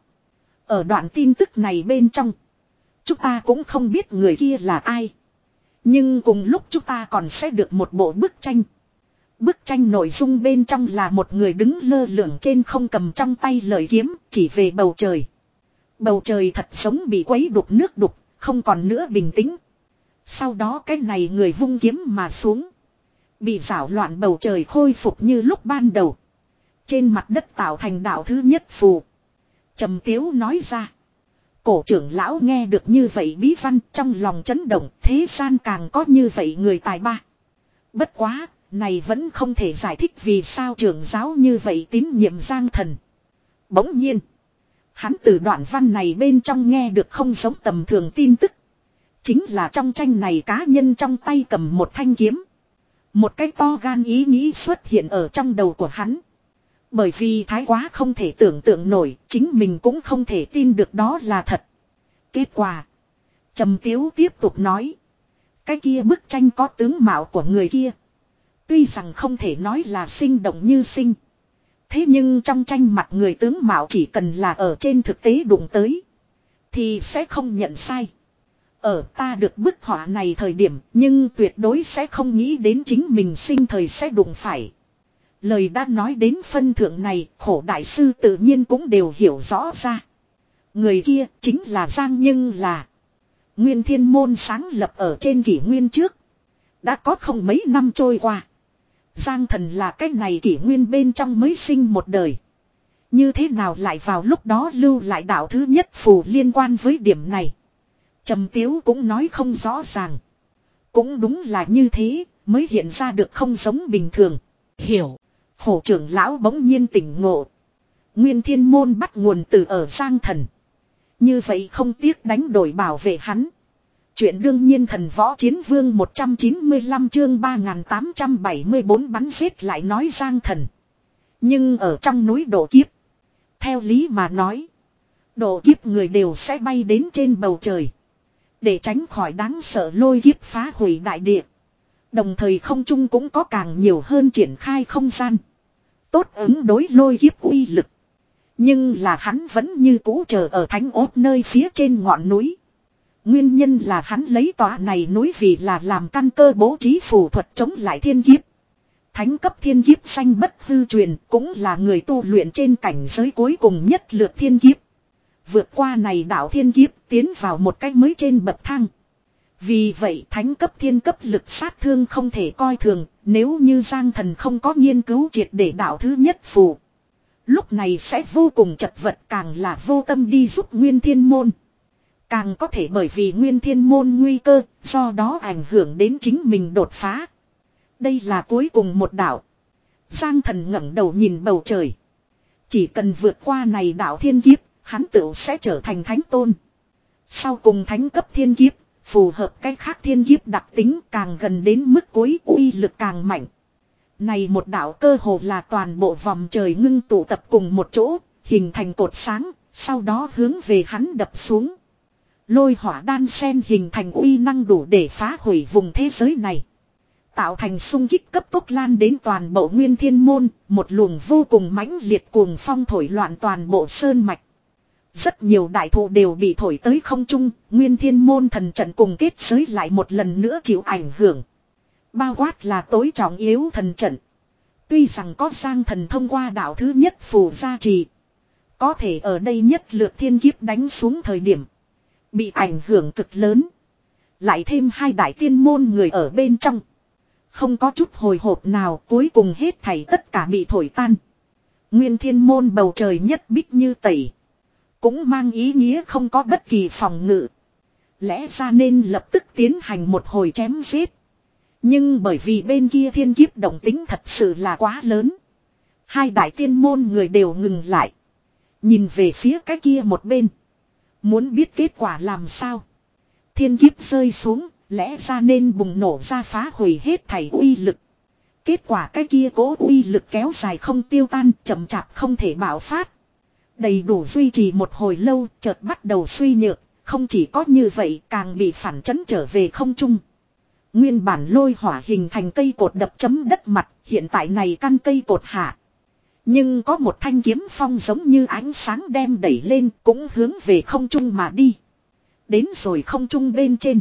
Ở đoạn tin tức này bên trong. Chúng ta cũng không biết người kia là ai. Nhưng cùng lúc chúng ta còn sẽ được một bộ bức tranh. Bức tranh nội dung bên trong là một người đứng lơ lửng trên không cầm trong tay lời kiếm chỉ về bầu trời. Bầu trời thật giống bị quấy đục nước đục, không còn nữa bình tĩnh. Sau đó cái này người vung kiếm mà xuống. Bị rảo loạn bầu trời khôi phục như lúc ban đầu. Trên mặt đất tạo thành đạo thứ nhất phù. Trầm Tiếu nói ra. Cổ trưởng lão nghe được như vậy bí văn trong lòng chấn động, thế gian càng có như vậy người tài ba. Bất quá, này vẫn không thể giải thích vì sao trưởng giáo như vậy tín nhiệm Giang Thần. Bỗng nhiên, hắn từ đoạn văn này bên trong nghe được không giống tầm thường tin tức. Chính là trong tranh này cá nhân trong tay cầm một thanh kiếm. Một cái to gan ý nghĩ xuất hiện ở trong đầu của hắn. Bởi vì thái quá không thể tưởng tượng nổi, chính mình cũng không thể tin được đó là thật. Kết quả. Trầm Tiếu tiếp tục nói. Cái kia bức tranh có tướng mạo của người kia. Tuy rằng không thể nói là sinh động như sinh. Thế nhưng trong tranh mặt người tướng mạo chỉ cần là ở trên thực tế đụng tới. Thì sẽ không nhận sai. Ở ta được bức họa này thời điểm nhưng tuyệt đối sẽ không nghĩ đến chính mình sinh thời sẽ đụng phải. Lời đã nói đến phân thượng này, khổ đại sư tự nhiên cũng đều hiểu rõ ra. Người kia chính là Giang nhưng là Nguyên Thiên Môn sáng lập ở trên kỷ nguyên trước. Đã có không mấy năm trôi qua. Giang Thần là cái này kỷ nguyên bên trong mới sinh một đời. Như thế nào lại vào lúc đó lưu lại đạo thứ nhất phù liên quan với điểm này. Trầm Tiếu cũng nói không rõ ràng. Cũng đúng là như thế mới hiện ra được không giống bình thường. Hiểu. Khổ trưởng lão bỗng nhiên tỉnh ngộ. Nguyên Thiên Môn bắt nguồn từ ở Giang Thần. Như vậy không tiếc đánh đổi bảo vệ hắn. Chuyện đương nhiên thần võ chiến vương một trăm chín mươi lăm chương ba nghìn tám trăm bảy mươi bốn bắn giết lại nói Giang Thần. Nhưng ở trong núi độ kiếp. Theo lý mà nói. Độ kiếp người đều sẽ bay đến trên bầu trời. Để tránh khỏi đáng sợ lôi kiếp phá hủy đại địa. Đồng thời không trung cũng có càng nhiều hơn triển khai không gian. Tốt ứng đối lôi kiếp uy lực. Nhưng là hắn vẫn như cũ chờ ở thánh ốt nơi phía trên ngọn núi. Nguyên nhân là hắn lấy tòa này núi vì là làm căn cơ bố trí phù thuật chống lại thiên kiếp. Thánh cấp thiên kiếp sanh bất hư truyền cũng là người tu luyện trên cảnh giới cuối cùng nhất lượt thiên kiếp. Vượt qua này đạo thiên kiếp tiến vào một cách mới trên bậc thang. Vì vậy thánh cấp thiên cấp lực sát thương không thể coi thường, nếu như Giang Thần không có nghiên cứu triệt để đạo thứ nhất phù. Lúc này sẽ vô cùng chật vật, càng là vô tâm đi giúp Nguyên Thiên Môn. Càng có thể bởi vì Nguyên Thiên Môn nguy cơ, do đó ảnh hưởng đến chính mình đột phá. Đây là cuối cùng một đạo. Giang Thần ngẩng đầu nhìn bầu trời. Chỉ cần vượt qua này đạo thiên kiếp, hắn tự sẽ trở thành thánh tôn. Sau cùng thánh cấp thiên kiếp, phù hợp cách khác thiên kiếp đặc tính càng gần đến mức cuối uy lực càng mạnh. Này một đạo cơ hồ là toàn bộ vòng trời ngưng tụ tập cùng một chỗ, hình thành cột sáng, sau đó hướng về hắn đập xuống. Lôi hỏa đan sen hình thành uy năng đủ để phá hủy vùng thế giới này. Tạo thành xung kích cấp tốc lan đến toàn bộ Nguyên Thiên Môn, một luồng vô cùng mãnh liệt cuồng phong thổi loạn toàn bộ sơn mạch. Rất nhiều đại thụ đều bị thổi tới không trung, Nguyên Thiên Môn thần trận cùng kết giới lại một lần nữa chịu ảnh hưởng. Bao quát là tối trọng yếu thần trận. Tuy rằng có Giang Thần thông qua đạo thứ nhất phù gia trì. Có thể ở đây nhất lượt thiên kiếp đánh xuống thời điểm. Bị ảnh hưởng cực lớn. Lại thêm hai đại tiên môn người ở bên trong. Không có chút hồi hộp nào, cuối cùng hết thảy tất cả bị thổi tan. Nguyên Thiên Môn bầu trời nhất bích như tẩy. Cũng mang ý nghĩa không có bất kỳ phòng ngự. Lẽ ra nên lập tức tiến hành một hồi chém giết. Nhưng bởi vì bên kia thiên kiếp động tính thật sự là quá lớn. Hai đại tiên môn người đều ngừng lại. Nhìn về phía cái kia một bên. Muốn biết kết quả làm sao. Thiên kiếp rơi xuống, lẽ ra nên bùng nổ ra phá hủy hết thảy uy lực. Kết quả cái kia cố uy lực kéo dài không tiêu tan, chậm chạp không thể bạo phát. Đầy đủ duy trì một hồi lâu, chợt bắt đầu suy nhược, không chỉ có như vậy càng bị phản chấn trở về không trung. Nguyên bản lôi hỏa hình thành cây cột đập chấm đất mặt, hiện tại này căn cây cột hạ. Nhưng có một thanh kiếm phong giống như ánh sáng đem đẩy lên cũng hướng về không trung mà đi. Đến rồi không trung bên trên.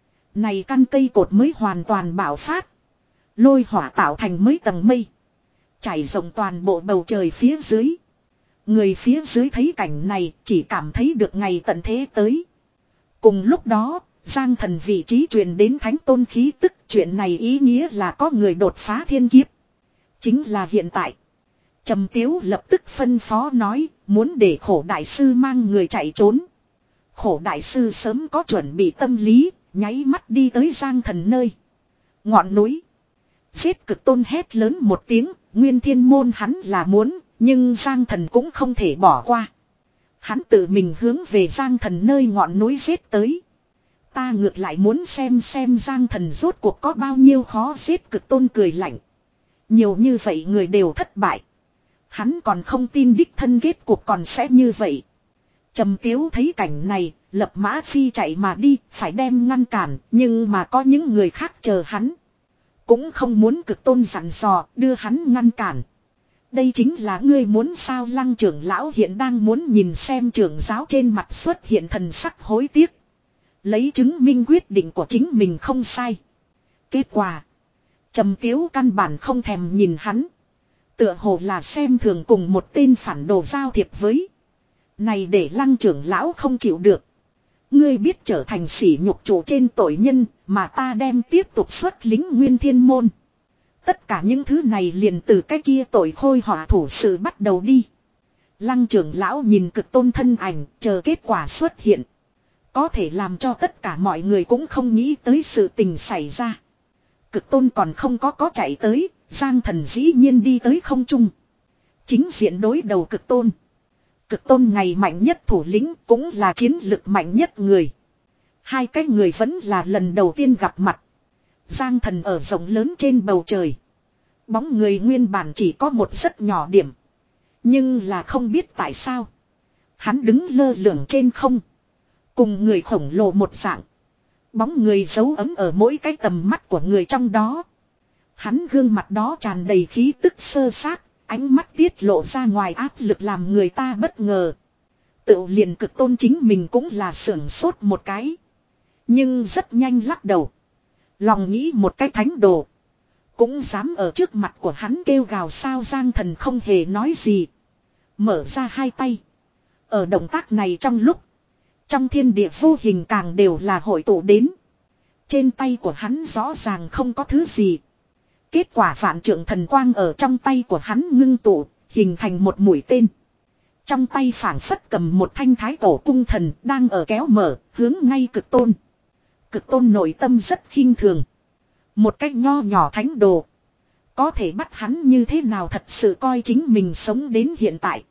Này căn cây cột mới hoàn toàn bạo phát. Lôi hỏa tạo thành mấy tầng mây. Trải rộng toàn bộ bầu trời phía dưới. Người phía dưới thấy cảnh này chỉ cảm thấy được ngày tận thế tới. Cùng lúc đó, Giang Thần vị trí truyền đến thánh tôn khí tức, chuyện này ý nghĩa là có người đột phá thiên kiếp. Chính là hiện tại. Trầm Tiếu lập tức phân phó nói, muốn để khổ đại sư mang người chạy trốn. Khổ đại sư sớm có chuẩn bị tâm lý, nháy mắt đi tới Giang Thần nơi. Ngọn núi. Giết cực tôn hét lớn một tiếng, Nguyên Thiên Môn hắn là muốn, nhưng Giang Thần cũng không thể bỏ qua. Hắn tự mình hướng về Giang Thần nơi ngọn núi giết tới. Ta ngược lại muốn xem xem Giang Thần rốt cuộc có bao nhiêu khó giết, cực tôn cười lạnh. Nhiều như vậy người đều thất bại. Hắn còn không tin đích thân kết cuộc còn sẽ như vậy. Trầm Tiếu thấy cảnh này, lập mã phi chạy mà đi, phải đem ngăn cản, nhưng mà có những người khác chờ hắn. Cũng không muốn cực tôn dặn dò, đưa hắn ngăn cản. Đây chính là ngươi muốn sao? Lăng trưởng lão hiện đang muốn nhìn xem trưởng giáo trên mặt xuất hiện thần sắc hối tiếc. Lấy chứng minh quyết định của chính mình không sai. Kết quả. Trầm Tiếu căn bản không thèm nhìn hắn. Tựa hồ là xem thường cùng một tên phản đồ giao thiệp với. Này để lăng trưởng lão không chịu được. Ngươi biết trở thành sỉ nhục chủ trên tội nhân mà ta đem tiếp tục xuất lính Nguyên Thiên Môn. Tất cả những thứ này liền từ cái kia tội khôi họa thủ sự bắt đầu đi. Lăng trưởng lão nhìn cực tôn thân ảnh chờ kết quả xuất hiện. Có thể làm cho tất cả mọi người cũng không nghĩ tới sự tình xảy ra. Cực tôn còn không có có chạy tới, Giang Thần dĩ nhiên đi tới không trung. Chính diện đối đầu cực tôn. Cực tôn ngày mạnh nhất thủ lĩnh cũng là chiến lực mạnh nhất người. Hai cái người vẫn là lần đầu tiên gặp mặt. Giang Thần ở rộng lớn trên bầu trời. Bóng người nguyên bản chỉ có một rất nhỏ điểm. Nhưng là không biết tại sao. Hắn đứng lơ lửng trên không. Cùng người khổng lồ một dạng. Bóng người giấu ấm ở mỗi cái tầm mắt của người trong đó. Hắn gương mặt đó tràn đầy khí tức sơ sát. ánh mắt tiết lộ ra ngoài áp lực làm người ta bất ngờ. Tự liền cực tôn chính mình cũng là sưởng sốt một cái. Nhưng rất nhanh lắc đầu. Lòng nghĩ một cái thánh đồ. Cũng dám ở trước mặt của hắn kêu gào sao. Giang Thần không hề nói gì. Mở ra hai tay. Ở động tác này trong lúc. Trong thiên địa vô hình càng đều là hội tụ đến. Trên tay của hắn rõ ràng không có thứ gì. Kết quả vạn trượng thần quang ở trong tay của hắn ngưng tụ. Hình thành một mũi tên. Trong tay phảng phất cầm một thanh thái cổ cung thần đang ở kéo mở hướng ngay cực tôn. Cực tôn nội tâm rất khinh thường. Một cách nho nhỏ thánh đồ. Có thể bắt hắn như thế nào thật sự coi chính mình sống đến hiện tại.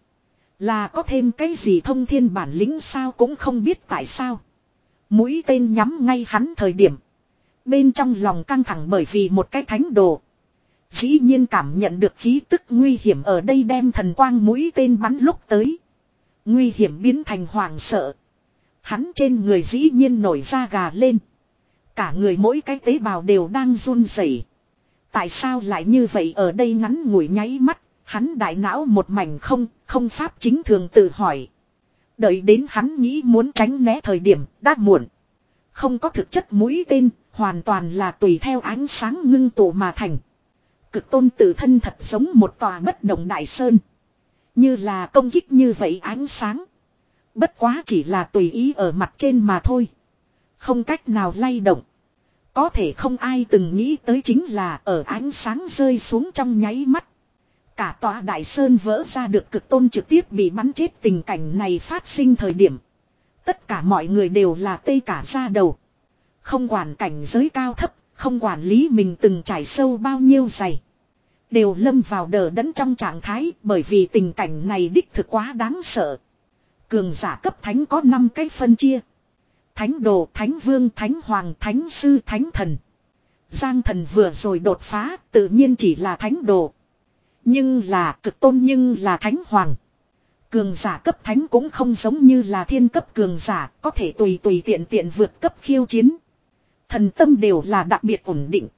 Là có thêm cái gì thông thiên bản lĩnh sao cũng không biết tại sao. Mũi tên nhắm ngay hắn thời điểm. Bên trong lòng căng thẳng bởi vì một cái thánh đồ. Dĩ nhiên cảm nhận được khí tức nguy hiểm ở đây đem thần quang mũi tên bắn lúc tới. Nguy hiểm biến thành hoảng sợ. Hắn trên người dĩ nhiên nổi da gà lên. Cả người mỗi cái tế bào đều đang run rẩy. Tại sao lại như vậy ở đây ngắn ngủi nháy mắt, hắn đại não một mảnh không, không pháp chính thường tự hỏi. Đợi đến hắn nghĩ muốn tránh né thời điểm, đã muộn. Không có thực chất mũi tên, hoàn toàn là tùy theo ánh sáng ngưng tụ mà thành. Cực tôn tự thân thật giống một tòa bất động đại sơn. Như là công kích như vậy ánh sáng. Bất quá chỉ là tùy ý ở mặt trên mà thôi. Không cách nào lay động. Có thể không ai từng nghĩ tới chính là ở ánh sáng rơi xuống trong nháy mắt. Cả tòa đại sơn vỡ ra được cực tôn trực tiếp bị bắn chết tình cảnh này phát sinh thời điểm. Tất cả mọi người đều là tê cả da đầu. Không quản cảnh giới cao thấp, không quản lý mình từng trải sâu bao nhiêu giày. Đều lâm vào đờ đẫn trong trạng thái bởi vì tình cảnh này đích thực quá đáng sợ. Cường giả cấp thánh có năm cái phân chia. Thánh đồ, thánh vương, thánh hoàng, thánh sư, thánh thần. Giang Thần vừa rồi đột phá tự nhiên chỉ là thánh đồ. Nhưng là cực tôn nhưng là thánh hoàng. Cường giả cấp thánh cũng không giống như là thiên cấp cường giả có thể tùy tùy tiện tiện vượt cấp khiêu chiến. Thần tâm đều là đặc biệt ổn định.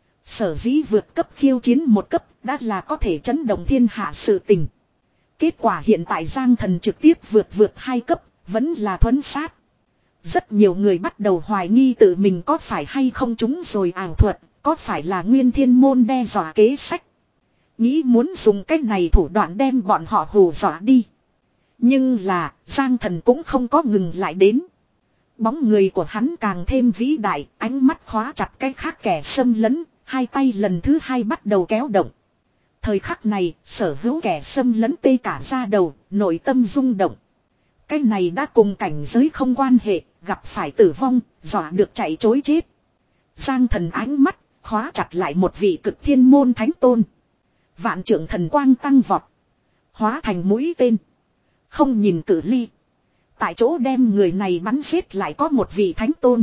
Sở dĩ vượt cấp khiêu chiến một cấp đã là có thể chấn động thiên hạ sự tình. Kết quả hiện tại Giang Thần trực tiếp vượt vượt hai cấp vẫn là thuấn sát. Rất nhiều người bắt đầu hoài nghi tự mình có phải hay không chúng rồi ảo thuật, có phải là Nguyên Thiên Môn đe dọa kế sách. Nghĩ muốn dùng cách này thủ đoạn đem bọn họ hù dọa đi. Nhưng là Giang Thần cũng không có ngừng lại đến. Bóng người của hắn càng thêm vĩ đại, ánh mắt khóa chặt cái khác kẻ xâm lấn, hai tay lần thứ hai bắt đầu kéo động. Thời khắc này, sở hữu kẻ xâm lấn tê cả da đầu, nội tâm rung động. Cái này đã cùng cảnh giới không quan hệ, gặp phải tử vong, dọa được chạy chối chết. Giang Thần ánh mắt, khóa chặt lại một vị cực thiên môn thánh tôn. Vạn trượng thần quang tăng vọt. Hóa thành mũi tên. Không nhìn cử ly. Tại chỗ đem người này bắn giết lại có một vị thánh tôn.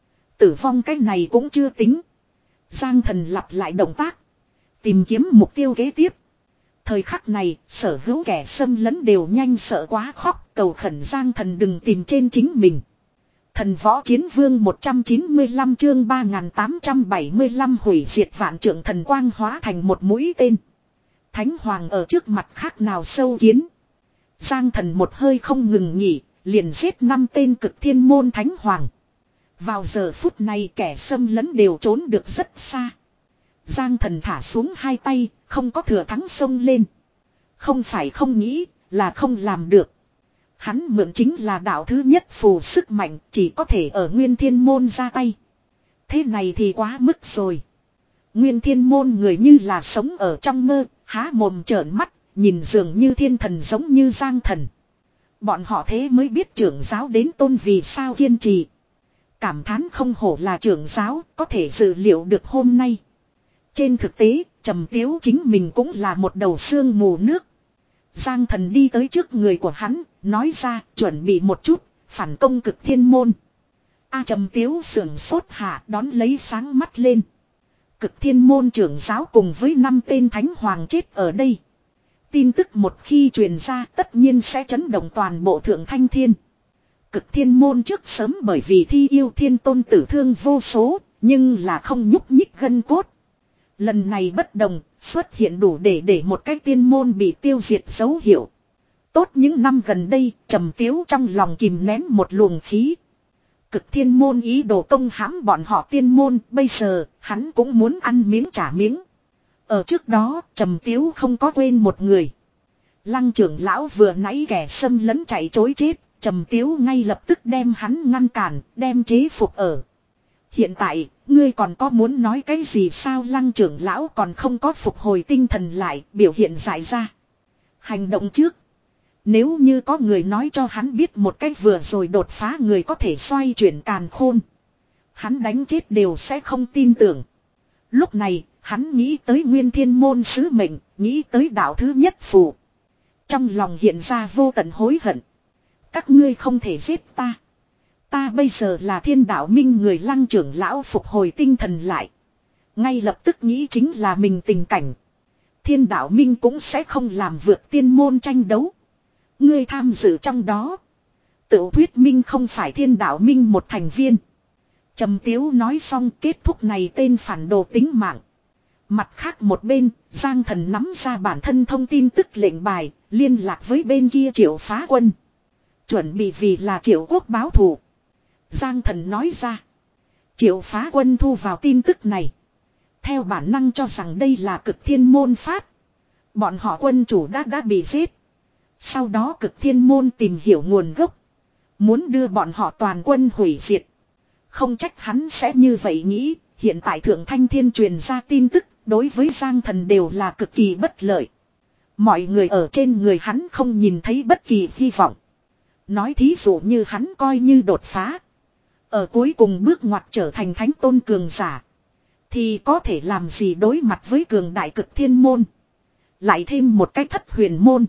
Tử vong cái này cũng chưa tính. Giang Thần lặp lại động tác. Tìm kiếm mục tiêu kế tiếp. Thời khắc này, sở hữu kẻ xâm lấn đều nhanh sợ quá khóc, cầu khẩn Giang Thần đừng tìm trên chính mình. Thần võ chiến vương một trăm chín mươi lăm chương ba nghìn tám trăm bảy mươi lăm hủy diệt vạn trượng thần quang hóa thành một mũi tên. Thánh hoàng ở trước mặt khác nào sâu kiến. Giang Thần một hơi không ngừng nghỉ, liền giết năm tên cực thiên môn thánh hoàng. Vào giờ phút này kẻ xâm lấn đều trốn được rất xa. Giang Thần thả xuống hai tay, không có thừa thắng xông lên. Không phải không nghĩ, là không làm được. Hắn mượn chính là đạo thứ nhất phù sức mạnh, chỉ có thể ở Nguyên Thiên Môn ra tay. Thế này thì quá mức rồi. Nguyên Thiên Môn người như là sống ở trong mơ, há mồm trợn mắt, nhìn dường như thiên thần giống như Giang Thần. Bọn họ thế mới biết trưởng giáo đến tôn vì sao kiên trì. Cảm thán không hổ là trưởng giáo, có thể dự liệu được hôm nay. Trên thực tế, Trầm Tiếu chính mình cũng là một đầu sương mù nước. Giang Thần đi tới trước người của hắn, nói ra chuẩn bị một chút, phản công cực thiên môn. A Trầm Tiếu sưởng sốt hạ đón lấy sáng mắt lên. Cực thiên môn trưởng giáo cùng với năm tên thánh hoàng chết ở đây. Tin tức một khi truyền ra tất nhiên sẽ chấn động toàn bộ thượng thanh thiên. Cực thiên môn trước sớm bởi vì thi yêu thiên tôn tử thương vô số, nhưng là không nhúc nhích gân cốt. Lần này bất đồng, xuất hiện đủ để để một cái tiên môn bị tiêu diệt dấu hiệu. Tốt những năm gần đây, Trầm Tiếu trong lòng kìm nén một luồng khí. Cực thiên môn ý đồ công hãm bọn họ tiên môn, bây giờ, hắn cũng muốn ăn miếng trả miếng. Ở trước đó, Trầm Tiếu không có quên một người. Lăng trưởng lão vừa nãy kẻ xâm lấn chạy trối chết, Trầm Tiếu ngay lập tức đem hắn ngăn cản, đem chế phục ở. Hiện tại, ngươi còn có muốn nói cái gì sao? Lăng trưởng lão còn không có phục hồi tinh thần lại, biểu hiện dại ra. Hành động trước. Nếu như có người nói cho hắn biết một cách vừa rồi đột phá người có thể xoay chuyển càn khôn, hắn đánh chết đều sẽ không tin tưởng. Lúc này, hắn nghĩ tới Nguyên Thiên Môn sứ mệnh, nghĩ tới đạo thứ nhất phù. Trong lòng hiện ra vô tận hối hận. Các ngươi không thể giết ta. Ta bây giờ là Thiên Đạo Minh người. Lăng trưởng lão phục hồi tinh thần lại. Ngay lập tức nghĩ chính là mình tình cảnh. Thiên Đạo Minh cũng sẽ không làm vượt tiên môn tranh đấu. Ngươi tham dự trong đó. Tự thuyết minh không phải Thiên Đạo Minh một thành viên. Trầm Tiếu nói xong kết thúc này tên phản đồ tính mạng. Mặt khác một bên, Giang Thần nắm ra bản thân thông tin tức lệnh bài, liên lạc với bên kia Triệu Phá Quân. Chuẩn bị vì là Triệu Quốc báo thù. Giang Thần nói ra. Triệu Phá Quân thu vào tin tức này. Theo bản năng cho rằng đây là Cực Thiên Môn phát. Bọn họ quân chủ đã đã bị giết. Sau đó Cực Thiên Môn tìm hiểu nguồn gốc. Muốn đưa bọn họ toàn quân hủy diệt. Không trách hắn sẽ như vậy nghĩ. Hiện tại Thượng Thanh Thiên truyền ra tin tức. Đối với Giang Thần đều là cực kỳ bất lợi. Mọi người ở trên người hắn không nhìn thấy bất kỳ hy vọng. Nói thí dụ như hắn coi như đột phá. Ở cuối cùng bước ngoặt trở thành thánh tôn cường giả. Thì có thể làm gì đối mặt với cường đại Cực Thiên Môn. Lại thêm một cái Thất Huyền Môn.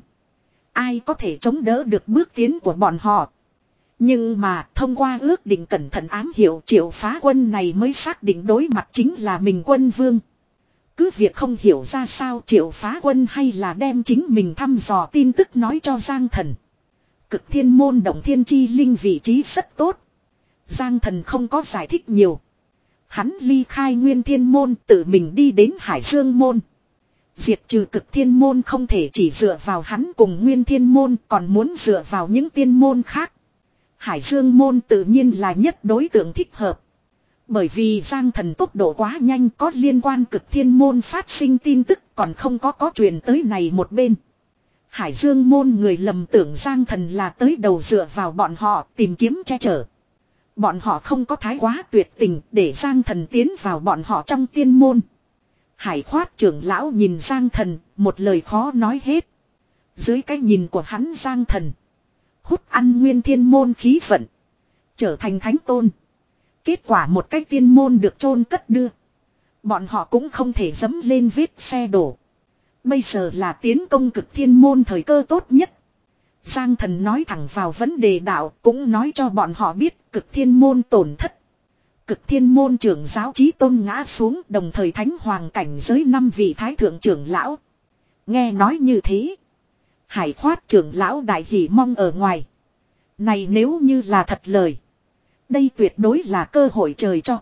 Ai có thể chống đỡ được bước tiến của bọn họ. Nhưng mà thông qua ước định cẩn thận ám hiệu Triệu Phá Quân này mới xác định đối mặt chính là mình quân vương. Cứ việc không hiểu ra sao Triệu Phá Quân hay là đem chính mình thăm dò tin tức nói cho Giang Thần. Cực Thiên Môn Động Thiên Chi Linh vị trí rất tốt. Giang Thần không có giải thích nhiều. Hắn ly khai Nguyên Thiên Môn tự mình đi đến Hải Dương Môn. Diệt trừ Cực Thiên Môn không thể chỉ dựa vào hắn cùng Nguyên Thiên Môn còn muốn dựa vào những tiên môn khác. Hải Dương Môn tự nhiên là nhất đối tượng thích hợp. Bởi vì Giang Thần tốc độ quá nhanh có liên quan Cực Thiên Môn phát sinh tin tức còn không có có truyền tới này một bên. Hải Dương Môn người lầm tưởng Giang Thần là tới đầu dựa vào bọn họ tìm kiếm che chở. Bọn họ không có thái quá tuyệt tình để Giang Thần tiến vào bọn họ trong tiên môn. Hải Khoát trưởng lão nhìn Giang Thần, một lời khó nói hết. Dưới cái nhìn của hắn Giang Thần hút ăn Nguyên Thiên Môn khí vận, trở thành thánh tôn. Kết quả một cái tiên môn được chôn cất đưa. Bọn họ cũng không thể dẫm lên vết xe đổ. Bây giờ là tiến công Cực Thiên Môn thời cơ tốt nhất. Giang Thần nói thẳng vào vấn đề đạo, cũng nói cho bọn họ biết Cực Thiên Môn tổn thất. Cực Thiên Môn trưởng giáo Chí Tôn ngã xuống, đồng thời Thánh Hoàng cảnh giới năm vị thái thượng trưởng lão. Nghe nói như thế, Hải Khoát trưởng lão đại hỉ mong ở ngoài. Này nếu như là thật lời, đây tuyệt đối là cơ hội trời cho.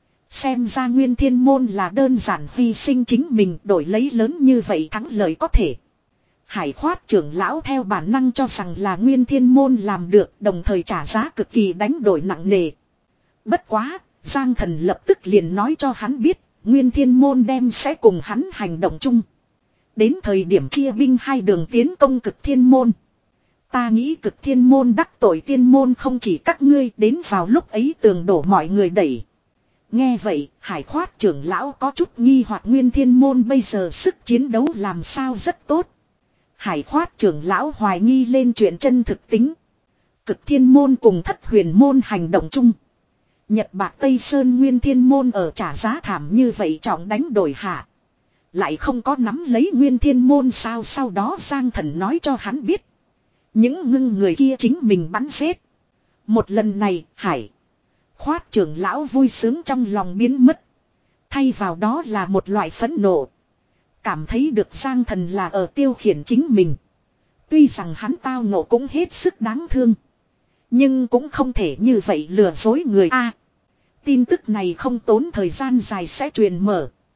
Xem ra Nguyên Thiên Môn là đơn giản hy sinh chính mình đổi lấy lớn như vậy thắng lợi có thể. Hải Khoát trưởng lão theo bản năng cho rằng là Nguyên Thiên Môn làm được, đồng thời trả giá cực kỳ đánh đổi nặng nề. Bất quá, Giang Thần lập tức liền nói cho hắn biết, Nguyên Thiên Môn đem sẽ cùng hắn hành động chung. Đến thời điểm chia binh hai đường tiến công Cực Thiên Môn. Ta nghĩ Cực Thiên Môn đắc tội tiên môn không chỉ các ngươi, đến vào lúc ấy tường đổ mọi người đẩy. Nghe vậy, Hải Khoát trưởng lão có chút nghi hoặc Nguyên Thiên Môn bây giờ sức chiến đấu làm sao rất tốt. Hải Khoát trưởng lão hoài nghi lên chuyện chân thực tính. Cực Thiên Môn cùng Thất Huyền Môn hành động chung. Nhật Bạc Tây Sơn Nguyên Thiên Môn ở trả giá thảm như vậy trọng đánh đổi hạ. Lại không có nắm lấy Nguyên Thiên Môn sao. Sau đó Giang Thần nói cho hắn biết. Những ngưng người kia chính mình bắn giết. Một lần này Hải Khoát trưởng lão vui sướng trong lòng biến mất. Thay vào đó là một loại phẫn nộ. Cảm thấy được Giang Thần là ở tiêu khiển chính mình. Tuy rằng hắn tao ngộ cũng hết sức đáng thương. Nhưng cũng không thể như vậy lừa dối người a. Tin tức này không tốn thời gian dài sẽ truyền mở.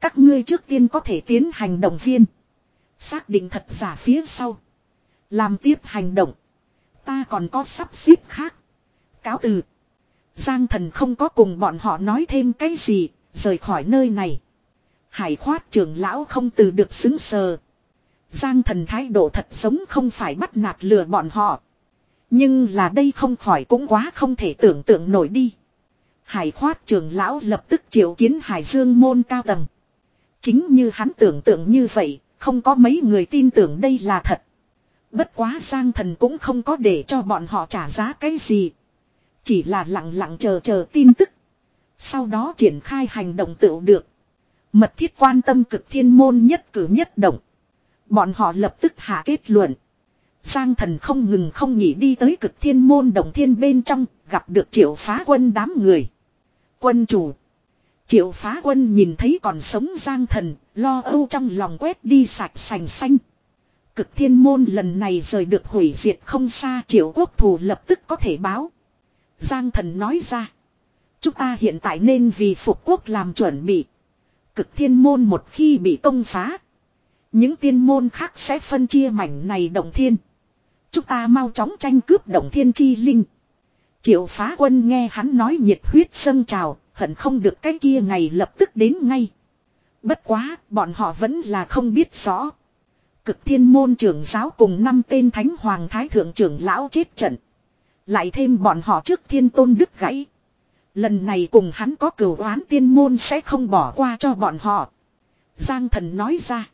Các ngươi trước tiên có thể tiến hành động viên. Xác định thật giả phía sau. Làm tiếp hành động. Ta còn có sắp xếp khác. Cáo từ. Giang Thần không có cùng bọn họ nói thêm cái gì. Rời khỏi nơi này. Hải khoát trưởng lão không từ được xứng sờ. Giang Thần thái độ thật giống không phải bắt nạt lừa bọn họ. Nhưng là đây không khỏi cũng quá không thể tưởng tượng nổi đi. Hải khoát trưởng lão lập tức triệu kiến Hải Dương môn cao tầng. Chính như hắn tưởng tượng như vậy, không có mấy người tin tưởng đây là thật. Bất quá Giang Thần cũng không có để cho bọn họ trả giá cái gì. Chỉ là lặng lặng chờ chờ tin tức. Sau đó triển khai hành động tự được. Mật thiết quan tâm Cực Thiên môn nhất cử nhất động. Bọn họ lập tức hạ kết luận. Giang Thần không ngừng không nghỉ đi tới Cực Thiên môn Động Thiên bên trong, gặp được Triệu Phá Quân đám người. Quân chủ. Triệu Phá Quân nhìn thấy còn sống Giang Thần, lo âu trong lòng quét đi sạch sành xanh. Cực Thiên môn lần này rời được hủy diệt không xa, Triệu quốc thù lập tức có thể báo. Giang Thần nói ra. Chúng ta hiện tại nên vì phục quốc làm chuẩn bị. Cực Thiên môn một khi bị công phá, những tiên môn khác sẽ phân chia mảnh này Động Thiên. Chúng ta mau chóng tranh cướp Động Thiên chi linh. Triệu Phá Quân nghe hắn nói nhiệt huyết dâng trào, hận không được cái kia ngày lập tức đến ngay. Bất quá, bọn họ vẫn là không biết rõ. Cực Thiên môn trưởng giáo cùng năm tên thánh hoàng thái thượng trưởng lão chết trận. Lại thêm bọn họ trước Thiên Tôn đứt gãy. Lần này cùng hắn có cửu oán, tiên môn sẽ không bỏ qua cho bọn họ. Giang Thần nói ra.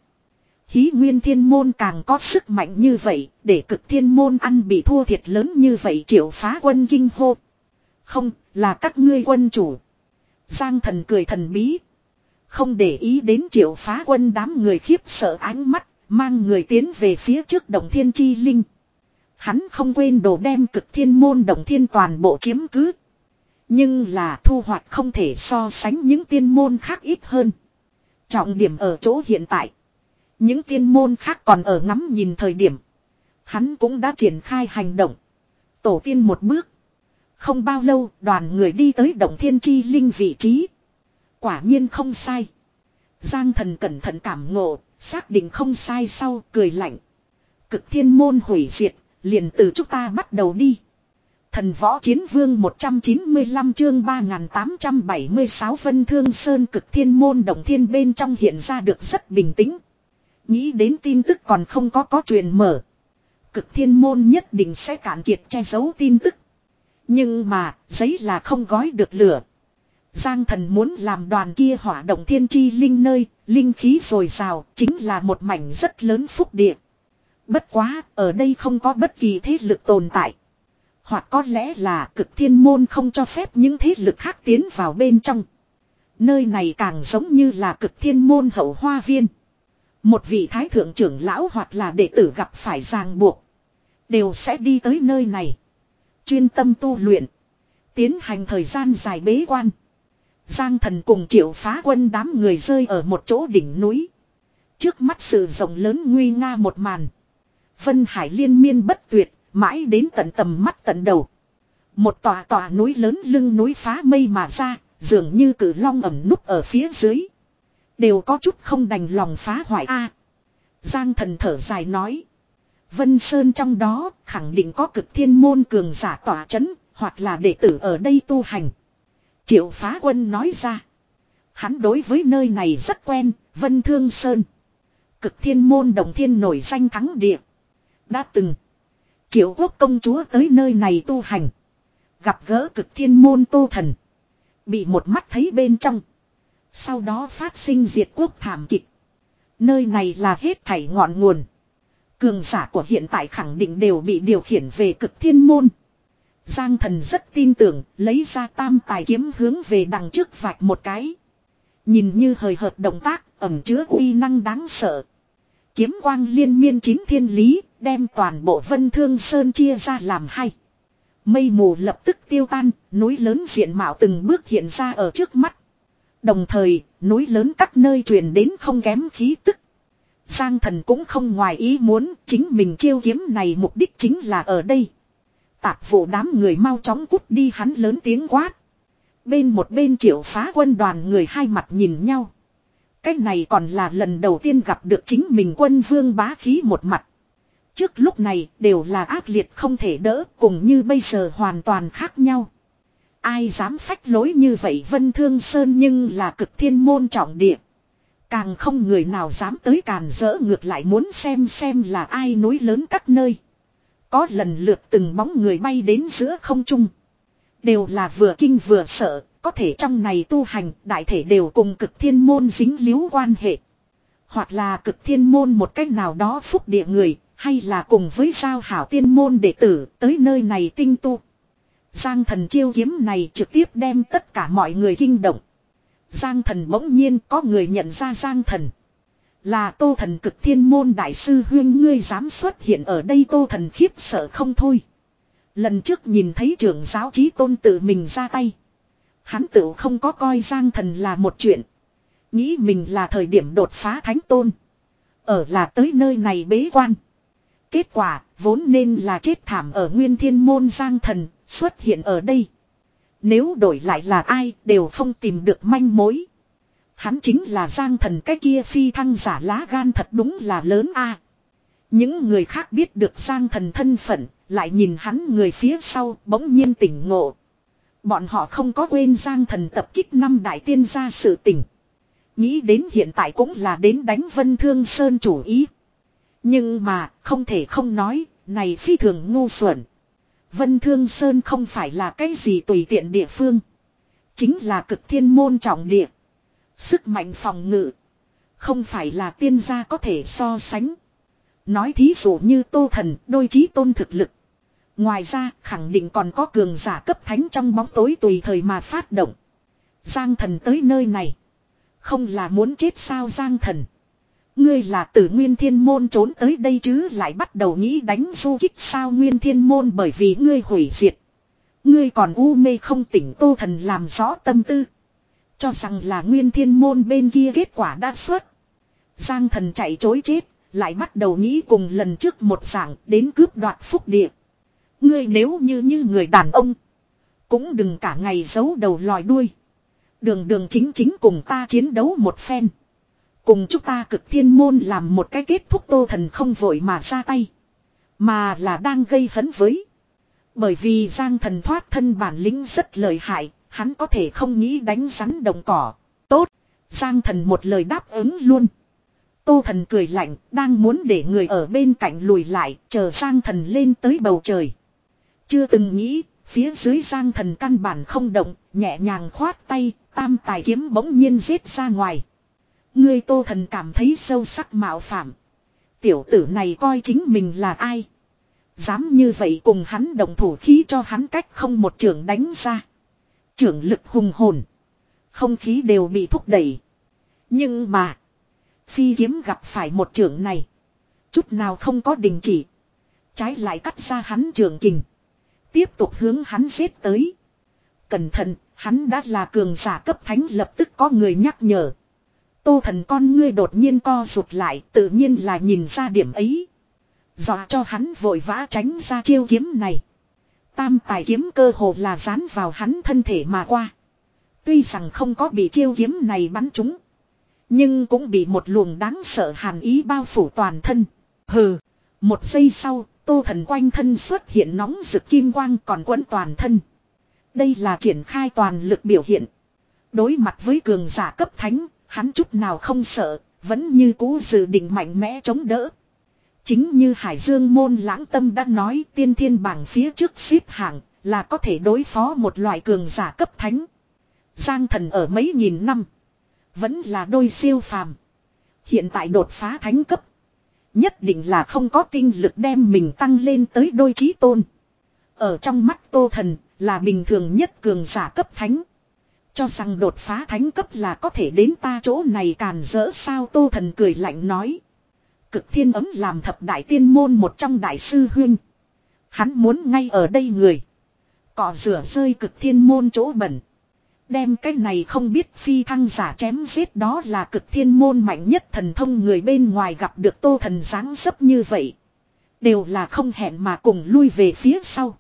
Hí Nguyên Thiên môn càng có sức mạnh như vậy, để Cực Thiên môn ăn bị thua thiệt lớn như vậy. Triệu Phá Quân kinh hô. Không, là các ngươi quân chủ. Giang Thần cười thần bí. Không để ý đến Triệu Phá Quân đám người khiếp sợ ánh mắt, mang người tiến về phía trước Động Thiên chi linh. Hắn không quên đồ đem Cực Thiên môn Động Thiên toàn bộ chiếm cứ. Nhưng là thu hoạch không thể so sánh những tiên môn khác ít hơn. Trọng điểm ở chỗ hiện tại. Những tiên môn khác còn ở ngắm nhìn thời điểm. Hắn cũng đã triển khai hành động. Tổ tiên một bước. Không bao lâu đoàn người đi tới Động Thiên chi linh vị trí. Quả nhiên không sai. Giang Thần cẩn thận cảm ngộ, xác định không sai sau cười lạnh. Cực Thiên môn hủy diệt, liền từ chúng ta bắt đầu đi. Thần Võ Chiến Vương một trăm chín mươi lăm chương ba nghìn tám trăm bảy mươi sáu Vân Thương Sơn. Cực Thiên môn Động Thiên bên trong hiện ra được rất bình tĩnh. Nghĩ đến tin tức còn không có có truyền mở. Cực Thiên môn nhất định sẽ cạn kiệt che giấu tin tức. Nhưng mà, giấy là không gói được lửa. Giang Thần muốn làm đoàn kia hỏa Động Thiên chi linh nơi, linh khí dồi dào, chính là một mảnh rất lớn phúc địa. Bất quá, ở đây không có bất kỳ thế lực tồn tại. Hoặc có lẽ là Cực Thiên môn không cho phép những thế lực khác tiến vào bên trong. Nơi này càng giống như là Cực Thiên môn hậu hoa viên. Một vị thái thượng trưởng lão hoặc là đệ tử gặp phải ràng buộc, đều sẽ đi tới nơi này. Chuyên tâm tu luyện. Tiến hành thời gian dài bế quan. Giang Thần cùng Triệu Phá Quân đám người rơi ở một chỗ đỉnh núi. Trước mắt sự rộng lớn nguy nga một màn. Vân hải liên miên bất tuyệt, mãi đến tận tầm mắt tận đầu. Một tòa tòa núi lớn lưng núi phá mây mà ra, dường như cử long ẩn núp ở phía dưới. Đều có chút không đành lòng phá hoại a. À, Giang Thần thở dài nói. Vân Sơn trong đó khẳng định có Cực Thiên môn cường giả tỏa chấn, hoặc là đệ tử ở đây tu hành. Triệu Phá Quân nói ra. Hắn đối với nơi này rất quen, Vân Thương Sơn. Cực Thiên môn Động Thiên nổi danh thắng địa. Đã từng Triệu quốc công chúa tới nơi này tu hành. Gặp gỡ Cực Thiên môn Tô Thần. Bị một mắt thấy bên trong. Sau đó phát sinh diệt quốc thảm kịch. Nơi này là hết thảy ngọn nguồn. Cường giả của hiện tại khẳng định đều bị điều khiển về Cực Thiên môn. Giang Thần rất tin tưởng, lấy ra tam tài kiếm hướng về đằng trước vạch một cái. Nhìn như hời hợt động tác, ẩn chứa uy năng đáng sợ. Kiếm quang liên miên chín thiên lý, đem toàn bộ Vân Thương Sơn chia ra làm hai. Mây mù lập tức tiêu tan, núi lớn diện mạo từng bước hiện ra ở trước mắt. Đồng thời, núi lớn các nơi truyền đến không kém khí tức. Giang Thần cũng không ngoài ý muốn, chính mình chiêu kiếm này mục đích chính là ở đây. Tạp vụ đám người mau chóng cút đi, hắn lớn tiếng quát. Bên một bên Triệu Phá Quân đoàn người hai mặt nhìn nhau. Cái này còn là lần đầu tiên gặp được chính mình quân vương bá khí một mặt. Trước lúc này đều là ác liệt không thể đỡ, cùng như bây giờ hoàn toàn khác nhau. Ai dám phách lối như vậy Vân Thương Sơn nhưng là cực thiên môn trọng địa. Càng không người nào dám tới càn rỡ, ngược lại muốn xem xem là ai núi lớn các nơi. Có lần lượt từng bóng người bay đến giữa không trung. Đều là vừa kinh vừa sợ, có thể trong này tu hành đại thể đều cùng cực thiên môn dính líu quan hệ. Hoặc là cực thiên môn một cách nào đó phúc địa người, hay là cùng với giao hảo tiên môn đệ tử tới nơi này tinh tu. Giang thần chiêu kiếm này trực tiếp đem tất cả mọi người kinh động. Giang thần bỗng nhiên có người nhận ra Giang thần. Là Tô Thần cực thiên môn đại sư huyên, ngươi dám xuất hiện ở đây. Tô Thần khiếp sợ không thôi. Lần trước nhìn thấy trưởng giáo chí tôn tự mình ra tay. Hắn tự không có coi Giang thần là một chuyện. Nghĩ mình là thời điểm đột phá thánh tôn. Ở là tới nơi này bế quan. Kết quả vốn nên là chết thảm ở Nguyên Thiên môn Giang thần xuất hiện ở đây. Nếu đổi lại là ai đều không tìm được manh mối. Hắn chính là Giang thần, cái kia phi thăng giả lá gan thật đúng là lớn a. Những người khác biết được Giang thần thân phận, lại nhìn hắn người phía sau bỗng nhiên tỉnh ngộ. Bọn họ không có quên Giang thần tập kích năm đại tiên gia sự tình. Nghĩ đến hiện tại cũng là đến đánh Vân Thương Sơn chủ ý. Nhưng mà không thể không nói, này phi thường ngu xuẩn. Vân Thương Sơn không phải là cái gì tùy tiện địa phương. Chính là cực thiên môn trọng địa. Sức mạnh phòng ngự. Không phải là tiên gia có thể so sánh. Nói thí dụ như Tô Thần đôi chí tôn thực lực. Ngoài ra khẳng định còn có cường giả cấp thánh trong bóng tối tùy thời mà phát động. Giang thần tới nơi này. Không là muốn chết sao Giang thần. Ngươi là từ Nguyên Thiên môn trốn tới đây chứ lại bắt đầu nghĩ đánh du kích sao Nguyên Thiên môn, bởi vì ngươi hủy diệt. Ngươi còn u mê không tỉnh. Tô Thần làm rõ tâm tư. Cho rằng là Nguyên Thiên môn bên kia kết quả đã xuất. Giang thần chạy chối chết. Lại bắt đầu nghĩ cùng lần trước một dạng đến cướp đoạt phúc địa. Ngươi nếu như như người đàn ông. Cũng đừng cả ngày giấu đầu lòi đuôi. Đường đường chính chính cùng ta chiến đấu một phen. Cùng chúng ta cực thiên môn làm một cái kết thúc. Tô Thần không vội mà ra tay. Mà là đang gây hấn với. Bởi vì Giang thần thoát thân bản lĩnh rất lợi hại. Hắn có thể không nghĩ đánh rắn đồng cỏ. Tốt. Giang thần một lời đáp ứng luôn. Tô Thần cười lạnh, đang muốn để người ở bên cạnh lùi lại, chờ Giang thần lên tới bầu trời. Chưa từng nghĩ, phía dưới Giang thần căn bản không động, nhẹ nhàng khoát tay, tam tài kiếm bỗng nhiên giết ra ngoài. Ngươi Tô Thần cảm thấy sâu sắc mạo phạm. Tiểu tử này coi chính mình là ai? Dám như vậy cùng hắn động thủ, khí cho hắn cách không một trường đánh ra. Trưởng lực hùng hồn. Không khí đều bị thúc đẩy. Nhưng mà phi kiếm gặp phải một trường này. Chút nào không có đình chỉ. Trái lại cắt ra hắn trường kình. Tiếp tục hướng hắn giết tới. Cẩn thận, hắn đã là cường giả cấp thánh, lập tức có người nhắc nhở. Tô Thần con ngươi đột nhiên co rụt lại, tự nhiên là nhìn ra điểm ấy. Dọa cho hắn vội vã tránh ra chiêu kiếm này. Tam tài kiếm cơ hồ là dán vào hắn thân thể mà qua. Tuy rằng không có bị chiêu kiếm này bắn trúng. Nhưng cũng bị một luồng đáng sợ hàn ý bao phủ toàn thân. Hừ. Một giây sau, Tô Thần quanh thân xuất hiện nóng rực kim quang còn quấn toàn thân. Đây là triển khai toàn lực biểu hiện. Đối mặt với cường giả cấp thánh, hắn chút nào không sợ, vẫn như cũ dự định mạnh mẽ chống đỡ. Chính như Hải Dương môn Lãng Tâm đã nói, tiên thiên bảng phía trước xếp hạng là có thể đối phó một loại cường giả cấp thánh. Giang thần ở mấy nghìn năm vẫn là đôi siêu phàm. Hiện tại đột phá thánh cấp. Nhất định là không có tinh lực đem mình tăng lên tới đôi chí tôn. Ở trong mắt Tô Thần là bình thường nhất cường giả cấp thánh. Cho rằng đột phá thánh cấp là có thể đến ta chỗ này càn rỡ sao. Tô Thần cười lạnh nói. Cực Thiên Ấm làm thập đại tiên môn một trong đại sư huynh. Hắn muốn ngay ở đây người. Cọ rửa rơi Cực Thiên môn chỗ bẩn. Đem cái này không biết phi thăng giả chém giết, đó là Cực Thiên môn mạnh nhất thần thông, người bên ngoài gặp được Tô Thần dáng dấp như vậy. Đều là không hẹn mà cùng lui về phía sau.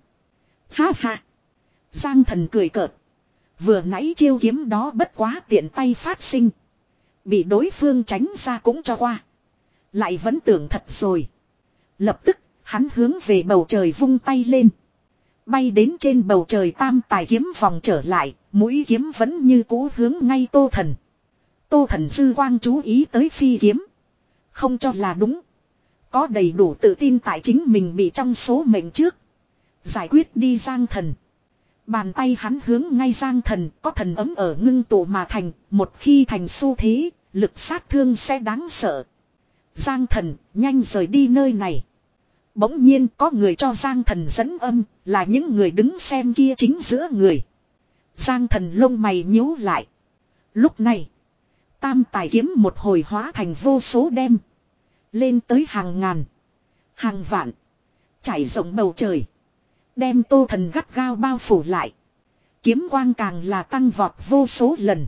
Ha ha. Giang thần cười cợt. Vừa nãy chiêu kiếm đó bất quá tiện tay phát sinh. Bị đối phương tránh ra cũng cho qua. Lại vẫn tưởng thật rồi. Lập tức, hắn hướng về bầu trời vung tay lên. Bay đến trên bầu trời tam tài kiếm vòng trở lại, mũi kiếm vẫn như cũ hướng ngay Tô Thần. Tô Thần dư quang chú ý tới phi kiếm. Không cho là đúng. Có đầy đủ tự tin tại chính mình bị trong số mệnh trước. Giải quyết đi Giang Thần. Bàn tay hắn hướng ngay Giang Thần, có thần ấm ở ngưng tụ mà thành, một khi thành xu thế, lực sát thương sẽ đáng sợ. Giang Thần, nhanh rời đi nơi này. Bỗng nhiên có người cho Giang Thần dẫn âm, là những người đứng xem kia chính giữa người. Giang Thần lông mày nhíu lại. Lúc này, tam tài kiếm một hồi hóa thành vô số đem. Lên tới hàng ngàn, hàng vạn, trải rộng bầu trời. Đem Tô Thần gắt gao bao phủ lại. Kiếm quang càng là tăng vọt vô số lần.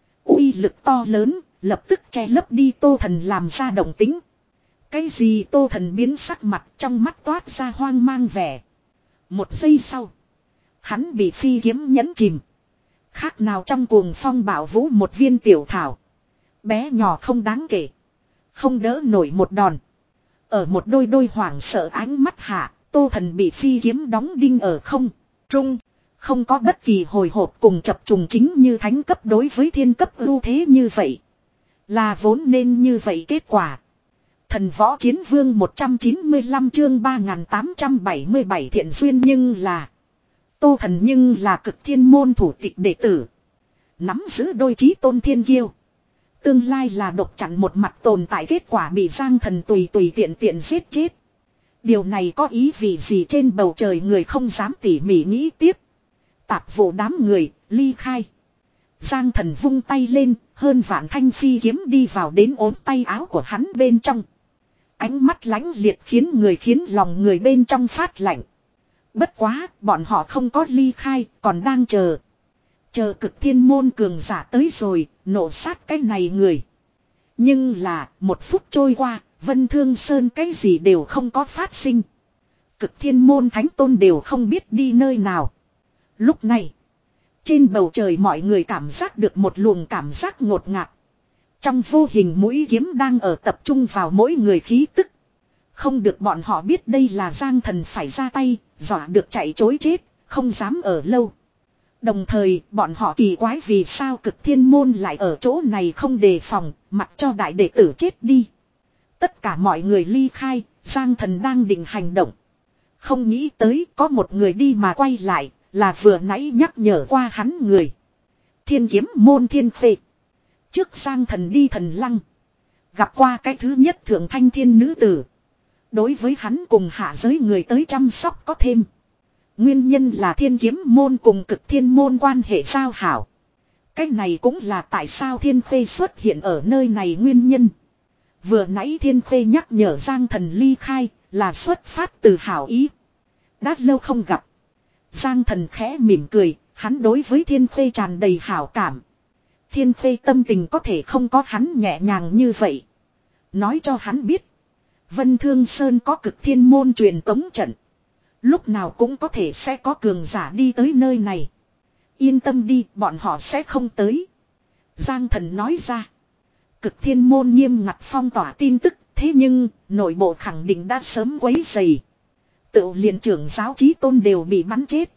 Uy lực to lớn, lập tức che lấp đi Tô Thần làm ra động tính. Cái gì Tô Thần biến sắc mặt trong mắt toát ra hoang mang vẻ. Một giây sau, hắn bị phi kiếm nhấn chìm. Khác nào trong cuồng phong bạo vũ một viên tiểu thảo. Bé nhỏ không đáng kể. Không đỡ nổi một đòn. Ở một đôi đôi hoảng sợ ánh mắt hạ, Tô Thần bị phi kiếm đóng đinh ở không trung. Không có bất kỳ hồi hộp cùng chập trùng, chính như thánh cấp đối với thiên cấp ưu thế như vậy. Là vốn nên như vậy kết quả. Thần võ chiến vương một trăm chín mươi lăm chương ba nghìn tám trăm bảy mươi bảy thiện duyên, nhưng là Tô Thần nhưng là cực thiên môn thủ tịch đệ tử. Nắm giữ đôi chí tôn thiên kiêu. Tương lai là độc chặn một mặt tồn tại, kết quả bị Giang Thần tùy tùy tiện tiện giết chết. Điều này có ý vị gì? Trên bầu trời người không dám tỉ mỉ nghĩ tiếp. Tạp vụ đám người, ly khai. Giang Thần vung tay lên, hơn vạn thanh phi kiếm đi vào đến ốm tay áo của hắn bên trong. Ánh mắt lãnh liệt khiến người khiến lòng người bên trong phát lạnh. Bất quá, bọn họ không có ly khai, còn đang chờ. Chờ cực thiên môn cường giả tới rồi, nổ sát cái này người. Nhưng là, một phút trôi qua, Vân Thương Sơn cái gì đều không có phát sinh. Cực thiên môn thánh tôn đều không biết đi nơi nào. Lúc này, trên bầu trời mọi người cảm giác được một luồng cảm giác ngột ngạt. Trong vô hình mũi kiếm đang ở tập trung vào mỗi người khí tức. Không được bọn họ biết đây là Giang Thần phải ra tay, dọa được chạy chối chết, không dám ở lâu. Đồng thời bọn họ kỳ quái vì sao cực thiên môn lại ở chỗ này không đề phòng, mặc cho đại đệ tử chết đi. Tất cả mọi người ly khai, Giang Thần đang định hành động. Không nghĩ tới có một người đi mà quay lại, là vừa nãy nhắc nhở qua hắn người. Thiên kiếm môn Thiên Khê. Trước Giang Thần đi Thần Lăng, gặp qua cái thứ nhất thượng thanh thiên nữ tử. Đối với hắn cùng hạ giới người tới chăm sóc có thêm. Nguyên nhân là thiên kiếm môn cùng cực thiên môn quan hệ giao hảo. Cái này cũng là tại sao Thiên Khê xuất hiện ở nơi này nguyên nhân. Vừa nãy Thiên Khê nhắc nhở Giang Thần ly khai là xuất phát từ hảo ý. Đã lâu không gặp. Giang Thần khẽ mỉm cười, hắn đối với Thiên Khê tràn đầy hảo cảm. Thiên Khê tâm tình có thể không có hắn nhẹ nhàng như vậy. Nói cho hắn biết, Vân Thương Sơn có cực thiên môn truyền tống trận. Lúc nào cũng có thể sẽ có cường giả đi tới nơi này. Yên tâm đi, bọn họ sẽ không tới. Giang Thần nói ra. Cực thiên môn nghiêm ngặt phong tỏa tin tức, thế nhưng nội bộ khẳng định đã sớm quấy rầy. Tự liền trưởng giáo chí tôn đều bị bắn chết.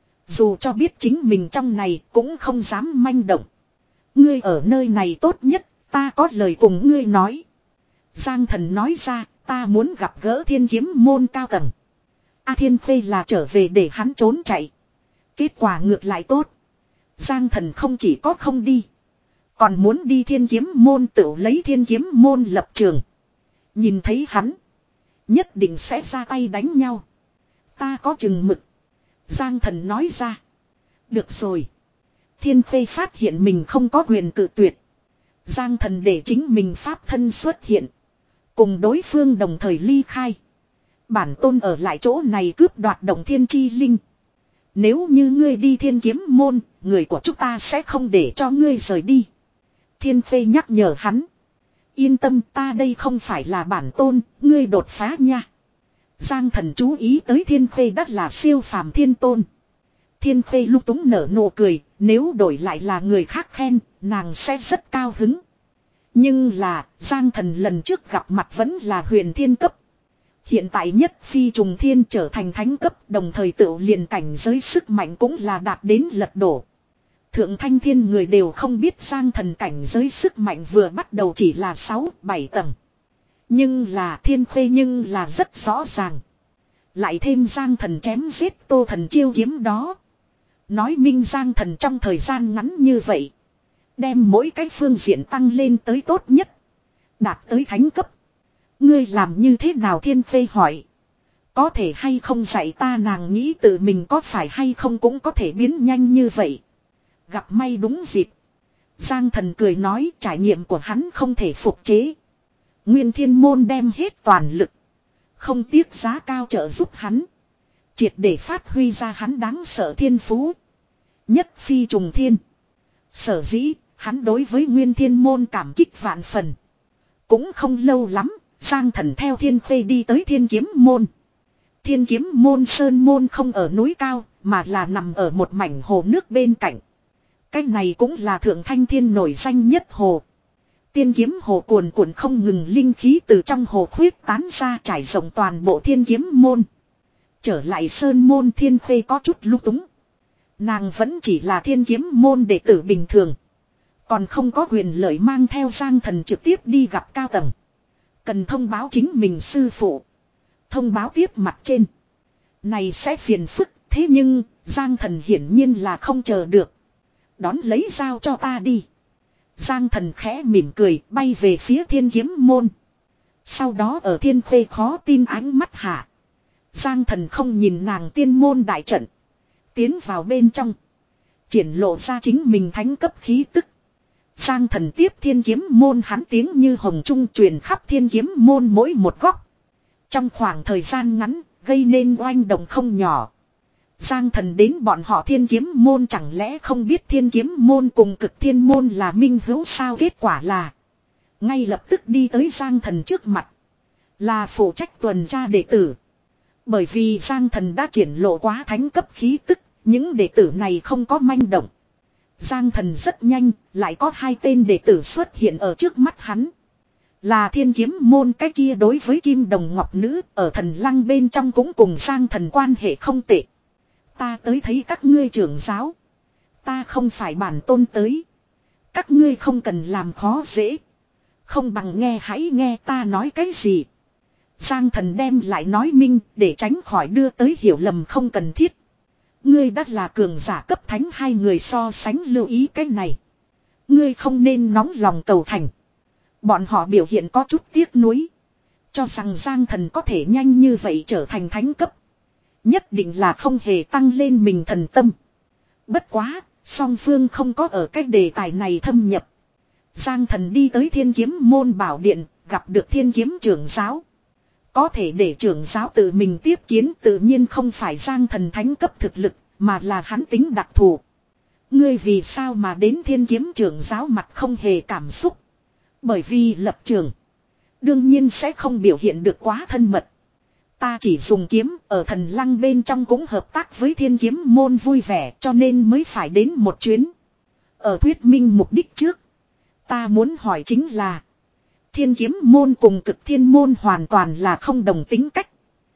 Dù cho biết chính mình trong này cũng không dám manh động. Ngươi ở nơi này tốt nhất, ta có lời cùng ngươi nói. Giang Thần nói ra, ta muốn gặp gỡ thiên kiếm môn cao tầng. A Thiên Khê là trở về để hắn trốn chạy. Kết quả ngược lại tốt. Giang Thần không chỉ có không đi, còn muốn đi thiên kiếm môn tự lấy thiên kiếm môn lập trường. Nhìn thấy hắn, nhất định sẽ ra tay đánh nhau. Ta có chừng mực. Giang Thần nói ra. Được rồi. Thiên Khê phát hiện mình không có quyền cự tuyệt. Giang Thần để chính mình pháp thân xuất hiện. Cùng đối phương đồng thời ly khai. Bản tôn ở lại chỗ này cướp đoạt Động Thiên Chi Linh. Nếu như ngươi đi thiên kiếm môn, người của chúng ta sẽ không để cho ngươi rời đi. Thiên Khê nhắc nhở hắn. Yên tâm, ta đây không phải là bản tôn, ngươi đột phá nha. Giang Thần chú ý tới Thiên Khê đắt là siêu phàm thiên tôn. Thiên Khê lúc túng nở nụ cười, nếu đổi lại là người khác khen, nàng sẽ rất cao hứng. Nhưng là Giang Thần lần trước gặp mặt vẫn là huyền thiên cấp. Hiện tại nhất phi trùng thiên trở thành thánh cấp, đồng thời tự liền cảnh giới sức mạnh cũng là đạt đến lật đổ. Thượng thanh thiên người đều không biết Giang Thần cảnh giới sức mạnh vừa bắt đầu chỉ là sáu bảy tầng. Nhưng là Thiên Khuê nhưng là rất rõ ràng. Lại thêm Giang Thần chém giết Tô Thần chiêu kiếm đó. Nói minh Giang Thần trong thời gian ngắn như vậy. Đem mỗi cái phương diện tăng lên tới tốt nhất. Đạt tới thánh cấp. Ngươi làm như thế nào Thiên Khuê hỏi. Có thể hay không dạy ta, nàng nghĩ tự mình có phải hay không cũng có thể biến nhanh như vậy. Gặp may đúng dịp. Giang Thần cười nói trải nghiệm của hắn không thể phục chế. Nguyên Thiên Môn đem hết toàn lực. Không tiếc giá cao trợ giúp hắn. Triệt để phát huy ra hắn đáng sợ thiên phú. Nhất phi trùng thiên. Sở dĩ hắn đối với Nguyên Thiên Môn cảm kích vạn phần. Cũng không lâu lắm, Giang Thần theo Thiên Khuê đi tới Thiên Kiếm Môn. Thiên Kiếm Môn sơn môn không ở núi cao, mà là nằm ở một mảnh hồ nước bên cạnh. Cái này cũng là Thượng Thanh Thiên nổi danh nhất hồ. Tiên kiếm hồ cuồn cuộn không ngừng, linh khí từ trong hồ khuyết tán ra trải rộng toàn bộ Thiên Kiếm Môn. Trở lại sơn môn, Thiên Khuê có chút lung túng. Nàng vẫn chỉ là Thiên Kiếm Môn đệ tử bình thường. Còn không có quyền lợi mang theo Giang Thần trực tiếp đi gặp cao tầng. Cần thông báo chính mình sư phụ. Thông báo tiếp mặt trên. Này sẽ phiền phức, thế nhưng Giang Thần hiển nhiên là không chờ được. Đón lấy dao cho ta đi. Giang Thần khẽ mỉm cười bay về phía Thiên Kiếm Môn. Sau đó ở Thiên Khuê khó tin ánh mắt hạ. Giang Thần không nhìn nàng tiên môn đại trận. Tiến vào bên trong. Triển lộ ra chính mình thánh cấp khí tức. Giang Thần tiếp Thiên Kiếm Môn, hắn tiếng như hồng trung truyền khắp Thiên Kiếm Môn mỗi một góc. Trong khoảng thời gian ngắn gây nên oanh động không nhỏ. Giang Thần đến bọn họ Thiên Kiếm Môn chẳng lẽ không biết Thiên Kiếm Môn cùng Cực Thiên Môn là minh hữu sao? Kết quả là ngay lập tức đi tới Giang Thần trước mặt. Là phụ trách tuần tra đệ tử. Bởi vì Giang Thần đã triển lộ quá thánh cấp khí tức, những đệ tử này không có manh động. Giang Thần rất nhanh, lại có hai tên đệ tử xuất hiện ở trước mắt hắn. Là Thiên Kiếm Môn cái kia đối với Kim Đồng Ngọc Nữ ở Thần Lăng bên trong cũng cùng Giang Thần quan hệ không tệ. Ta tới thấy các ngươi trưởng giáo. Ta không phải bản tôn tới. Các ngươi không cần làm khó dễ. Không bằng nghe hãy nghe ta nói cái gì. Giang Thần đem lại nói minh để tránh khỏi đưa tới hiểu lầm không cần thiết. Ngươi đã là cường giả cấp thánh, hai người so sánh lưu ý cái này. Ngươi không nên nóng lòng cầu thành. Bọn họ biểu hiện có chút tiếc nuối. Cho rằng Giang Thần có thể nhanh như vậy trở thành thánh cấp. Nhất định là không hề tăng lên mình thần tâm. Bất quá, song phương không có ở cái đề tài này thâm nhập. Giang Thần đi tới Thiên Kiếm Môn bảo điện, gặp được Thiên Kiếm trưởng giáo. Có thể để trưởng giáo tự mình tiếp kiến tự nhiên không phải Giang Thần thánh cấp thực lực, mà là hắn tính đặc thù. Ngươi vì sao mà đến Thiên Kiếm trưởng giáo mặt không hề cảm xúc? Bởi vì lập trường. Đương nhiên sẽ không biểu hiện được quá thân mật. Ta chỉ dùng kiếm, ở Thần Lăng bên trong cũng hợp tác với Thiên Kiếm Môn vui vẻ, cho nên mới phải đến một chuyến. Ở thuyết minh mục đích trước, ta muốn hỏi chính là Thiên Kiếm Môn cùng Cực Thiên Môn hoàn toàn là không đồng tính cách.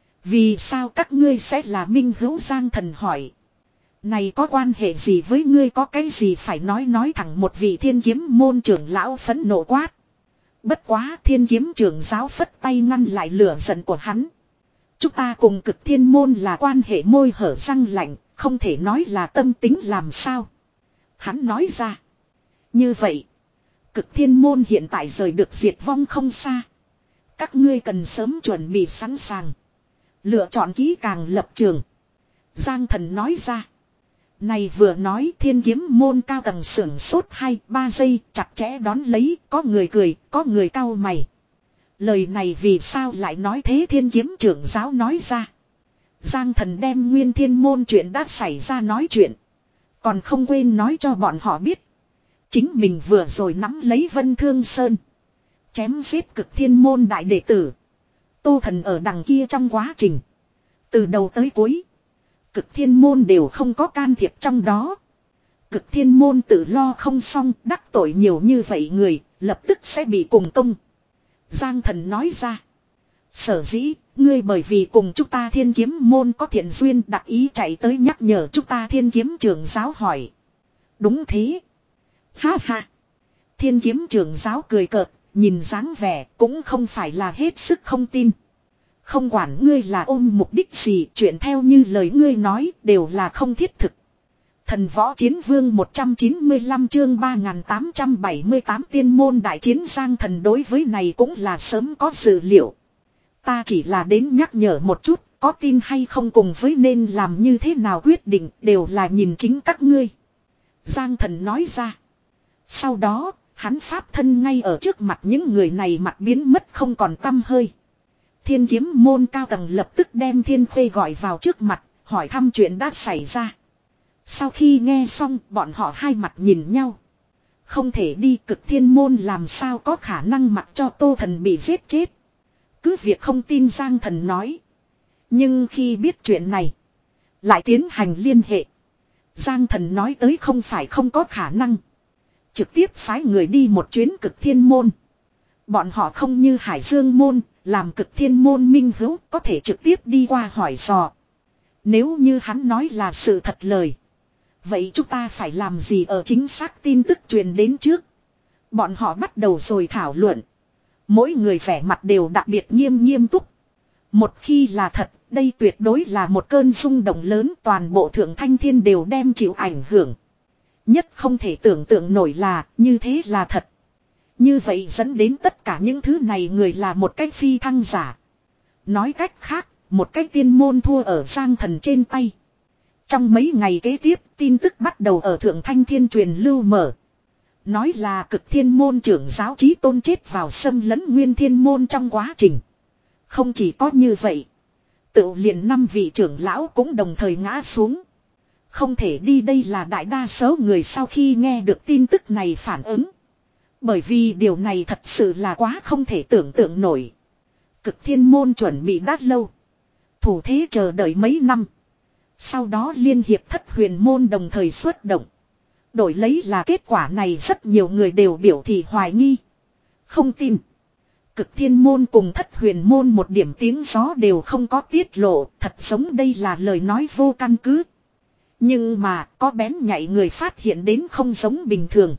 Vì sao các ngươi sẽ là minh hữu? Giang Thần hỏi. Này có quan hệ gì với ngươi, có cái gì phải nói nói thẳng? Một vị Thiên Kiếm Môn trưởng lão phẫn nộ quát. Bất quá Thiên Kiếm trưởng giáo phất tay ngăn lại lửa giận của hắn. Chúng ta cùng Cực Thiên Môn là quan hệ môi hở răng lạnh, không thể nói là tâm tính làm sao. Hắn nói ra. Như vậy, Cực Thiên Môn hiện tại rời được diệt vong không xa. Các ngươi cần sớm chuẩn bị sẵn sàng. Lựa chọn kỹ càng lập trường. Giang Thần nói ra. Này vừa nói, Thiên Kiếm Môn cao tầng sưởng sốt hai ba giây, chặt chẽ đón lấy, có người cười, có người cau mày. Lời này vì sao lại nói thế? Thiên Kiếm trưởng giáo nói ra. Giang Thần đem Nguyên Thiên Môn chuyện đã xảy ra nói chuyện. Còn không quên nói cho bọn họ biết. Chính mình vừa rồi nắm lấy Vân Thương Sơn. Chém giết Cực Thiên Môn đại đệ tử. Tô Thần ở đằng kia trong quá trình. Từ đầu tới cuối. Cực Thiên Môn đều không có can thiệp trong đó. Cực thiên môn tự lo không xong, đắc tội nhiều như vậy người, lập tức sẽ bị cùng công. Giang Thần nói ra. Sở dĩ, ngươi bởi vì cùng chúng ta thiên kiếm môn có thiện duyên đặc ý chạy tới nhắc nhở chúng ta thiên kiếm trưởng giáo hỏi. Đúng thế. Ha ha. Thiên kiếm trưởng giáo cười cợt, nhìn dáng vẻ cũng không phải là hết sức không tin. Không quản ngươi là ôm mục đích gì, chuyện theo như lời ngươi nói đều là không thiết thực. Thần võ chiến vương một trăm chín mươi lăm chương ba nghìn tám trăm bảy mươi tám tiên môn đại chiến. Giang Thần đối với này cũng là sớm có dự liệu. Ta chỉ là đến nhắc nhở một chút, có tin hay không cùng với nên làm như thế nào quyết định đều là nhìn chính các ngươi. Giang Thần nói ra. Sau đó, hắn pháp thân ngay ở trước mặt những người này mặt biến mất không còn tăm hơi. Thiên kiếm môn cao tầng lập tức đem Thiên Khuê gọi vào trước mặt, hỏi thăm chuyện đã xảy ra. Sau khi nghe xong, bọn họ hai mặt nhìn nhau. Không thể đi, Cực thiên môn làm sao có khả năng mặc cho Tô Thần bị giết chết. Cứ việc không tin Giang Thần nói. Nhưng khi biết chuyện này, lại tiến hành liên hệ. Giang Thần nói tới không phải không có khả năng. Trực tiếp phái người đi một chuyến Cực thiên môn. Bọn họ không như Hải Dương môn, làm Cực thiên môn minh hữu có thể trực tiếp đi qua hỏi dò. Nếu như hắn nói là sự thật lời. Vậy chúng ta phải làm gì ở chính xác tin tức truyền đến trước. Bọn họ bắt đầu rồi thảo luận. Mỗi người vẻ mặt đều đặc biệt nghiêm nghiêm túc. Một khi là thật, đây tuyệt đối là một cơn rung động lớn, toàn bộ Thượng Thanh Thiên đều đem chịu ảnh hưởng. Nhất không thể tưởng tượng nổi là, như thế là thật. Như vậy dẫn đến tất cả những thứ này người là một cách phi thăng giả. Nói cách khác, một cách tiên môn thua ở Giang Thần trên tay. Trong mấy ngày kế tiếp, tin tức bắt đầu ở Thượng Thanh Thiên truyền lưu mở. Nói là Cực thiên môn trưởng giáo Chí Tôn chết vào xâm lấn Nguyên thiên môn trong quá trình. Không chỉ có như vậy. Tự liền năm vị trưởng lão cũng đồng thời ngã xuống. Không thể đi, đây là đại đa số người sau khi nghe được tin tức này phản ứng. Bởi vì điều này thật sự là quá không thể tưởng tượng nổi. Cực thiên môn chuẩn bị đã lâu. Thủ thế chờ đợi mấy năm. Sau đó liên hiệp Thất Huyền môn đồng thời xuất động. Đổi lấy là kết quả này, rất nhiều người đều biểu thị hoài nghi. Không tin. Cực thiên môn cùng Thất Huyền môn một điểm tiếng gió đều không có tiết lộ, thật giống đây là lời nói vô căn cứ. Nhưng mà có bén nhạy người phát hiện đến không giống bình thường.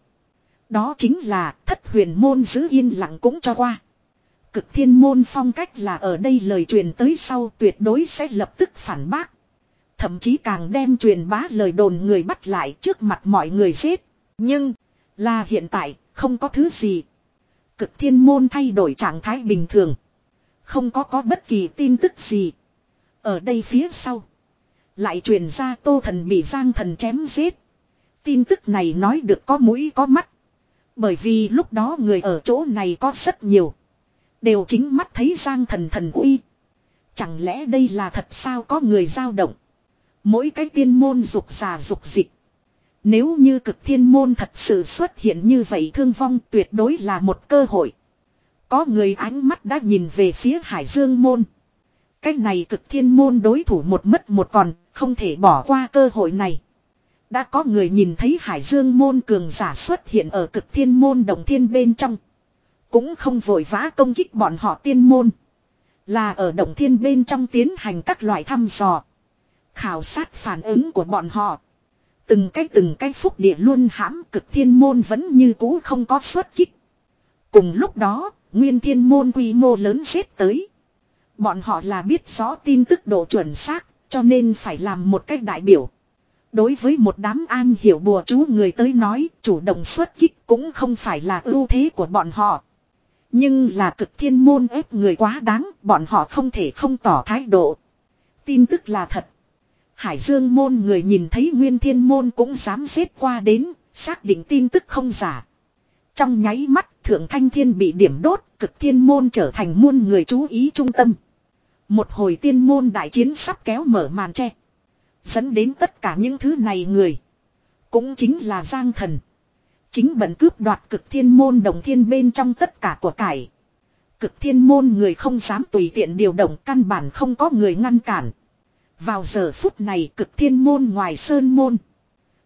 Đó chính là Thất Huyền môn giữ yên lặng cũng cho qua. Cực thiên môn phong cách là ở đây lời truyền tới sau tuyệt đối sẽ lập tức phản bác. Thậm chí càng đem truyền bá lời đồn người bắt lại trước mặt mọi người giết. Nhưng, là hiện tại, không có thứ gì. Cực thiên môn thay đổi trạng thái bình thường. Không có có bất kỳ tin tức gì. Ở đây phía sau. Lại truyền ra Tô Thần bị Giang Thần chém giết. Tin tức này nói được có mũi có mắt. Bởi vì lúc đó người ở chỗ này có rất nhiều. Đều chính mắt thấy Giang Thần thần uy. Chẳng lẽ đây là thật sao, có người dao động. Mỗi cái tiên môn dục giả dục dịch. Nếu như Cực thiên môn thật sự xuất hiện như vậy, thương vong tuyệt đối là một cơ hội. Có người ánh mắt đã nhìn về phía Hải Dương môn. Cái này Cực thiên môn đối thủ một mất một còn, không thể bỏ qua cơ hội này. Đã có người nhìn thấy Hải Dương môn cường giả xuất hiện ở Cực thiên môn đồng thiên bên trong. Cũng không vội vã công kích bọn họ tiên môn. Là ở động thiên bên trong tiến hành các loại thăm dò. Khảo sát phản ứng của bọn họ. Từng cái từng cái phúc địa luôn hãm, Cực thiên môn vẫn như cũ không có xuất kích. Cùng lúc đó, Nguyên thiên môn quy mô lớn xếp tới. Bọn họ là biết rõ tin tức độ chuẩn xác, cho nên phải làm một cách đại biểu. Đối với một đám an hiểu bùa chú người tới nói, chủ động xuất kích cũng không phải là ưu thế của bọn họ. Nhưng là Cực thiên môn ép người quá đáng, bọn họ không thể không tỏ thái độ. Tin tức là thật. Hải Dương môn người nhìn thấy Nguyên thiên môn cũng dám xếp qua đến, xác định tin tức không giả. Trong nháy mắt, Thượng Thanh Thiên bị điểm đốt, Cực thiên môn trở thành muôn người chú ý trung tâm. Một hồi tiên môn đại chiến sắp kéo mở màn che. Dẫn đến tất cả những thứ này người. Cũng chính là Giang Thần. Chính bận cướp đoạt Cực thiên môn đồng thiên bên trong tất cả của cải. Cực thiên môn người không dám tùy tiện điều động, căn bản không có người ngăn cản. Vào giờ phút này Cực thiên môn ngoài sơn môn.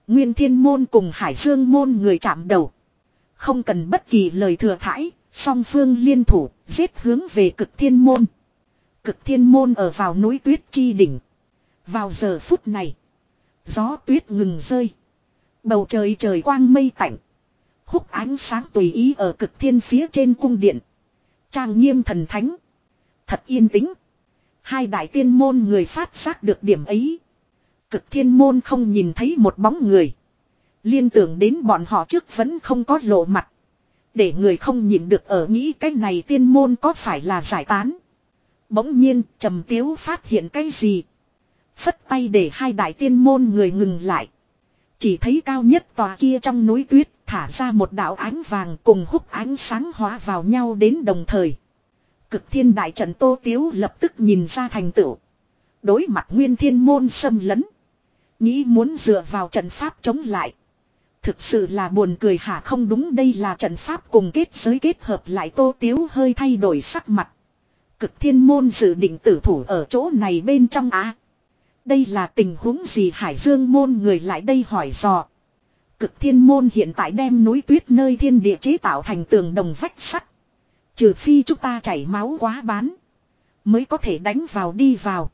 Nguyên Thiên Môn cùng Hải Dương Môn người chạm đầu. Không cần bất kỳ lời thừa thãi, song phương liên thủ, giết hướng về Cực Thiên Môn. Cực Thiên Môn ở vào núi tuyết chi đỉnh. Vào giờ phút này, gió tuyết ngừng rơi. Bầu trời trời quang mây tạnh. Húc ánh sáng tùy ý ở Cực Thiên phía trên cung điện. Trang nghiêm thần thánh. Thật yên tĩnh. Hai đại tiên môn người phát giác được điểm ấy. Cực Thiên Môn không nhìn thấy một bóng người. Liên tưởng đến bọn họ trước vẫn không có lộ mặt. Để người không nhìn được ở nghĩ cái này tiên môn có phải là giải tán. Bỗng nhiên Trầm Tiếu phát hiện cái gì. Phất tay để hai đại tiên môn người ngừng lại. Chỉ thấy cao nhất tòa kia trong núi tuyết thả ra một đạo ánh vàng cùng húc ánh sáng hóa vào nhau đến đồng thời. Cực Thiên đại trận Tô Tiếu lập tức nhìn ra thành tựu. Đối mặt Nguyên Thiên Môn xâm lấn. Nghĩ muốn dựa vào trận pháp chống lại. Thực sự là buồn cười hả, không đúng, đây là trận pháp cùng kết giới kết hợp lại. Tô Tiếu hơi thay đổi sắc mặt. Cực Thiên Môn dự định tử thủ ở chỗ này bên trong á. Đây là tình huống gì? Hải Dương Môn người lại đây hỏi dò. Cực Thiên Môn hiện tại đem núi tuyết nơi thiên địa chế tạo thành tường đồng vách sắt. Trừ phi chúng ta chảy máu quá bán, mới có thể đánh vào đi vào.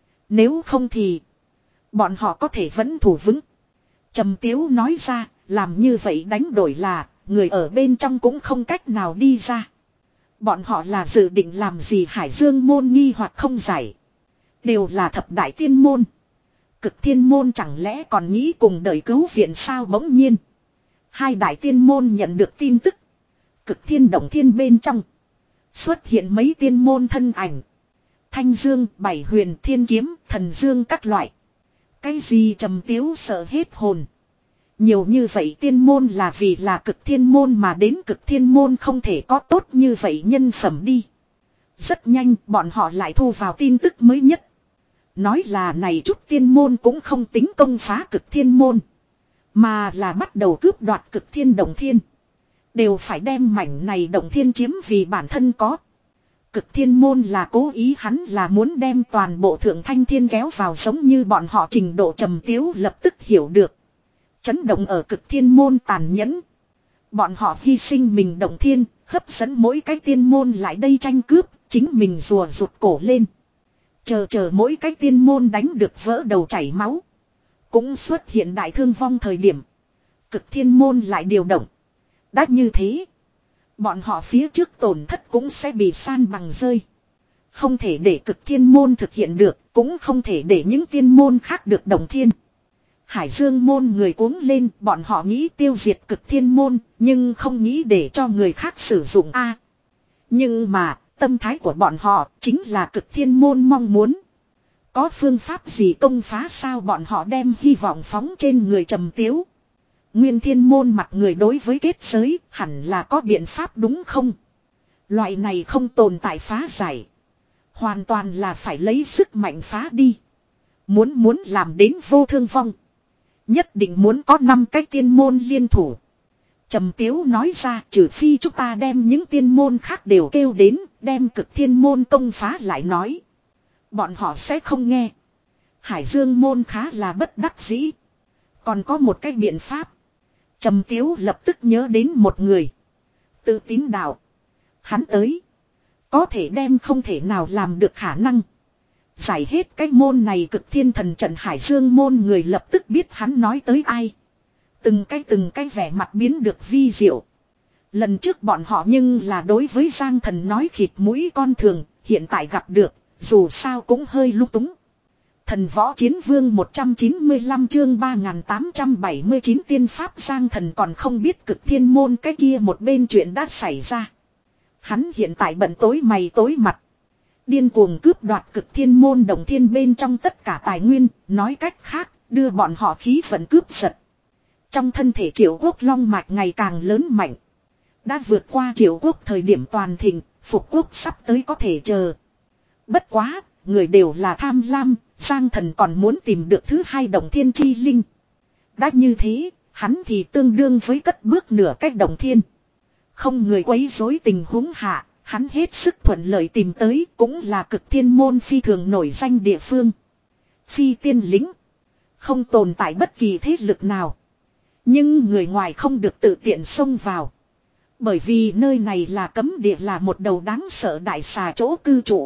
Nếu không thì bọn họ có thể vẫn thủ vững. Trầm Tiếu nói ra, làm như vậy đánh đổi là người ở bên trong cũng không cách nào đi ra. Bọn họ là dự định làm gì? Hải Dương Môn nghi hoặc không giải. Đều là thập đại tiên môn. Cực Thiên Môn chẳng lẽ còn nghĩ cùng đợi cứu viện sao? Bỗng nhiên hai đại tiên môn nhận được tin tức. Cực Thiên Động Thiên bên trong xuất hiện mấy tiên môn thân ảnh. Thanh Dương, Bảy Huyền, Thiên Kiếm, Thần Dương các loại. Cái gì? Trầm Tiếu sợ hết hồn. Nhiều như vậy tiên môn là vì là Cực Thiên Môn mà đến. Cực Thiên Môn không thể có tốt như vậy nhân phẩm đi. Rất nhanh bọn họ lại thu vào tin tức mới nhất. Nói là này chút tiên môn cũng không tính công phá Cực Thiên Môn, mà là bắt đầu cướp đoạt Cực Thiên Động Thiên. Đều phải đem mảnh này Động Thiên chiếm vì bản thân có. Cực Thiên Môn là cố ý, hắn là muốn đem toàn bộ Thượng Thanh Thiên kéo vào giống như bọn họ trình độ. Trầm Tiếu lập tức hiểu được. Chấn động ở Cực Thiên Môn tàn nhẫn. Bọn họ hy sinh mình Động Thiên, hấp dẫn mỗi cái tiên môn lại đây tranh cướp, chính mình rùa rụt cổ lên. Chờ chờ mỗi cái tiên môn đánh được vỡ đầu chảy máu, cũng xuất hiện đại thương vong thời điểm, Cực Thiên Môn lại điều động. Đã như thế, bọn họ phía trước tổn thất cũng sẽ bị san bằng rơi. Không thể để Cực Thiên Môn thực hiện được, cũng không thể để những tiên môn khác được Động Thiên. Hải Dương Môn người cuống lên, bọn họ nghĩ tiêu diệt Cực Thiên Môn, nhưng không nghĩ để cho người khác sử dụng a. À, nhưng mà tâm thái của bọn họ chính là Cực Thiên Môn mong muốn. Có phương pháp gì công phá sao? Bọn họ đem hy vọng phóng trên người Trầm Tiếu. Nguyên Thiên Môn mặt người đối với kết giới hẳn là có biện pháp đúng không? Loại này không tồn tại phá giải, hoàn toàn là phải lấy sức mạnh phá đi. Muốn muốn làm đến vô thương vong, nhất định muốn có năm cái tiên môn liên thủ. Trầm Tiếu nói ra, trừ phi chúng ta đem những tiên môn khác đều kêu đến, đem Cực Thiên Môn công phá lại nói. Bọn họ sẽ không nghe. Hải Dương Môn khá là bất đắc dĩ. Còn có một cái biện pháp. Trầm Tiếu lập tức nhớ đến một người. Tự Tín Đạo. Hắn tới, có thể đem không thể nào làm được khả năng giải hết cái môn này Cực Thiên Thần Trận. Hải Dương Môn người lập tức biết hắn nói tới ai. Từng cái từng cái vẻ mặt biến được vi diệu. Lần trước bọn họ nhưng là đối với Giang Thần nói khịt mũi con thường, hiện tại gặp được, dù sao cũng hơi lung túng. Thần Võ Chiến Vương một trăm chín mươi lăm chương ba nghìn tám trăm bảy mươi chín tiên pháp. Giang Thần còn không biết Cực Thiên Môn cái kia một bên chuyện đã xảy ra. Hắn hiện tại bận tối mày tối mặt, điên cuồng cướp đoạt Cực Thiên Môn Động Thiên bên trong tất cả tài nguyên, nói cách khác, đưa bọn họ khí vận cướp giật. Trong thân thể Triệu Quốc long mạch ngày càng lớn mạnh, đã vượt qua Triệu Quốc thời điểm toàn thịnh, Phục Quốc sắp tới có thể chờ. Bất quá, người đều là tham lam, Giang Thần còn muốn tìm được thứ hai Động Thiên chi linh. Đã như thế, hắn thì tương đương với cất bước nửa cách Động Thiên. Không người quấy rối tình huống hạ, hắn hết sức thuận lợi tìm tới, cũng là Cực Thiên Môn phi thường nổi danh địa phương. Phi Tiên Lĩnh, không tồn tại bất kỳ thế lực nào Nhưng người ngoài không được tự tiện xông vào. Bởi vì nơi này là cấm địa, là một đầu đáng sợ đại xà chỗ cư trụ.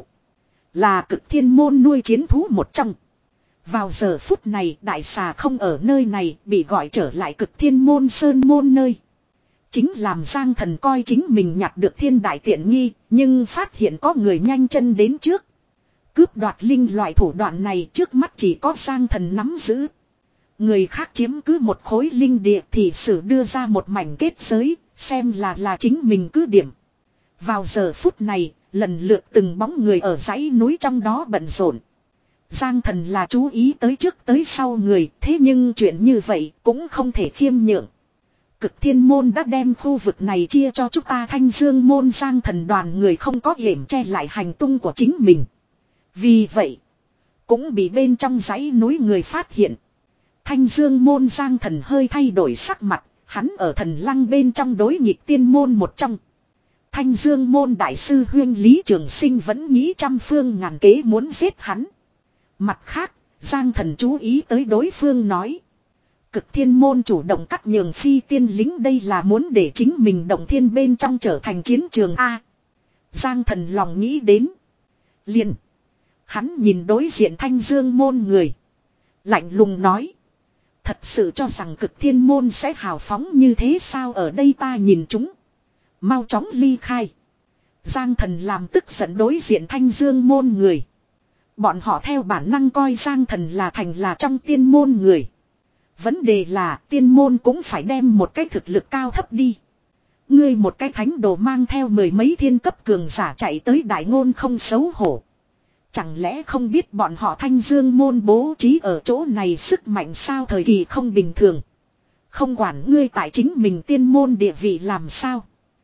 Là Cực Thiên môn nuôi chiến thú một trong. Vào giờ phút này đại xà không ở nơi này, bị gọi trở lại Cực Thiên môn sơn môn nơi. Chính làm Giang Thần coi chính mình nhặt được thiên đại tiện nghi, nhưng phát hiện có người nhanh chân đến trước. Cướp đoạt linh loại thủ đoạn này trước mắt chỉ có Giang Thần nắm giữ. Người khác chiếm cứ một khối linh địa thì sử đưa ra một mảnh kết giới, xem là là chính mình cứ điểm. Vào giờ phút này, lần lượt từng bóng người ở dãy núi trong đó bận rộn. Giang Thần là chú ý tới trước tới sau người, thế nhưng chuyện như vậy cũng không thể khiêm nhượng. Cực Thiên môn đã đem khu vực này chia cho chúng ta Thanh Dương môn. Giang Thần đoàn người không có yểm che lại hành tung của chính mình. Vì vậy, cũng bị bên trong dãy núi người phát hiện. Thanh Dương môn Giang Thần hơi thay đổi sắc mặt, hắn ở Thần Lăng bên trong đối nghịch tiên môn một trong. Thanh Dương môn đại sư huyên Lý Trường Sinh vẫn nghĩ trăm phương ngàn kế muốn giết hắn. Mặt khác, Giang Thần chú ý tới đối phương nói. Cực Thiên môn chủ động cắt nhường phi tiên lính, đây là muốn để chính mình động thiên bên trong trở thành chiến trường A. Giang Thần lòng nghĩ đến. Liền. Hắn nhìn đối diện Thanh Dương môn người. Lạnh lùng nói. Thật sự cho rằng Cực Thiên môn sẽ hào phóng như thế sao, ở đây ta nhìn chúng. Mau chóng ly khai. Giang Thần làm tức giận đối diện Thanh Dương môn người. Bọn họ theo bản năng coi Giang Thần là thành là trong tiên môn người. Vấn đề là tiên môn cũng phải đem một cái thực lực cao thấp đi. Ngươi một cái thánh đồ mang theo mười mấy thiên cấp cường giả chạy tới Đại Ngôn không xấu hổ. Chẳng lẽ không biết bọn họ Thanh Dương môn bố trí ở chỗ này sức mạnh sao, thời kỳ không bình thường. Không quản ngươi tại chính mình tiên môn địa vị làm sao.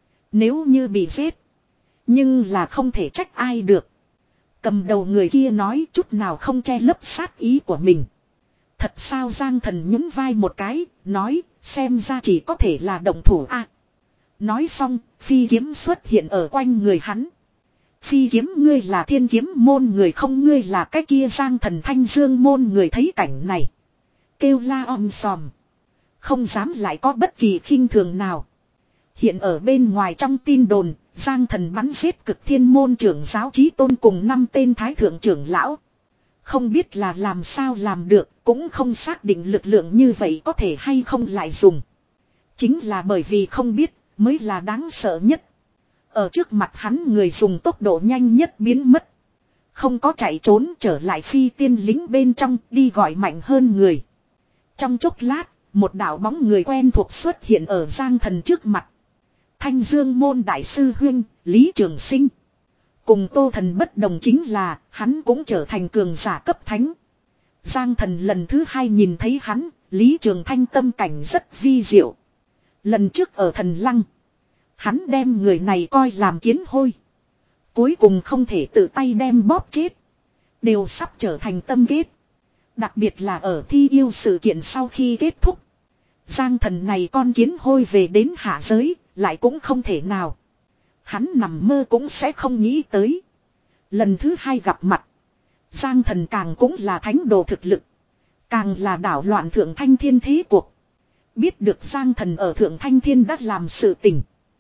Nếu như bị giết. Nhưng là không thể trách ai được. Cầm đầu người kia nói chút nào không che lấp sát ý của mình. Thật sao? Giang Thần nhún vai một cái, nói xem ra chỉ có thể là động thủ a. À, nói xong, phi kiếm xuất hiện ở quanh người hắn. Phi kiếm, ngươi là Thiên Kiếm môn người không? Ngươi là cái kia Giang Thần Thanh Dương môn người thấy cảnh này. Kêu la om sòm. Không dám lại có bất kỳ khinh thường nào. Hiện ở bên ngoài trong tin đồn, Giang Thần bắn giết Cực Thiên môn trưởng giáo Chí Tôn cùng năm tên thái thượng trưởng lão. Không biết là làm sao làm được, cũng không xác định lực lượng như vậy có thể hay không lại dùng. Chính là bởi vì không biết, mới là đáng sợ nhất. Ở trước mặt hắn người dùng tốc độ nhanh nhất biến mất. Không có chạy trốn trở lại phi tiên lính bên trong đi gọi mạnh hơn người. Trong chốc lát, một đạo bóng người quen thuộc xuất hiện ở Giang Thần trước mặt. Thanh Dương môn đại sư huynh, Lý Trường Sinh. Cùng Tô Thần bất đồng chính là, hắn cũng trở thành cường giả cấp thánh. Giang Thần lần thứ hai nhìn thấy hắn, Lý Trường Thanh tâm cảnh rất vi diệu. Lần trước ở Thần Lăng, hắn đem người này coi làm kiến hôi. Cuối cùng không thể tự tay đem bóp chết. Đều sắp trở thành tâm kết. Đặc biệt là ở thi yêu sự kiện sau khi kết thúc. Giang Thần này con kiến hôi về đến hạ giới, lại cũng không thể nào. Hắn nằm mơ cũng sẽ không nghĩ tới. Lần thứ hai gặp mặt. Giang Thần càng cũng là thánh đồ thực lực. Càng là đảo loạn Thượng Thanh Thiên thế cuộc. Biết được Giang Thần ở Thượng Thanh Thiên đã làm sự tình.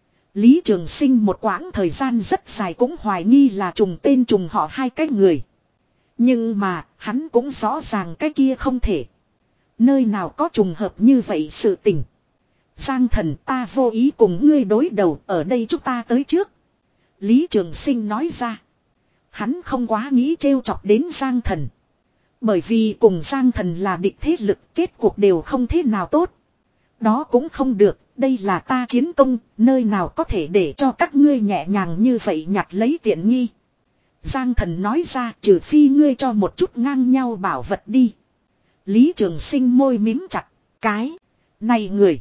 Lý Trường Sinh một quãng thời gian rất dài cũng hoài nghi là trùng tên trùng họ hai cái người. Nhưng mà hắn cũng rõ ràng cái kia không thể. Nơi nào có trùng hợp như vậy sự tình. Giang Thần, ta vô ý cùng ngươi đối đầu, ở đây chúng ta tới trước. Lý Trường Sinh nói ra. Hắn không quá nghĩ trêu chọc đến Giang Thần. Bởi vì cùng Giang Thần là địch thế lực, kết cuộc đều không thế nào tốt. Đó cũng không được, đây là ta chiến công, nơi nào có thể để cho các ngươi nhẹ nhàng như vậy nhặt lấy tiện nghi. Giang Thần nói ra, trừ phi ngươi cho một chút ngang nhau bảo vật đi. Lý Trường Sinh môi mím chặt, cái này người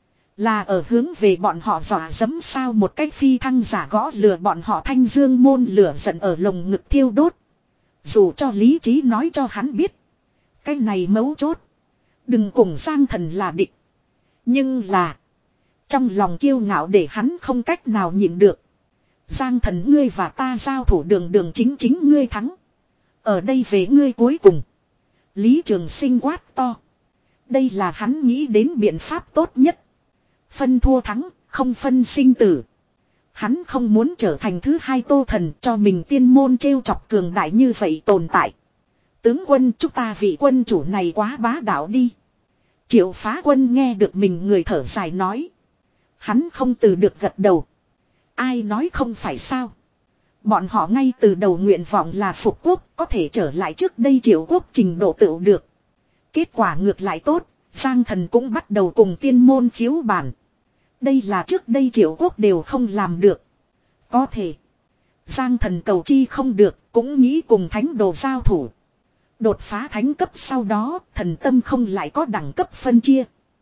là ở hướng về bọn họ dọa dẫm sao? Một cách phi thăng giả gõ lừa bọn họ. Thanh Dương môn lửa giận ở lồng ngực thiêu đốt. Dù cho lý trí nói cho hắn biết, cái này mấu chốt, đừng cùng Giang Thần là địch. Nhưng là trong lòng kiêu ngạo để hắn không cách nào nhịn được. Giang Thần, ngươi và ta giao thủ đường đường chính chính ngươi thắng. Ở đây về ngươi cuối cùng. Lý Trường Sinh quát to. Đây là hắn nghĩ đến biện pháp tốt nhất. Phân thua thắng, không phân sinh tử. Hắn không muốn trở thành thứ hai Tô Thần cho mình tiên môn trêu chọc cường đại như vậy tồn tại. Tướng quân, chúng ta vị quân chủ này quá bá đạo đi. Triệu Phá Quân nghe được mình người thở dài nói. Hắn không từ được gật đầu. Ai nói không phải sao. Bọn họ ngay từ đầu nguyện vọng là phục quốc, có thể trở lại trước đây Triệu quốc trình độ tựu được. Kết quả ngược lại tốt, Giang Thần cũng bắt đầu cùng tiên môn khiếu bản. Đây là trước đây Triệu quốc đều không làm được. Có thể. Giang Thần cầu chi không được, cũng nghĩ cùng thánh đồ giao thủ. Đột phá thánh cấp sau đó, thần tâm không lại có đẳng cấp phân chia.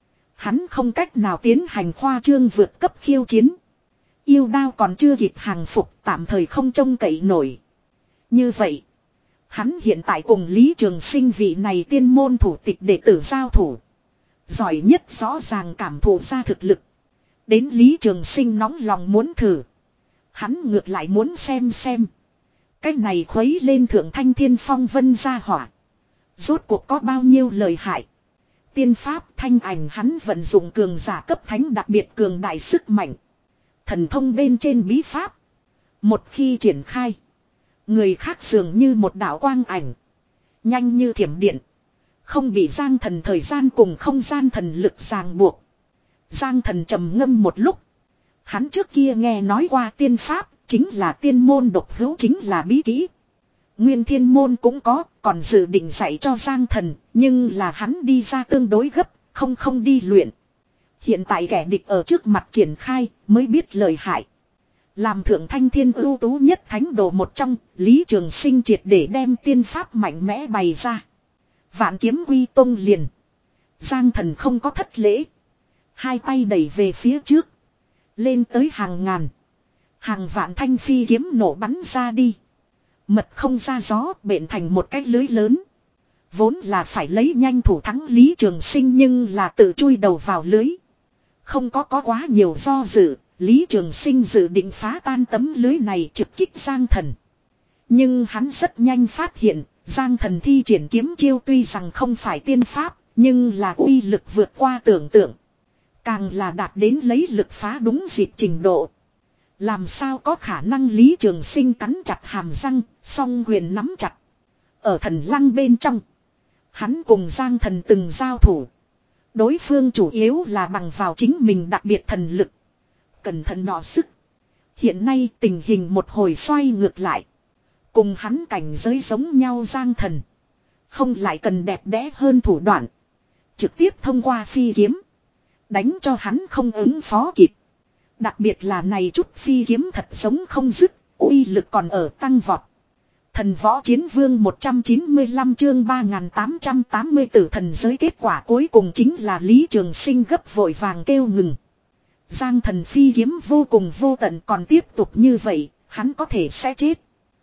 Hắn không cách nào tiến hành khoa trương vượt cấp khiêu chiến. Yêu đao còn chưa kịp hàng phục, tạm thời không trông cậy nổi. Như vậy, hắn hiện tại cùng Lý Trường Sinh vị này tiên môn thủ tịch đệ tử giao thủ. Giỏi nhất rõ ràng cảm thụ ra thực lực. Đến Lý Trường Sinh nóng lòng muốn thử. Hắn ngược lại muốn xem xem. Cái này khuấy lên thượng thanh thiên phong vân ra hỏa. Rốt cuộc có bao nhiêu lời hại. Tiên pháp thanh ảnh hắn vận dụng cường giả cấp thánh đặc biệt cường đại sức mạnh. Thần thông bên trên bí pháp. Một khi triển khai. Người khác dường như một đạo quang ảnh. Nhanh như thiểm điện. Không bị Giang Thần thời gian cùng không gian thần lực ràng buộc. Giang Thần trầm ngâm một lúc. Hắn trước kia nghe nói qua tiên pháp. Chính là tiên môn độc hữu, chính là bí kỹ. Nguyên thiên môn cũng có, còn dự định dạy cho Giang Thần. Nhưng là hắn đi ra tương đối gấp, không không đi luyện. Hiện tại kẻ địch ở trước mặt triển khai, mới biết lời hại. Làm thượng thanh thiên ưu tú nhất thánh đồ một trong, Lý Trường Sinh triệt để đem tiên pháp mạnh mẽ bày ra. Vạn kiếm quy tông liền. Giang Thần không có thất lễ. Hai tay đẩy về phía trước. Lên tới hàng ngàn. Hàng vạn thanh phi kiếm nổ bắn ra đi. Mật không ra gió, bện thành một cái lưới lớn. Vốn là phải lấy nhanh thủ thắng Lý Trường Sinh nhưng là tự chui đầu vào lưới. Không có có quá nhiều do dự, Lý Trường Sinh dự định phá tan tấm lưới này trực kích Giang Thần. Nhưng hắn rất nhanh phát hiện, Giang Thần thi triển kiếm chiêu tuy rằng không phải tiên pháp, nhưng là uy lực vượt qua tưởng tượng. Càng là đạt đến lấy lực phá đúng dịp trình độ. Làm sao có khả năng Lý Trường Sinh cắn chặt hàm răng, song quyền nắm chặt. Ở thần lăng bên trong, hắn cùng Giang Thần từng giao thủ. Đối phương chủ yếu là bằng vào chính mình đặc biệt thần lực. Cẩn thận đọ sức. Hiện nay tình hình một hồi xoay ngược lại. Cùng hắn cảnh giới giống nhau Giang Thần. Không lại cần đẹp đẽ hơn thủ đoạn. Trực tiếp thông qua phi kiếm. Đánh cho hắn không ứng phó kịp. Đặc biệt là này chút phi kiếm thật sống không dứt. Uy lực còn ở tăng vọt. Thần võ chiến vương một trăm chín mươi lăm chương ba nghìn tám trăm tám mươi tử thần giới kết quả cuối cùng chính là Lý Trường Sinh gấp vội vàng kêu ngừng. Giang Thần phi kiếm vô cùng vô tận còn tiếp tục như vậy, hắn có thể sẽ chết.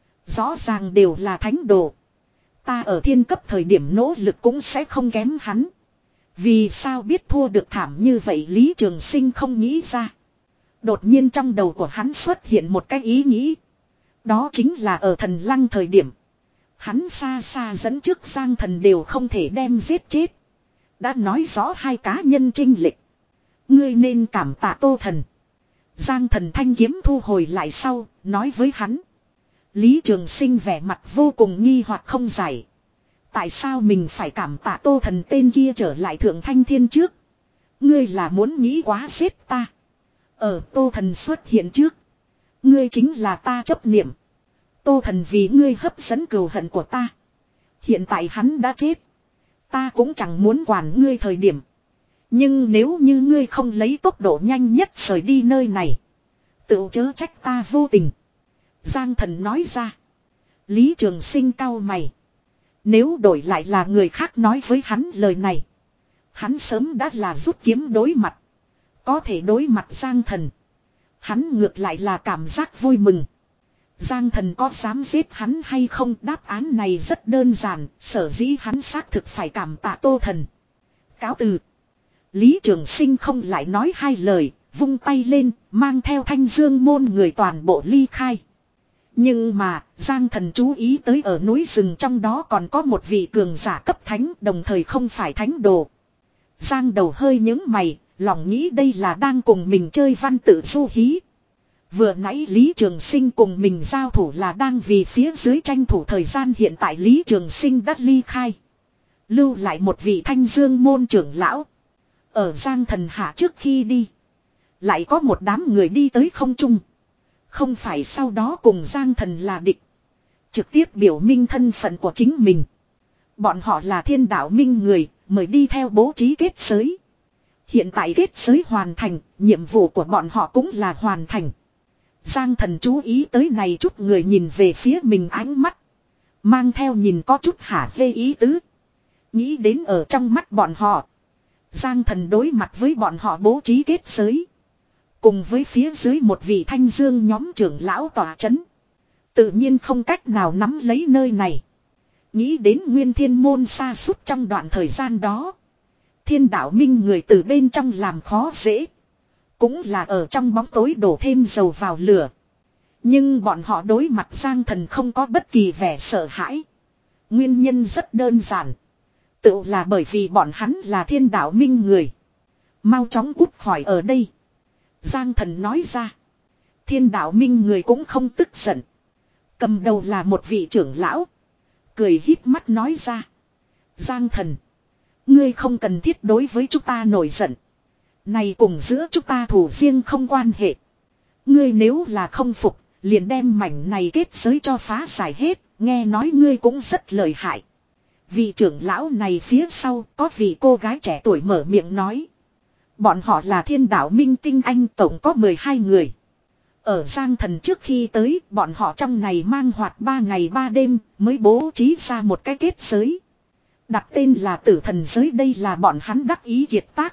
Rõ ràng đều là thánh đồ. Ta ở thiên cấp thời điểm nỗ lực cũng sẽ không kém hắn. Vì sao biết thua được thảm như vậy Lý Trường Sinh không nghĩ ra. Đột nhiên trong đầu của hắn xuất hiện một cái ý nghĩ. Đó chính là ở thần lăng thời điểm. Hắn xa xa dẫn trước Giang Thần đều không thể đem giết chết. Đã nói rõ hai cá nhân chênh lệch. Ngươi nên cảm tạ Tô Thần. Giang Thần thanh kiếm thu hồi lại sau, nói với hắn. Lý Trường Sinh vẻ mặt vô cùng nghi hoặc không giải. Tại sao mình phải cảm tạ Tô Thần tên kia trở lại thượng thanh thiên trước? Ngươi là muốn nghĩ quá giết ta. Ở Tô Thần xuất hiện trước. Ngươi chính là ta chấp niệm. Tô Thần vì ngươi hấp dẫn cừu hận của ta. Hiện tại hắn đã chết. Ta cũng chẳng muốn quản ngươi thời điểm. Nhưng nếu như ngươi không lấy tốc độ nhanh nhất rời đi nơi này. Tự chớ trách ta vô tình. Giang Thần nói ra. Lý Trường Sinh cau mày. Nếu đổi lại là người khác nói với hắn lời này. Hắn sớm đã là rút kiếm đối mặt. Có thể đối mặt Giang Thần. Hắn ngược lại là cảm giác vui mừng. Giang Thần có dám giết hắn hay không? Đáp án này rất đơn giản. Sở dĩ hắn xác thực phải cảm tạ Tô Thần. Cáo từ. Lý Trường Sinh không lại nói hai lời. Vung tay lên. Mang theo Thanh Dương môn người toàn bộ ly khai. Nhưng mà Giang Thần chú ý tới ở núi rừng trong đó còn có một vị cường giả cấp thánh. Đồng thời không phải thánh đồ. Giang đầu hơi nhướng mày, lòng nghĩ đây là đang cùng mình chơi văn tự du hí. Vừa nãy Lý Trường Sinh cùng mình giao thủ là đang vì phía dưới tranh thủ thời gian, hiện tại Lý Trường Sinh đã ly khai. Lưu lại một vị Thanh Dương môn trưởng lão. Ở Giang Thần hạ trước khi đi, lại có một đám người đi tới không trung. Không phải sau đó cùng Giang Thần là địch, trực tiếp biểu minh thân phận của chính mình. Bọn họ là Thiên Đạo Minh người, mời đi theo bố trí kết giới. Hiện tại kết giới hoàn thành, nhiệm vụ của bọn họ cũng là hoàn thành. Giang Thần chú ý tới này chút người nhìn về phía mình, ánh mắt mang theo nhìn có chút hả hê ý tứ. Nghĩ đến ở trong mắt bọn họ, Giang Thần đối mặt với bọn họ bố trí kết giới, cùng với phía dưới một vị Thanh Dương nhóm trưởng lão tỏa chấn, tự nhiên không cách nào nắm lấy nơi này. Nghĩ đến Nguyên Thiên môn sa sút trong đoạn thời gian đó, Thiên Đạo Minh người từ bên trong làm khó dễ, cũng là ở trong bóng tối đổ thêm dầu vào lửa. Nhưng bọn họ đối mặt Giang Thần không có bất kỳ vẻ sợ hãi. Nguyên nhân rất đơn giản, tự là bởi vì bọn hắn là Thiên Đạo Minh người. Mau chóng cút khỏi ở đây, Giang Thần nói ra. Thiên Đạo Minh người cũng không tức giận. Cầm đầu là một vị trưởng lão, cười híp mắt nói ra. Giang Thần, ngươi không cần thiết đối với chúng ta nổi giận. Này cùng giữa chúng ta thù riêng không quan hệ. Ngươi nếu là không phục, liền đem mảnh này kết giới cho phá giải hết. Nghe nói ngươi cũng rất lợi hại. Vị trưởng lão này phía sau có vị cô gái trẻ tuổi mở miệng nói. Bọn họ là Thiên Đạo Minh tinh anh, tổng có mười hai người. Ở Giang Thần trước khi tới, bọn họ trong này mang hoạt ba ngày ba đêm mới bố trí ra một cái kết giới. Đặt tên là Tử Thần Giới, đây là bọn hắn đắc ý kiệt tác.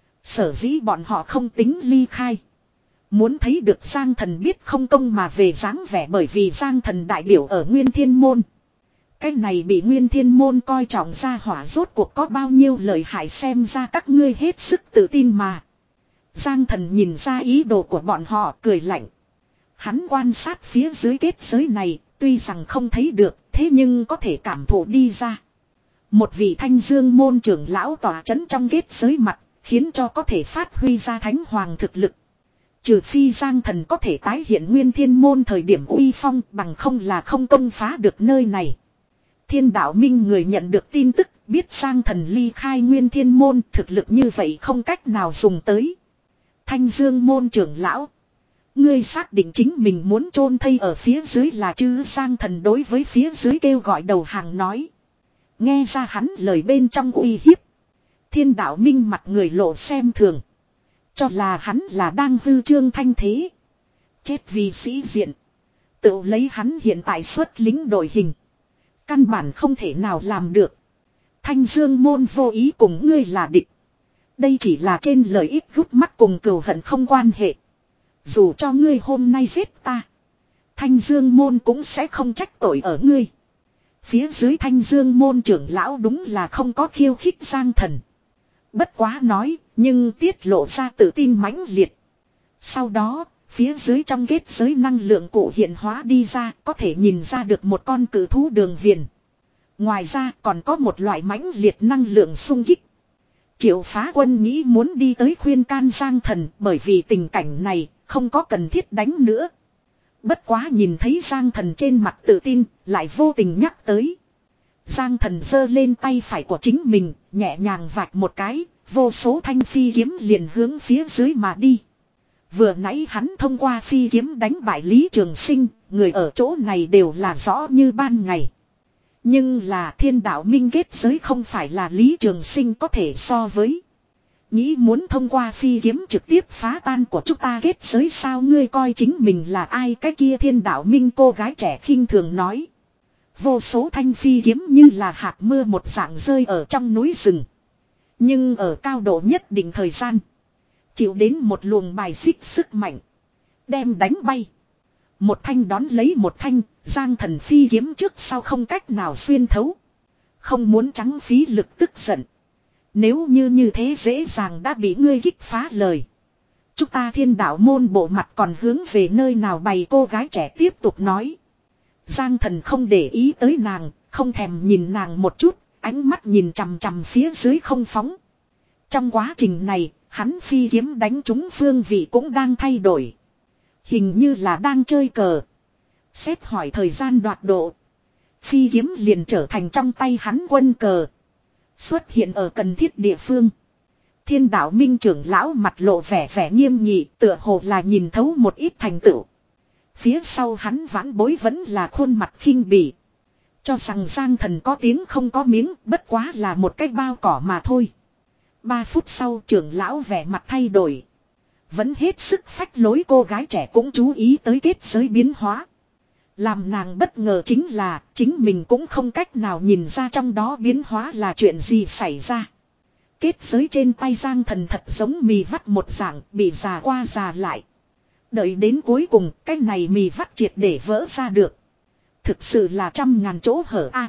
Sở dĩ bọn họ không tính ly khai. Muốn thấy được Giang Thần biết không công mà về dáng vẻ, bởi vì Giang Thần đại biểu ở Nguyên Thiên môn. Cái này bị Nguyên Thiên môn coi trọng ra hỏa rốt cuộc có bao nhiêu lợi hại, xem ra các ngươi hết sức tự tin mà. Giang Thần nhìn ra ý đồ của bọn họ, cười lạnh. Hắn quan sát phía dưới kết giới này, tuy rằng không thấy được, thế nhưng có thể cảm thụ đi ra. Một vị Thanh Dương môn trưởng lão tỏa chấn trong kết giới mặt, khiến cho có thể phát huy ra thánh hoàng thực lực. Trừ phi Giang Thần có thể tái hiện Nguyên Thiên môn thời điểm uy phong, bằng không là không công phá được nơi này. Thiên Đạo Minh người nhận được tin tức, biết Giang Thần ly khai Nguyên Thiên môn, thực lực như vậy không cách nào dùng tới. Thanh Dương môn trưởng lão, ngươi xác định chính mình muốn chôn thây ở phía dưới là chứ? Giang Thần đối với phía dưới kêu gọi đầu hàng nói. Nghe ra hắn lời bên trong uy hiếp, Thiên Đạo Minh mặt người lộ xem thường, cho là hắn là đang hư trương thanh thế, chết vì sĩ diện. Tự lấy hắn hiện tại xuất lính đội hình, căn bản không thể nào làm được. Thanh Dương môn vô ý cùng ngươi là địch, đây chỉ là trên lợi ích gút mắt, cùng cừu hận không quan hệ. Dù cho ngươi hôm nay giết ta, Thanh Dương môn cũng sẽ không trách tội ở ngươi. Phía dưới Thanh Dương môn trưởng lão đúng là không có khiêu khích Giang Thần. Bất quá nói, nhưng tiết lộ ra tự tin mãnh liệt. Sau đó, phía dưới trong kết giới năng lượng cụ hiện hóa đi ra, có thể nhìn ra được một con cự thú đường viền. Ngoài ra còn có một loại mãnh liệt năng lượng xung kích. Triệu Phá Quân nghĩ muốn đi tới khuyên can Giang Thần, bởi vì tình cảnh này không có cần thiết đánh nữa. Bất quá nhìn thấy Giang Thần trên mặt tự tin, lại vô tình nhắc tới. Giang Thần giơ lên tay phải của chính mình, nhẹ nhàng vạch một cái, vô số thanh phi kiếm liền hướng phía dưới mà đi. Vừa nãy hắn thông qua phi kiếm đánh bại Lý Trường Sinh, người ở chỗ này đều là rõ như ban ngày. Nhưng là Thiên Đạo Minh kết giới không phải là Lý Trường Sinh có thể so với. Nghĩ muốn thông qua phi kiếm trực tiếp phá tan của chúng ta kết giới sao? Ngươi coi chính mình là ai? Cái kia Thiên Đạo Minh cô gái trẻ khinh thường nói. Vô số thanh phi kiếm như là hạt mưa một dạng rơi ở trong núi rừng. Nhưng ở cao độ nhất định thời gian, chịu đến một luồng bài xích sức mạnh, đem đánh bay. Một thanh đón lấy một thanh, Giang Thần phi kiếm trước sau không cách nào xuyên thấu. Không muốn trắng phí lực tức giận. Nếu như như thế dễ dàng đã bị ngươi kích phá lời, chúng ta Thiên Đạo môn bộ mặt còn hướng về nơi nào bày? Cô gái trẻ tiếp tục nói. Giang Thần không để ý tới nàng, không thèm nhìn nàng một chút, ánh mắt nhìn chằm chằm phía dưới không phóng. Trong quá trình này, hắn phi kiếm đánh trúng phương vị cũng đang thay đổi. Hình như là đang chơi cờ. Xét hỏi thời gian đoạt độ. Phi kiếm liền trở thành trong tay hắn quân cờ. Xuất hiện ở cần thiết địa phương. Thiên đạo minh trưởng lão mặt lộ vẻ vẻ nghiêm nghị, tựa hồ là nhìn thấu một ít thành tựu. Phía sau hắn vãn bối vẫn là khuôn mặt khinh bỉ. Cho rằng Giang Thần có tiếng không có miếng, bất quá là một cái bao cỏ mà thôi. Ba phút sau trưởng lão vẻ mặt thay đổi. Vẫn hết sức phách lối, cô gái trẻ cũng chú ý tới kết giới biến hóa. Làm nàng bất ngờ chính là chính mình cũng không cách nào nhìn ra trong đó biến hóa là chuyện gì xảy ra. Kết giới trên tay Giang Thần thật giống mì vắt một dạng, bị già qua già lại. Đợi đến cuối cùng cái này mì vắt triệt để vỡ ra được. Thực sự là trăm ngàn chỗ hở a.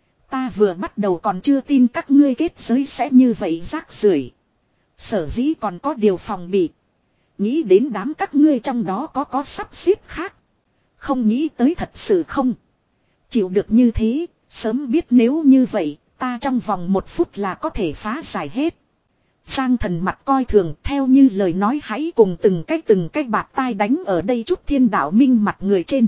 Ta vừa bắt đầu còn chưa tin các ngươi kết giới sẽ như vậy rác rưởi. Sở dĩ còn có điều phòng bị. Nghĩ đến đám các ngươi trong đó có có sắp xếp khác. Không nghĩ tới thật sự không. Chịu được như thế, sớm biết nếu như vậy, ta trong vòng một phút là có thể phá giải hết. Giang Thần mặt coi thường, theo như lời nói hãy cùng từng cách từng cách bạt tai đánh ở đây chút thiên đạo minh mặt người trên.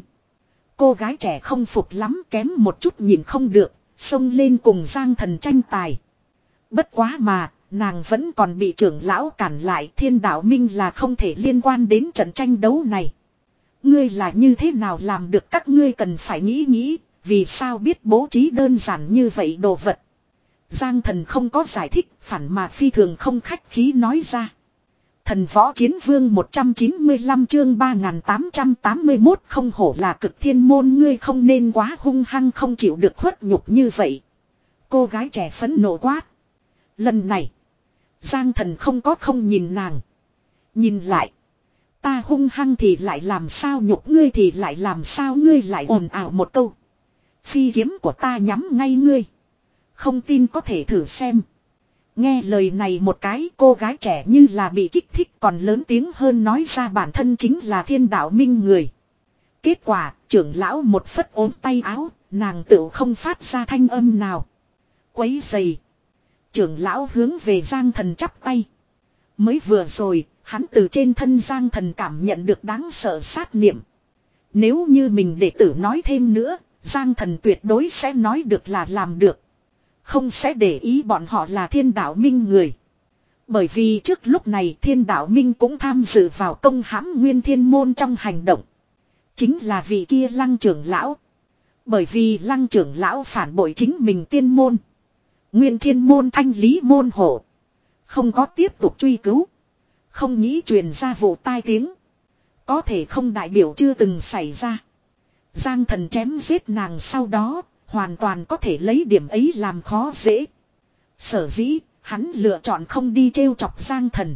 Cô gái trẻ không phục lắm, kém một chút nhìn không được, xông lên cùng Giang Thần tranh tài. Bất quá mà, nàng vẫn còn bị trưởng lão cản lại, thiên đạo minh là không thể liên quan đến trận tranh đấu này. Ngươi là như thế nào làm được, các ngươi cần phải nghĩ nghĩ, vì sao biết bố trí đơn giản như vậy đồ vật. Giang Thần không có giải thích, phản mà phi thường không khách khí nói ra. Thần võ chiến vương một trăm chín mươi lăm chương ba nghìn tám trăm tám mươi mốt, không hổ là cực thiên môn, ngươi không nên quá hung hăng không chịu được khuất nhục như vậy. Cô gái trẻ phẫn nộ quát. Lần này, Giang Thần không có không nhìn nàng. Nhìn lại. Ta hung hăng thì lại làm sao, nhục ngươi thì lại làm sao, ngươi lại ồn ào một câu. Phi kiếm của ta nhắm ngay ngươi. Không tin có thể thử xem. Nghe lời này một cái, cô gái trẻ như là bị kích thích còn lớn tiếng hơn nói ra bản thân chính là thiên đạo minh người. Kết quả, trưởng lão một phất ốm tay áo, nàng tự không phát ra thanh âm nào. Quấy dày. Trưởng lão hướng về Giang Thần chắp tay. Mới vừa rồi, hắn từ trên thân Giang Thần cảm nhận được đáng sợ sát niệm. Nếu như mình đệ tử nói thêm nữa, Giang Thần tuyệt đối sẽ nói được là làm được. Không sẽ để ý bọn họ là thiên đạo minh người. Bởi vì trước lúc này thiên đạo minh cũng tham dự vào công hãm nguyên thiên môn trong hành động. Chính là vị kia Lăng trưởng lão. Bởi vì Lăng trưởng lão phản bội chính mình tiên môn. Nguyên thiên môn thanh lý môn hộ. Không có tiếp tục truy cứu. Không nghĩ truyền ra vụ tai tiếng. Có thể không đại biểu chưa từng xảy ra. Giang Thần chém giết nàng sau đó. Hoàn toàn có thể lấy điểm ấy làm khó dễ. Sở dĩ, hắn lựa chọn không đi trêu chọc Giang Thần.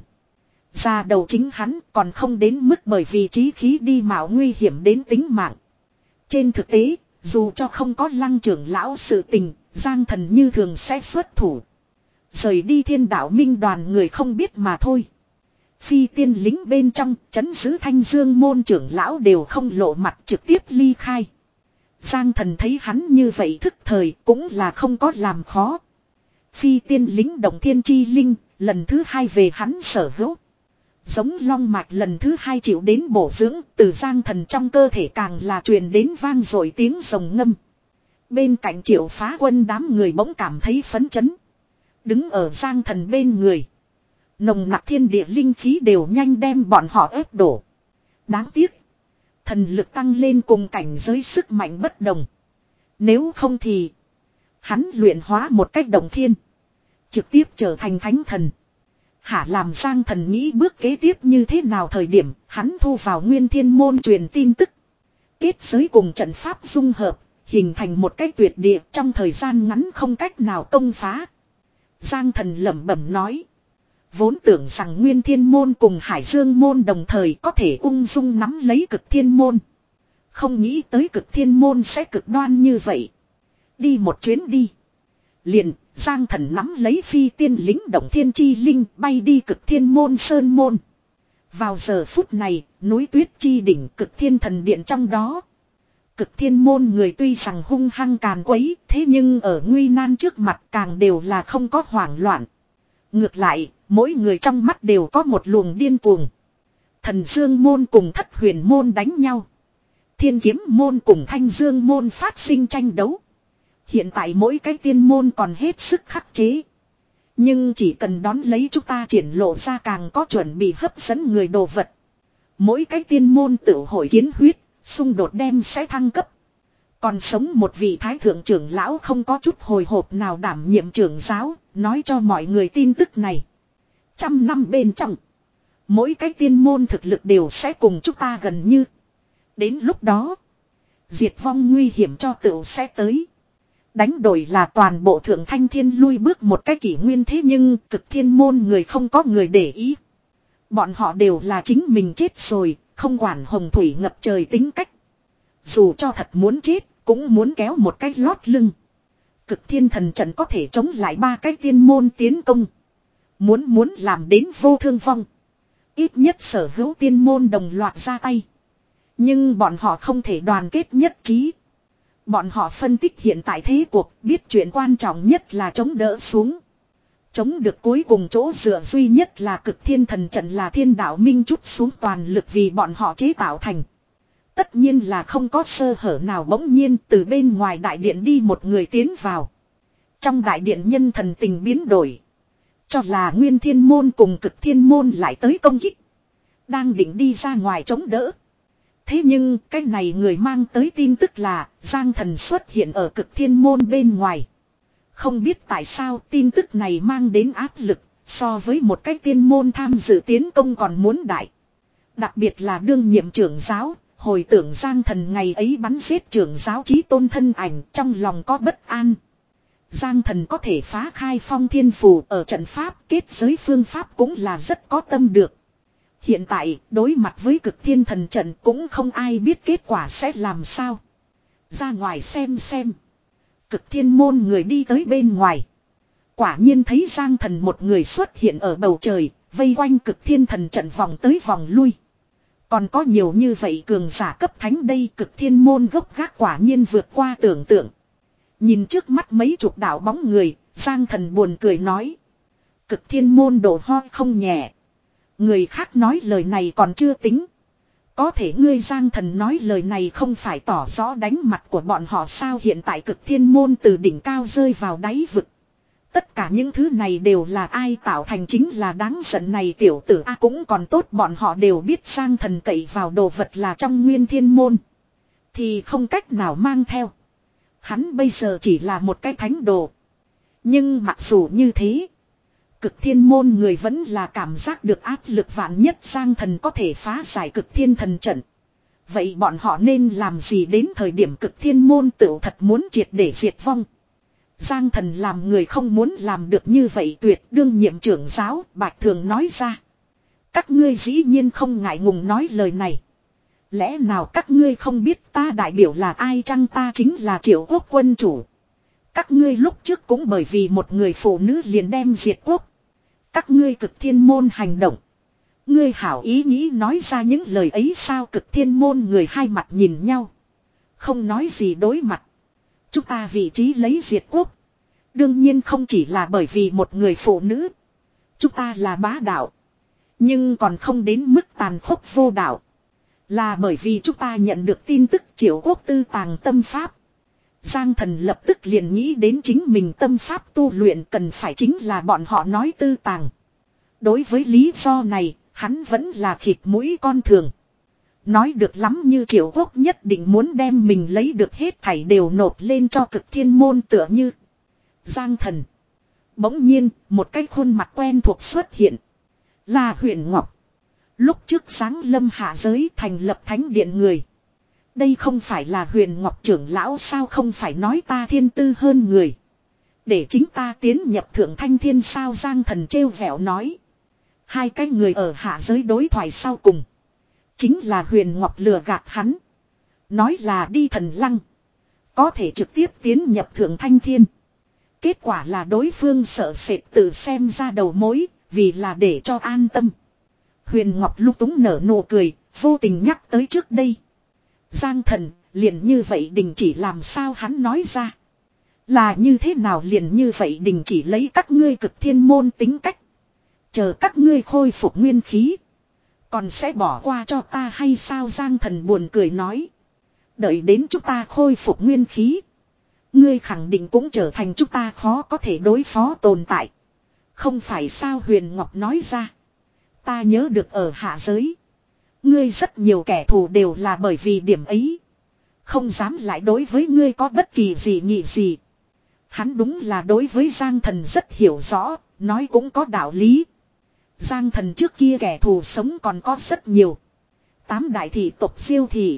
Ra đầu chính hắn còn không đến mức bởi vì chí khí đi mạo nguy hiểm đến tính mạng. Trên thực tế, dù cho không có Lăng trưởng lão sự tình, Giang Thần như thường sẽ xuất thủ. Rời đi thiên đạo minh đoàn người không biết mà thôi. Phi tiên lính bên trong, trấn giữ Thanh Dương môn trưởng lão đều không lộ mặt trực tiếp ly khai. Giang Thần thấy hắn như vậy thức thời cũng là không có làm khó. Phi tiên lính động thiên chi linh, lần thứ hai về hắn sở hữu. Giống long mạch lần thứ hai chịu đến bổ dưỡng, từ Giang Thần trong cơ thể càng là truyền đến vang dội tiếng rồng ngâm. Bên cạnh Triệu Phá Quân đám người bỗng cảm thấy phấn chấn. Đứng ở Giang Thần bên người. Nồng nặc thiên địa linh khí đều nhanh đem bọn họ ép đổ. Đáng tiếc. Thần lực tăng lên cùng cảnh giới sức mạnh bất đồng. Nếu không thì. Hắn luyện hóa một cách đồng thiên. Trực tiếp trở thành thánh thần. Hả làm Giang Thần nghĩ bước kế tiếp như thế nào thời điểm. Hắn thu vào nguyên thiên môn truyền tin tức. Kết giới cùng trận pháp dung hợp. Hình thành một cái tuyệt địa trong thời gian ngắn không cách nào công phá. Giang Thần lẩm bẩm nói. Vốn tưởng rằng Nguyên Thiên Môn cùng Hải Dương Môn đồng thời có thể ung dung nắm lấy Cực Thiên Môn. Không nghĩ tới Cực Thiên Môn sẽ cực đoan như vậy. Đi một chuyến đi. Liền, Giang Thần nắm lấy phi tiên lính động thiên chi linh bay đi Cực Thiên Môn Sơn Môn. Vào giờ phút này, núi tuyết chi đỉnh Cực Thiên Thần Điện trong đó. Cực Thiên Môn người tuy rằng hung hăng càn quấy, thế nhưng ở nguy nan trước mặt càng đều là không có hoảng loạn. Ngược lại, Mỗi người trong mắt đều có một luồng điên cuồng. Thần Dương môn cùng Thất Huyền môn đánh nhau. Thiên Kiếm môn cùng Thanh Dương môn phát sinh tranh đấu. Hiện tại mỗi cái tiên môn còn hết sức khắc chế. Nhưng chỉ cần đón lấy chúng ta triển lộ ra càng có chuẩn bị hấp dẫn người đồ vật. Mỗi cái tiên môn tự hội kiến huyết, xung đột đem sẽ thăng cấp. Còn sống một vị thái thượng trưởng lão không có chút hồi hộp nào đảm nhiệm trưởng giáo, nói cho mọi người tin tức này. Trăm năm bên trong, mỗi cái tiên môn thực lực đều sẽ cùng chúng ta gần như. Đến lúc đó, diệt vong nguy hiểm cho tựu sẽ tới. Đánh đổi là toàn bộ thượng thanh thiên lui bước một cái kỷ nguyên, thế nhưng cực thiên môn người không có người để ý. Bọn họ đều là chính mình chết rồi, không quản hồng thủy ngập trời tính cách. Dù cho thật muốn chết, cũng muốn kéo một cái lót lưng. Cực thiên thần trận có thể chống lại ba cái tiên môn tiến công. Muốn muốn làm đến vô thương vong. Ít nhất sở hữu tiên môn đồng loạt ra tay. Nhưng bọn họ không thể đoàn kết nhất trí. Bọn họ phân tích hiện tại thế cuộc, biết chuyện quan trọng nhất là chống đỡ xuống. Chống được cuối cùng chỗ dựa duy nhất là cực thiên thần trận, là thiên đạo minh chút xuống toàn lực vì bọn họ chế tạo thành. Tất nhiên là không có sơ hở nào. Bỗng nhiên từ bên ngoài đại điện đi một người tiến vào. Trong đại điện nhân thần tình biến đổi. Cho là Nguyên Thiên môn cùng Cực Thiên môn lại tới công kích. Đang định đi ra ngoài chống đỡ. Thế nhưng cái này người mang tới tin tức là Giang Thần xuất hiện ở Cực Thiên môn bên ngoài. Không biết tại sao tin tức này mang đến áp lực, so với một cái tiên môn tham dự tiến công còn muốn đại. Đặc biệt là đương nhiệm trưởng giáo, hồi tưởng Giang Thần ngày ấy bắn giết trưởng giáo chí tôn thân ảnh, trong lòng có bất an. Giang Thần có thể phá khai phong thiên phù, ở trận pháp kết giới phương pháp cũng là rất có tâm được. Hiện tại đối mặt với Cực Thiên thần trận cũng không ai biết kết quả sẽ làm sao. Ra ngoài xem xem. Cực Thiên môn người đi tới bên ngoài. Quả nhiên thấy Giang Thần một người xuất hiện ở bầu trời, vây quanh Cực Thiên thần trận vòng tới vòng lui. Còn có nhiều như vậy cường giả cấp thánh đây, Cực Thiên môn gốc gác quả nhiên vượt qua tưởng tượng. Nhìn trước mắt mấy chục đạo bóng người, Giang Thần buồn cười nói. Cực Thiên môn đổ ho không nhẹ. Người khác nói lời này còn chưa tính. Có thể ngươi Giang Thần nói lời này không phải tỏ rõ đánh mặt của bọn họ sao? Hiện tại Cực Thiên môn từ đỉnh cao rơi vào đáy vực. Tất cả những thứ này đều là ai tạo thành, chính là đáng giận này tiểu tử A. Cũng còn tốt bọn họ đều biết Giang Thần cậy vào đồ vật là trong Nguyên Thiên môn. Thì không cách nào mang theo. Hắn bây giờ chỉ là một cái thánh đồ. Nhưng mặc dù như thế, Cực Thiên môn người vẫn là cảm giác được áp lực, vạn nhất Giang Thần có thể phá giải Cực Thiên thần trận. Vậy bọn họ nên làm gì đến thời điểm Cực Thiên môn tựu thật muốn triệt để diệt vong. Giang Thần làm người không muốn làm được như vậy, tuyệt đương nhiệm trưởng giáo Bạch Thường nói ra. Các ngươi dĩ nhiên không ngại ngùng nói lời này. Lẽ nào các ngươi không biết ta đại biểu là ai chăng? Ta chính là Triệu Quốc quân chủ. Các ngươi lúc trước cũng bởi vì một người phụ nữ liền đem diệt quốc. Các ngươi Cực Thiên môn hành động. Ngươi hảo ý nghĩ nói ra những lời ấy sao? Cực Thiên môn người hai mặt nhìn nhau. Không nói gì đối mặt. Chúng ta vị trí lấy diệt quốc. Đương nhiên không chỉ là bởi vì một người phụ nữ. Chúng ta là bá đạo. Nhưng còn không đến mức tàn khốc vô đạo. Là bởi vì chúng ta nhận được tin tức Triệu Quốc tư tàng tâm pháp. Giang Thần lập tức liền nghĩ đến chính mình tâm pháp tu luyện cần phải chính là bọn họ nói tư tàng. Đối với lý do này, hắn vẫn là khịt mũi con thường. Nói được lắm như Triệu Quốc nhất định muốn đem mình lấy được hết thảy đều nộp lên cho Cực Thiên môn tựa như. Giang Thần. Bỗng nhiên, một cái khuôn mặt quen thuộc xuất hiện. Là Huyền Ngọc. Lúc trước sáng lâm hạ giới thành lập thánh điện người. Đây không phải là Huyền Ngọc trưởng lão sao? Không phải nói ta thiên tư hơn người. Để chính ta tiến nhập thượng thanh thiên sao? Giang Thần trêu vẻo nói. Hai cái người ở hạ giới đối thoại sau cùng. Chính là Huyền Ngọc lừa gạt hắn. Nói là đi Thần Lăng. Có thể trực tiếp tiến nhập thượng thanh thiên. Kết quả là đối phương sợ sệt tự xem ra đầu mối. Vì là để cho an tâm. Huyền Ngọc lúc túng nở nụ cười. Vô tình nhắc tới trước đây. Giang Thần liền như vậy đình chỉ làm sao? Hắn nói ra. Là như thế nào liền như vậy đình chỉ lấy các ngươi Cực Thiên môn tính cách. Chờ các ngươi khôi phục nguyên khí. Còn sẽ bỏ qua cho ta hay sao? Giang Thần buồn cười nói. Đợi đến chúng ta khôi phục nguyên khí. Ngươi khẳng định cũng trở thành chúng ta khó có thể đối phó tồn tại. Không phải sao? Huyền Ngọc nói ra. Ta nhớ được ở hạ giới. Ngươi rất nhiều kẻ thù đều là bởi vì điểm ấy. Không dám lại đối với ngươi có bất kỳ gì nghị gì. Hắn đúng là đối với Giang Thần rất hiểu rõ, nói cũng có đạo lý. Giang Thần trước kia kẻ thù sống còn có rất nhiều. Tám đại thị tộc Diêu thị,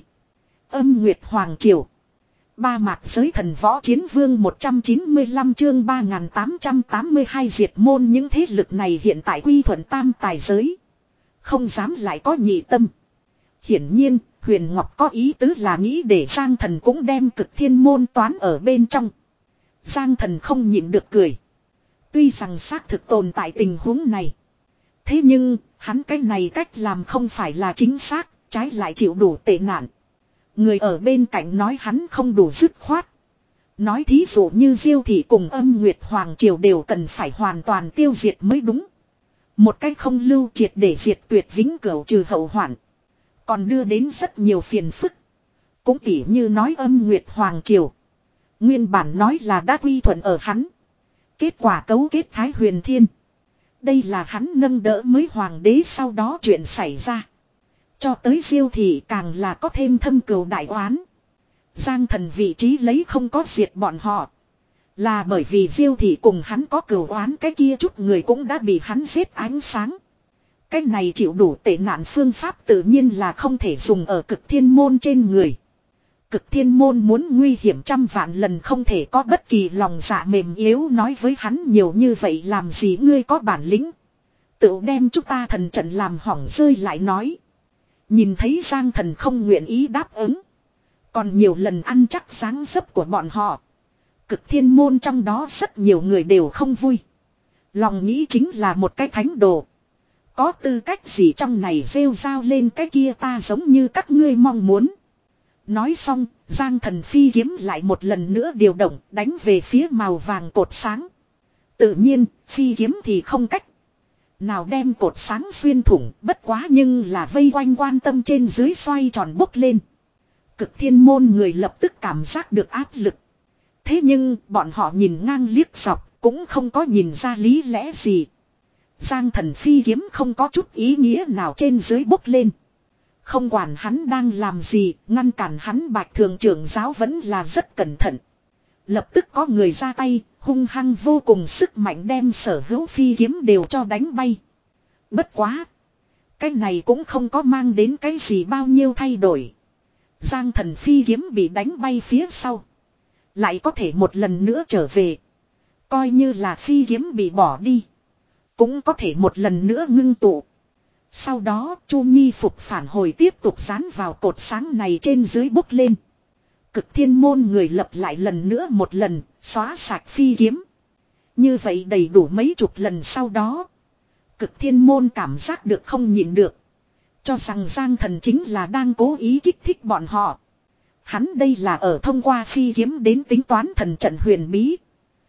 Âm Nguyệt Hoàng Triều, ba mạc giới thần võ chiến vương một trăm chín mươi lăm chương ba nghìn tám trăm tám mươi hai diệt môn. Những thế lực này hiện tại quy thuận tam tài giới. Không dám lại có nhị tâm. Hiển nhiên, Huyền Ngọc có ý tứ là nghĩ để Giang Thần cũng đem Cực Thiên môn toán ở bên trong. Giang Thần không nhịn được cười. Tuy rằng xác thực tồn tại tình huống này. Thế nhưng, hắn cái này cách làm không phải là chính xác, trái lại chịu đủ tệ nạn. Người ở bên cạnh nói hắn không đủ dứt khoát. Nói thí dụ như Diêu thị cùng Âm Nguyệt Hoàng Triều đều cần phải hoàn toàn tiêu diệt mới đúng. Một cách không lưu triệt để diệt tuyệt vĩnh cửu trừ hậu hoạn. Còn đưa đến rất nhiều phiền phức. Cũng tỉ như nói Âm Nguyệt Hoàng Triều. Nguyên bản nói là đã quy thuận ở hắn. Kết quả cấu kết Thái Huyền Thiên. Đây là hắn nâng đỡ mới hoàng đế sau đó chuyện xảy ra. Cho tới Diêu thị càng là có thêm thâm cừu đại oán. Giang Thần vị trí lấy không có diệt bọn họ. Là bởi vì Diêu thị cùng hắn có cừu oán, cái kia chút người cũng đã bị hắn giết ánh sáng. Cái này chịu đủ tệ nạn phương pháp tự nhiên là không thể dùng ở Cực Thiên môn trên người. Cực Thiên môn muốn nguy hiểm trăm vạn lần không thể có bất kỳ lòng dạ mềm yếu nói với hắn nhiều như vậy làm gì, ngươi có bản lĩnh. Tự đem chúng ta thần trận làm hỏng rơi lại nói. Nhìn thấy Giang Thần không nguyện ý đáp ứng. Còn nhiều lần ăn chắc dáng dấp của bọn họ. Cực Thiên môn trong đó rất nhiều người đều không vui. Lòng nghĩ chính là một cái thánh đồ. Có tư cách gì trong này rêu rao lên cái kia, ta giống như các ngươi mong muốn. Nói xong, Giang Thần phi kiếm lại một lần nữa điều động, đánh về phía màu vàng cột sáng. Tự nhiên, phi kiếm thì không cách nào đem cột sáng xuyên thủng, bất quá nhưng là vây quanh quan tâm trên dưới xoay tròn bốc lên. Cực Thiên môn người lập tức cảm giác được áp lực. Thế nhưng, bọn họ nhìn ngang liếc dọc, cũng không có nhìn ra lý lẽ gì. Giang Thần phi kiếm không có chút ý nghĩa nào trên dưới bốc lên. Không quản hắn đang làm gì, ngăn cản hắn Bạch Thường trưởng giáo vẫn là rất cẩn thận. Lập tức có người ra tay, hung hăng vô cùng sức mạnh đem sở hữu phi kiếm đều cho đánh bay. Bất quá. Cái này cũng không có mang đến cái gì bao nhiêu thay đổi. Giang Thần phi kiếm bị đánh bay phía sau. Lại có thể một lần nữa trở về. Coi như là phi kiếm bị bỏ đi. Cũng có thể một lần nữa ngưng tụ. Sau đó Chu Nhi phục phản hồi tiếp tục dán vào cột sáng này trên dưới bốc lên. Cực Thiên môn người lập lại lần nữa một lần, xóa sạch phi kiếm. Như vậy đầy đủ mấy chục lần sau đó. Cực Thiên môn cảm giác được không nhịn được. Cho rằng Giang Thần chính là đang cố ý kích thích bọn họ. Hắn đây là ở thông qua phi kiếm đến tính toán thần trận huyền bí.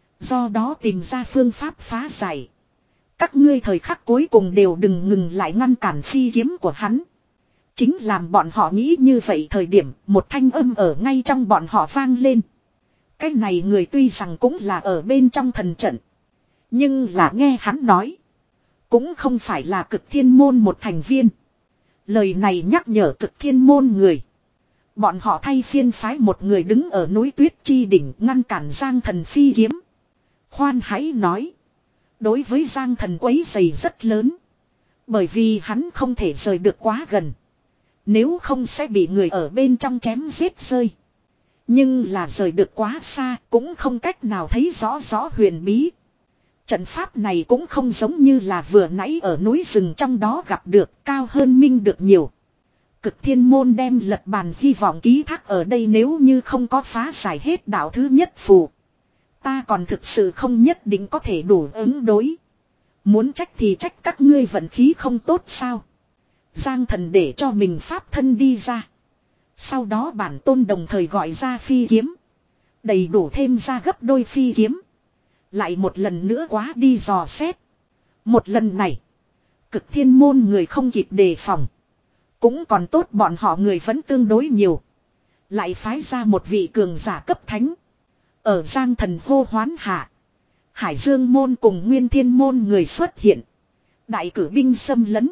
Do đó tìm ra phương pháp phá giải. Các ngươi thời khắc cuối cùng đều đừng ngừng lại ngăn cản phi kiếm của hắn. Chính làm bọn họ nghĩ như vậy thời điểm một thanh âm ở ngay trong bọn họ vang lên. Cái này người tuy rằng cũng là ở bên trong thần trận. Nhưng là nghe hắn nói. Cũng không phải là Cực Thiên môn một thành viên. Lời này nhắc nhở Cực Thiên môn người. Bọn họ thay phiên phái một người đứng ở núi tuyết chi đỉnh ngăn cản Giang Thần phi kiếm. Khoan hãy nói. Đối với Giang Thần quấy rầy rất lớn. Bởi vì hắn không thể rời được quá gần. Nếu không sẽ bị người ở bên trong chém giết rơi. Nhưng là rời được quá xa cũng không cách nào thấy rõ rõ huyền bí. Trận pháp này cũng không giống như là vừa nãy ở núi rừng trong đó gặp được, cao hơn minh được nhiều. Cực Thiên môn đem lật bàn hy vọng ký thác ở đây, nếu như không có phá giải hết đạo thứ nhất phù. Ta còn thực sự không nhất định có thể đủ ứng đối. Muốn trách thì trách các ngươi vận khí không tốt sao. Giang Thần để cho mình pháp thân đi ra. Sau đó bản tôn đồng thời gọi ra phi kiếm. Đầy đủ thêm ra gấp đôi phi kiếm. Lại một lần nữa quá đi dò xét. Một lần này. Cực thiên môn người không kịp đề phòng. Cũng còn tốt bọn họ người vẫn tương đối nhiều. Lại phái ra một vị cường giả cấp thánh. Ở Giang Thần hô hoán hạ. Hải Dương môn cùng Nguyên Thiên môn người xuất hiện. Đại cử binh xâm lấn.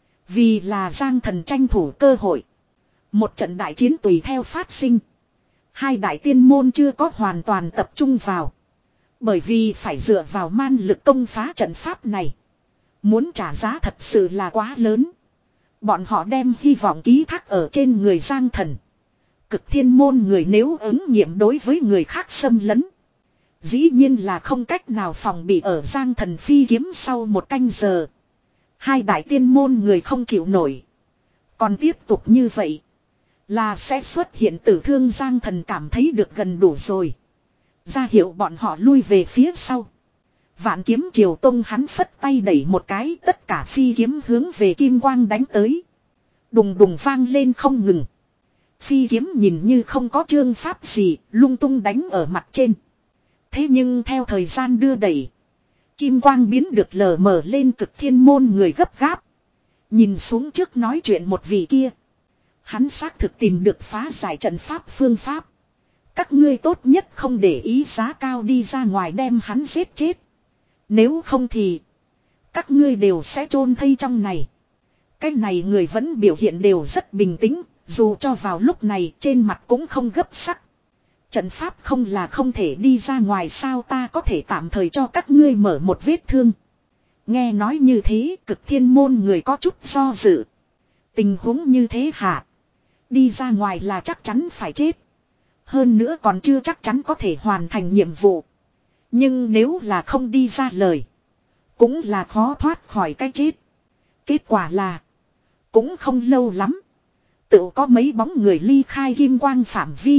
Vì là Giang Thần tranh thủ cơ hội. Một trận đại chiến tùy theo phát sinh. Hai đại tiên môn chưa có hoàn toàn tập trung vào. Bởi vì phải dựa vào man lực công phá trận pháp này. Muốn trả giá thật sự là quá lớn. Bọn họ đem hy vọng ký thác ở trên người Giang Thần. Cực thiên môn người nếu ứng nghiệm đối với người khác xâm lấn. Dĩ nhiên là không cách nào phòng bị ở Giang Thần phi kiếm sau một canh giờ. Hai đại tiên môn người không chịu nổi. Còn tiếp tục như vậy. Là sẽ xuất hiện tử thương. Giang Thần cảm thấy được gần đủ rồi. Ra hiệu bọn họ lui về phía sau. Vạn kiếm triều tông hắn phất tay đẩy một cái. Tất cả phi kiếm hướng về kim quang đánh tới. Đùng đùng vang lên không ngừng. Phi kiếm nhìn như không có chương pháp gì. Lung tung đánh ở mặt trên. Thế nhưng theo thời gian đưa đẩy. Kim quang biến được lờ mờ lên. Cực thiên môn người gấp gáp. Nhìn xuống trước nói chuyện một vị kia. Hắn xác thực tìm được phá giải trận pháp phương pháp. Các ngươi tốt nhất không để ý giá cao đi ra ngoài đem hắn giết chết. Nếu không thì các ngươi đều sẽ chôn thây trong này. Cái này người vẫn biểu hiện đều rất bình tĩnh. Dù cho vào lúc này trên mặt cũng không gấp sắc. Trận pháp không là không thể đi ra ngoài sao, ta có thể tạm thời cho các ngươi mở một vết thương. Nghe nói như thế cực thiên môn người có chút do dự. Tình huống như thế hả? Đi ra ngoài là chắc chắn phải chết. Hơn nữa còn chưa chắc chắn có thể hoàn thành nhiệm vụ. Nhưng nếu là không đi ra lời. Cũng là khó thoát khỏi cái chết. Kết quả là. Cũng không lâu lắm. Tự có mấy bóng người ly khai kim quang phạm vi.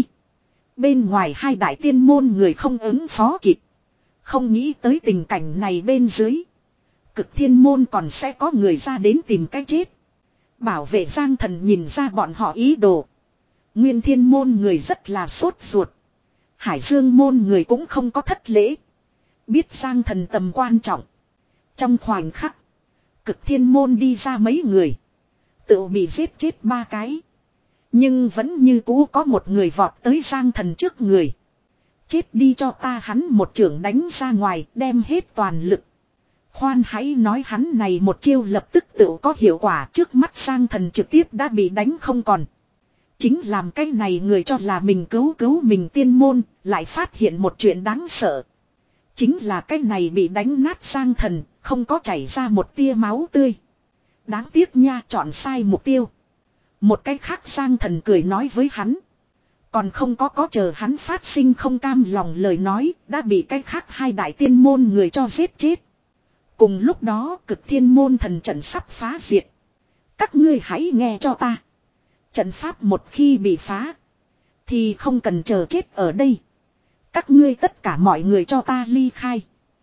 Bên ngoài hai đại tiên môn người không ứng phó kịp. Không nghĩ tới tình cảnh này bên dưới. Cực thiên môn còn sẽ có người ra đến tìm cái chết. Bảo vệ Giang Thần nhìn ra bọn họ ý đồ. Nguyên thiên môn người rất là sốt ruột. Hải Dương môn người cũng không có thất lễ. Biết Giang Thần tầm quan trọng. Trong khoảnh khắc. Cực thiên môn đi ra mấy người. Tự bị giết chết ba cái. Nhưng vẫn như cũ có một người vọt tới Giang Thần trước người. Chết đi cho ta, hắn một chưởng đánh ra ngoài đem hết toàn lực. Khoan hãy nói hắn này một chiêu lập tức tự có hiệu quả. Trước mắt Giang Thần trực tiếp đã bị đánh không còn. Chính làm cái này người cho là mình cứu cứu mình tiên môn. Lại phát hiện một chuyện đáng sợ. Chính là cái này bị đánh nát Giang Thần. Không có chảy ra một tia máu tươi. Đáng tiếc nha, chọn sai mục tiêu. Một cái khác Giang Thần cười nói với hắn. Còn không có có chờ hắn phát sinh không cam lòng lời nói. Đã bị cái khác hai đại tiên môn người cho giết chết. Cùng lúc đó cực thiên môn thần trận sắp phá diệt. Các ngươi hãy nghe cho ta. Trận pháp một khi bị phá. Thì không cần chờ chết ở đây. Các ngươi tất cả mọi người cho ta ly khai.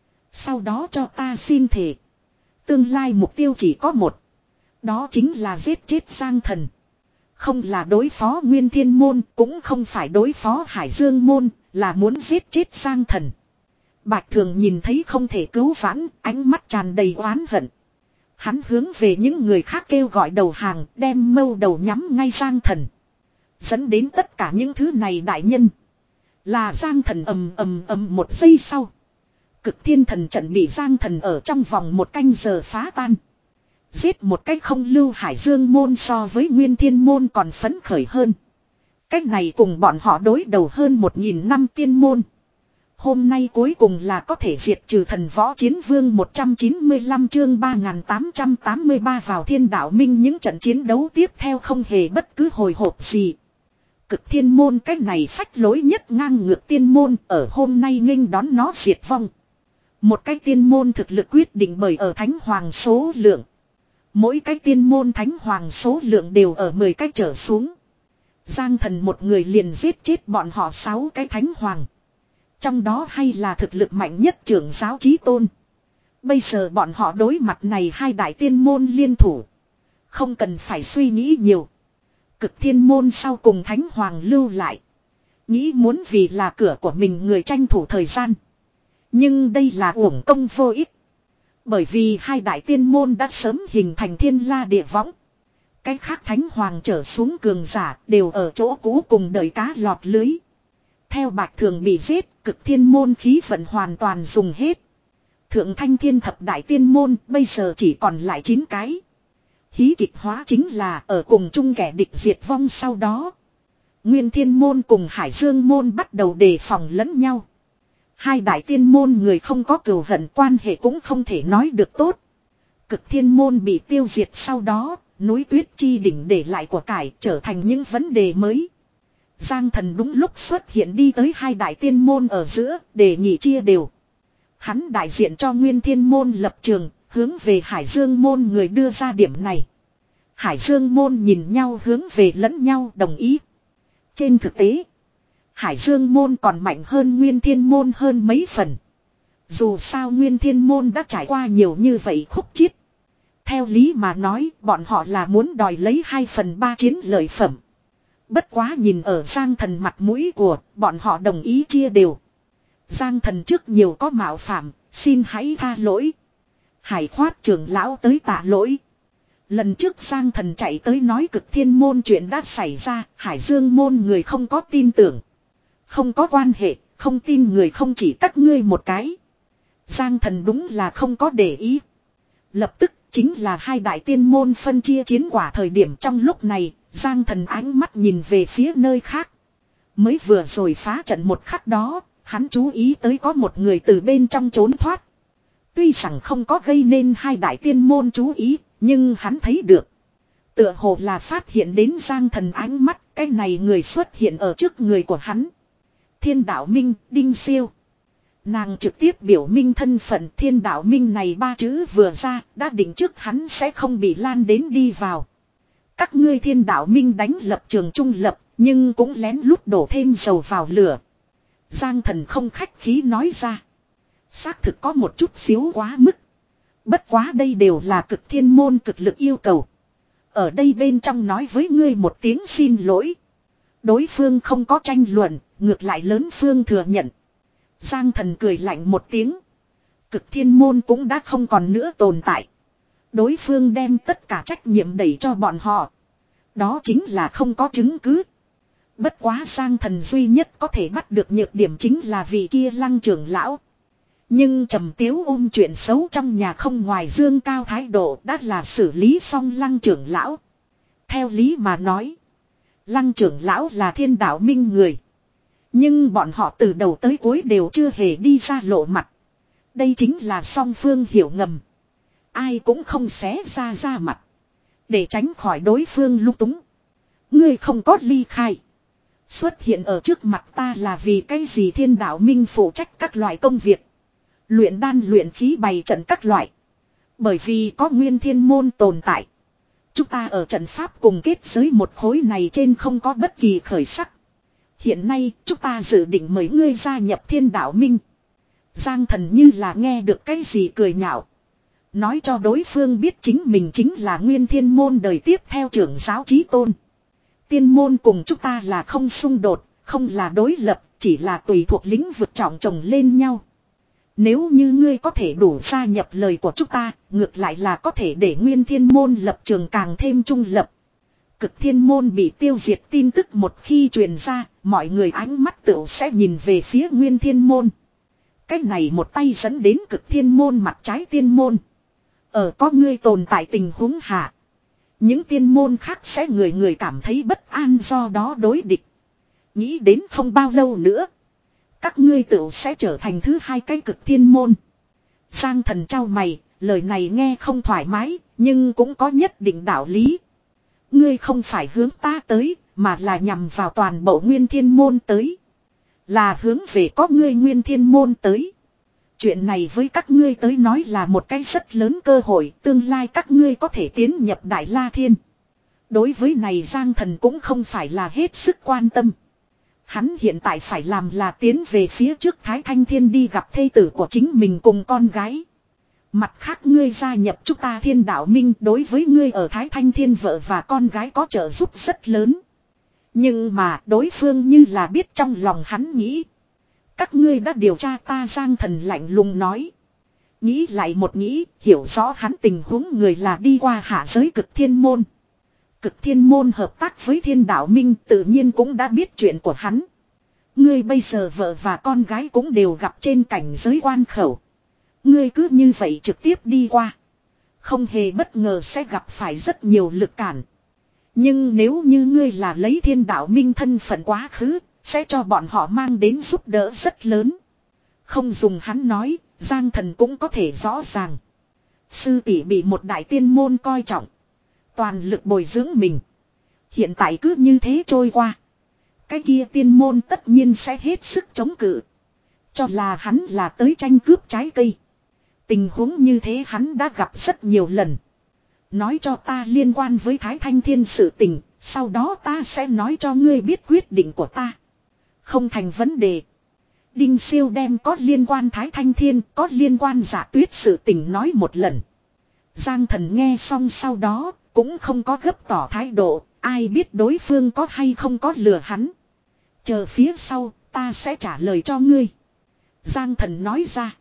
Sau đó cho ta xin thề. Tương lai mục tiêu chỉ có một. Đó chính là giết chết Giang Thần. Không là đối phó Nguyên Thiên môn. Cũng không phải đối phó Hải Dương môn. Là muốn giết chết Giang Thần. Bạch Thường nhìn thấy không thể cứu vãn, ánh mắt tràn đầy oán hận. Hắn hướng về những người khác kêu gọi đầu hàng, đem mâu đầu nhắm ngay Giang Thần. Dẫn đến tất cả những thứ này đại nhân. Là Giang Thần ầm ầm ầm một giây sau. Cực thiên thần trận bị Giang Thần ở trong vòng một canh giờ phá tan. Giết một cách không lưu. Hải Dương môn so với Nguyên Thiên môn còn phấn khởi hơn. Cách này cùng bọn họ đối đầu hơn một nghìn năm tiên môn. Hôm nay cuối cùng là có thể diệt trừ thần võ chiến vương. Một trăm chín mươi lăm chương ba nghìn tám trăm tám mươi ba vào thiên đạo minh. Những trận chiến đấu tiếp theo không hề bất cứ hồi hộp gì. Cực thiên môn cái này phách lối nhất ngang ngược tiên môn ở hôm nay nghênh đón nó diệt vong. Một cái tiên môn thực lực quyết định bởi ở thánh hoàng số lượng. Mỗi cái tiên môn thánh hoàng số lượng đều ở mười cái trở xuống. Giang Thần một người liền giết chết bọn họ sáu cái thánh hoàng. Trong đó hay là thực lực mạnh nhất trưởng giáo chí tôn. Bây giờ bọn họ đối mặt này hai đại tiên môn liên thủ. Không cần phải suy nghĩ nhiều. Cực thiên môn sau cùng thánh hoàng lưu lại. Nghĩ muốn vì là cửa của mình người tranh thủ thời gian. Nhưng đây là uổng công vô ích. Bởi vì hai đại tiên môn đã sớm hình thành thiên la địa võng. Cái khác thánh hoàng trở xuống cường giả đều ở chỗ cũ cùng đợi cá lọt lưới. Theo Bạch Thường bị giết, cực thiên môn khí vận hoàn toàn dùng hết. Thượng thanh thiên thập đại tiên môn bây giờ chỉ còn lại chín cái. Hí kịch hóa chính là ở cùng chung kẻ địch diệt vong sau đó. Nguyên thiên môn cùng Hải Dương môn bắt đầu đề phòng lẫn nhau. Hai đại tiên môn người không có cừu hận, quan hệ cũng không thể nói được tốt. Cực thiên môn bị tiêu diệt sau đó, núi tuyết chi đỉnh để lại của cải trở thành những vấn đề mới. Giang Thần đúng lúc xuất hiện đi tới hai đại tiên môn ở giữa, để nghị chia đều. Hắn đại diện cho Nguyên thiên môn lập trường, hướng về Hải Dương môn người đưa ra điểm này. Hải Dương môn nhìn nhau hướng về lẫn nhau đồng ý. Trên thực tế, Hải Dương môn còn mạnh hơn Nguyên thiên môn hơn mấy phần. Dù sao Nguyên thiên môn đã trải qua nhiều như vậy khúc chiết. Theo lý mà nói, bọn họ là muốn đòi lấy hai phần ba chiến lợi phẩm. Bất quá nhìn ở Giang Thần mặt mũi của, bọn họ đồng ý chia đều. Giang Thần trước nhiều có mạo phạm, xin hãy tha lỗi. Hải Khoát trưởng lão tới tạ lỗi. Lần trước Giang Thần chạy tới nói cực thiên môn chuyện đã xảy ra, Hải Dương môn người không có tin tưởng. Không có quan hệ, không tin người không chỉ các ngươi một cái. Giang Thần đúng là không có để ý. Lập tức chính là hai đại tiên môn phân chia chiến quả thời điểm. Trong lúc này, Giang Thần ánh mắt nhìn về phía nơi khác. Mới vừa rồi phá trận một khắc đó, hắn chú ý tới có một người từ bên trong trốn thoát. Tuy rằng không có gây nên hai đại tiên môn chú ý, nhưng hắn thấy được. Tựa hồ là phát hiện đến Giang Thần ánh mắt, cái này người xuất hiện ở trước người của hắn. Thiên đạo minh, Đinh Siêu. Nàng trực tiếp biểu minh thân phận thiên đạo minh này ba chữ vừa ra, đã định trước hắn sẽ không bị lan đến đi vào. Các ngươi thiên đạo minh đánh lập trường trung lập, nhưng cũng lén lút đổ thêm dầu vào lửa. Giang Thần không khách khí nói ra. Xác thực có một chút xíu quá mức. Bất quá đây đều là cực thiên môn cực lực yêu cầu. Ở đây bên trong nói với ngươi một tiếng xin lỗi. Đối phương không có tranh luận, ngược lại lớn phương thừa nhận. Giang Thần cười lạnh một tiếng. Cực thiên môn cũng đã không còn nữa tồn tại. Đối phương đem tất cả trách nhiệm đẩy cho bọn họ. Đó chính là không có chứng cứ. Bất quá Giang Thần duy nhất có thể bắt được nhược điểm chính là vị kia Lăng trưởng lão. Nhưng Trầm Tiếu ôm chuyện xấu trong nhà không ngoài dương cao thái độ đã là xử lý xong Lăng trưởng lão. Theo lý mà nói, Lăng trưởng lão là thiên đạo minh người. Nhưng bọn họ từ đầu tới cuối đều chưa hề đi ra lộ mặt. Đây chính là song phương hiểu ngầm. Ai cũng không xé ra ra mặt. Để tránh khỏi đối phương lung túng. Ngươi không có ly khai. Xuất hiện ở trước mặt ta là vì cái gì thiên đạo minh phụ trách các loại công việc. Luyện đan luyện khí bày trận các loại. Bởi vì có nguyên thiên môn tồn tại. Chúng ta ở trận pháp cùng kết giới một khối này trên không có bất kỳ khởi sắc. Hiện nay chúng ta dự định mời ngươi gia nhập thiên đạo minh. Giang Thần như là nghe được cái gì cười nhạo. Nói cho đối phương biết chính mình chính là nguyên thiên môn đời tiếp theo trưởng giáo chí tôn. Tiên môn cùng chúng ta là không xung đột, không là đối lập, chỉ là tùy thuộc lĩnh vực trọng chồng lên nhau. Nếu như ngươi có thể đủ gia nhập lời của chúng ta, ngược lại là có thể để nguyên thiên môn lập trường càng thêm trung lập. Cực thiên môn bị tiêu diệt tin tức một khi truyền ra, mọi người ánh mắt tựu sẽ nhìn về phía nguyên thiên môn. Cách này một tay dẫn đến cực thiên môn mặt trái tiên môn. Ở có ngươi tồn tại tình huống hạ. Những tiên môn khác sẽ người người cảm thấy bất an do đó đối địch. Nghĩ đến không bao lâu nữa. Các ngươi tựu sẽ trở thành thứ hai cái cực thiên môn. Giang Thần trao mày, lời này nghe không thoải mái, nhưng cũng có nhất định đạo lý. Ngươi không phải hướng ta tới, mà là nhằm vào toàn bộ nguyên thiên môn tới. Là hướng về có ngươi nguyên thiên môn tới. Chuyện này với các ngươi tới nói là một cái rất lớn cơ hội, tương lai các ngươi có thể tiến nhập Đại La Thiên. Đối với này Giang Thần cũng không phải là hết sức quan tâm. Hắn hiện tại phải làm là tiến về phía trước Thái Thanh Thiên đi gặp thê tử của chính mình cùng con gái. Mặt khác ngươi gia nhập chúng ta thiên đạo minh đối với ngươi ở Thái Thanh Thiên vợ và con gái có trợ giúp rất lớn. Nhưng mà đối phương như là biết trong lòng hắn nghĩ. Các ngươi đã điều tra ta Giang Thần lạnh lùng nói. Nghĩ lại một nghĩ, hiểu rõ hắn tình huống người là đi qua hạ giới cực thiên môn. Cực thiên môn hợp tác với thiên đạo minh tự nhiên cũng đã biết chuyện của hắn. Ngươi bây giờ vợ và con gái cũng đều gặp trên cảnh giới quan khẩu. Ngươi cứ như vậy trực tiếp đi qua. Không hề bất ngờ sẽ gặp phải rất nhiều lực cản. Nhưng nếu như ngươi là lấy thiên đạo minh thân phận quá khứ, sẽ cho bọn họ mang đến giúp đỡ rất lớn. Không dùng hắn nói, Giang Thần cũng có thể rõ ràng. Sư tỷ bị một đại tiên môn coi trọng. Toàn lực bồi dưỡng mình. Hiện tại cứ như thế trôi qua. Cái kia tiên môn tất nhiên sẽ hết sức chống cự. Cho là hắn là tới tranh cướp trái cây. Tình huống như thế hắn đã gặp rất nhiều lần. Nói cho ta liên quan với Thái Thanh Thiên sự tình, sau đó ta sẽ nói cho ngươi biết quyết định của ta. Không thành vấn đề. Đinh Siêu đem có liên quan Thái Thanh Thiên, có liên quan Giả Tuyết sự tình nói một lần. Giang Thần nghe xong sau đó, cũng không có gấp tỏ thái độ, ai biết đối phương có hay không có lừa hắn. Chờ phía sau, ta sẽ trả lời cho ngươi. Giang Thần nói ra.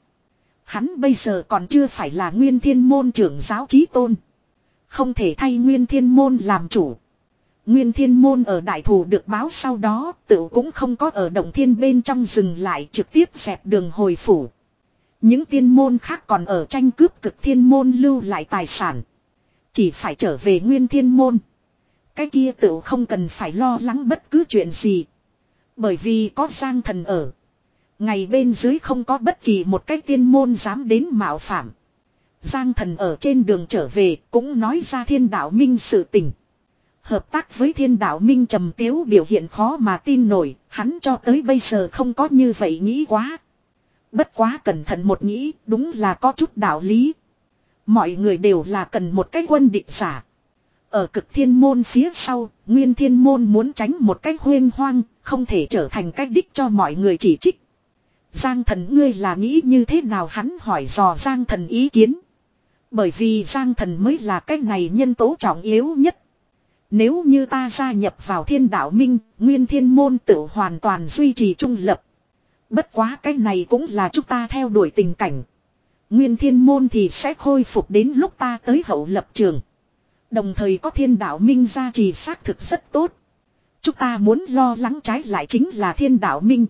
Hắn bây giờ còn chưa phải là Nguyên Thiên Môn trưởng giáo chí tôn. Không thể thay Nguyên Thiên Môn làm chủ. Nguyên Thiên Môn ở đại thủ được báo sau đó, tự cũng không có ở động thiên bên trong dừng lại, trực tiếp dẹp đường hồi phủ. Những tiên môn khác còn ở tranh cướp cực thiên môn lưu lại tài sản. Chỉ phải trở về Nguyên Thiên Môn. Cái kia tự không cần phải lo lắng bất cứ chuyện gì. Bởi vì có Giang Thần ở. Ngày bên dưới không có bất kỳ một cái tiên môn dám đến mạo phạm. Giang Thần ở trên đường trở về cũng nói ra thiên đạo minh sự tình. Hợp tác với thiên đạo minh trầm tiếu biểu hiện khó mà tin nổi, hắn cho tới bây giờ không có như vậy nghĩ quá. Bất quá cẩn thận một nghĩ, đúng là có chút đạo lý. Mọi người đều là cần một cái quân địch giả. Ở cực thiên môn phía sau, Nguyên Thiên Môn muốn tránh một cái huyên hoang, không thể trở thành cái đích cho mọi người chỉ trích. Giang Thần ngươi là nghĩ như thế nào, hắn hỏi dò Giang Thần ý kiến. Bởi vì Giang Thần mới là cái này nhân tố trọng yếu nhất. Nếu như ta gia nhập vào thiên đạo minh, Nguyên Thiên Môn tự hoàn toàn duy trì trung lập. Bất quá cái này cũng là chúng ta theo đuổi tình cảnh. Nguyên Thiên Môn thì sẽ khôi phục đến lúc ta tới hậu lập trường. Đồng thời có thiên đạo minh gia trì xác thực rất tốt. Chúng ta muốn lo lắng trái lại chính là thiên đạo minh.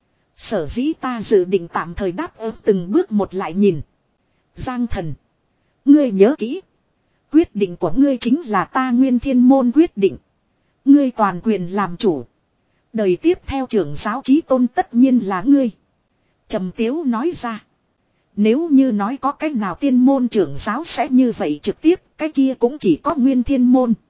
Sở dĩ ta dự định tạm thời đáp ứng từng bước một lại nhìn. Giang Thần. Ngươi nhớ kỹ. Quyết định của ngươi chính là ta Nguyên Thiên Môn quyết định. Ngươi toàn quyền làm chủ. Đời tiếp theo trưởng giáo chí tôn tất nhiên là ngươi. Trầm Tiếu nói ra. Nếu như nói có cách nào tiên môn trưởng giáo sẽ như vậy trực tiếp, cái kia cũng chỉ có Nguyên Thiên Môn.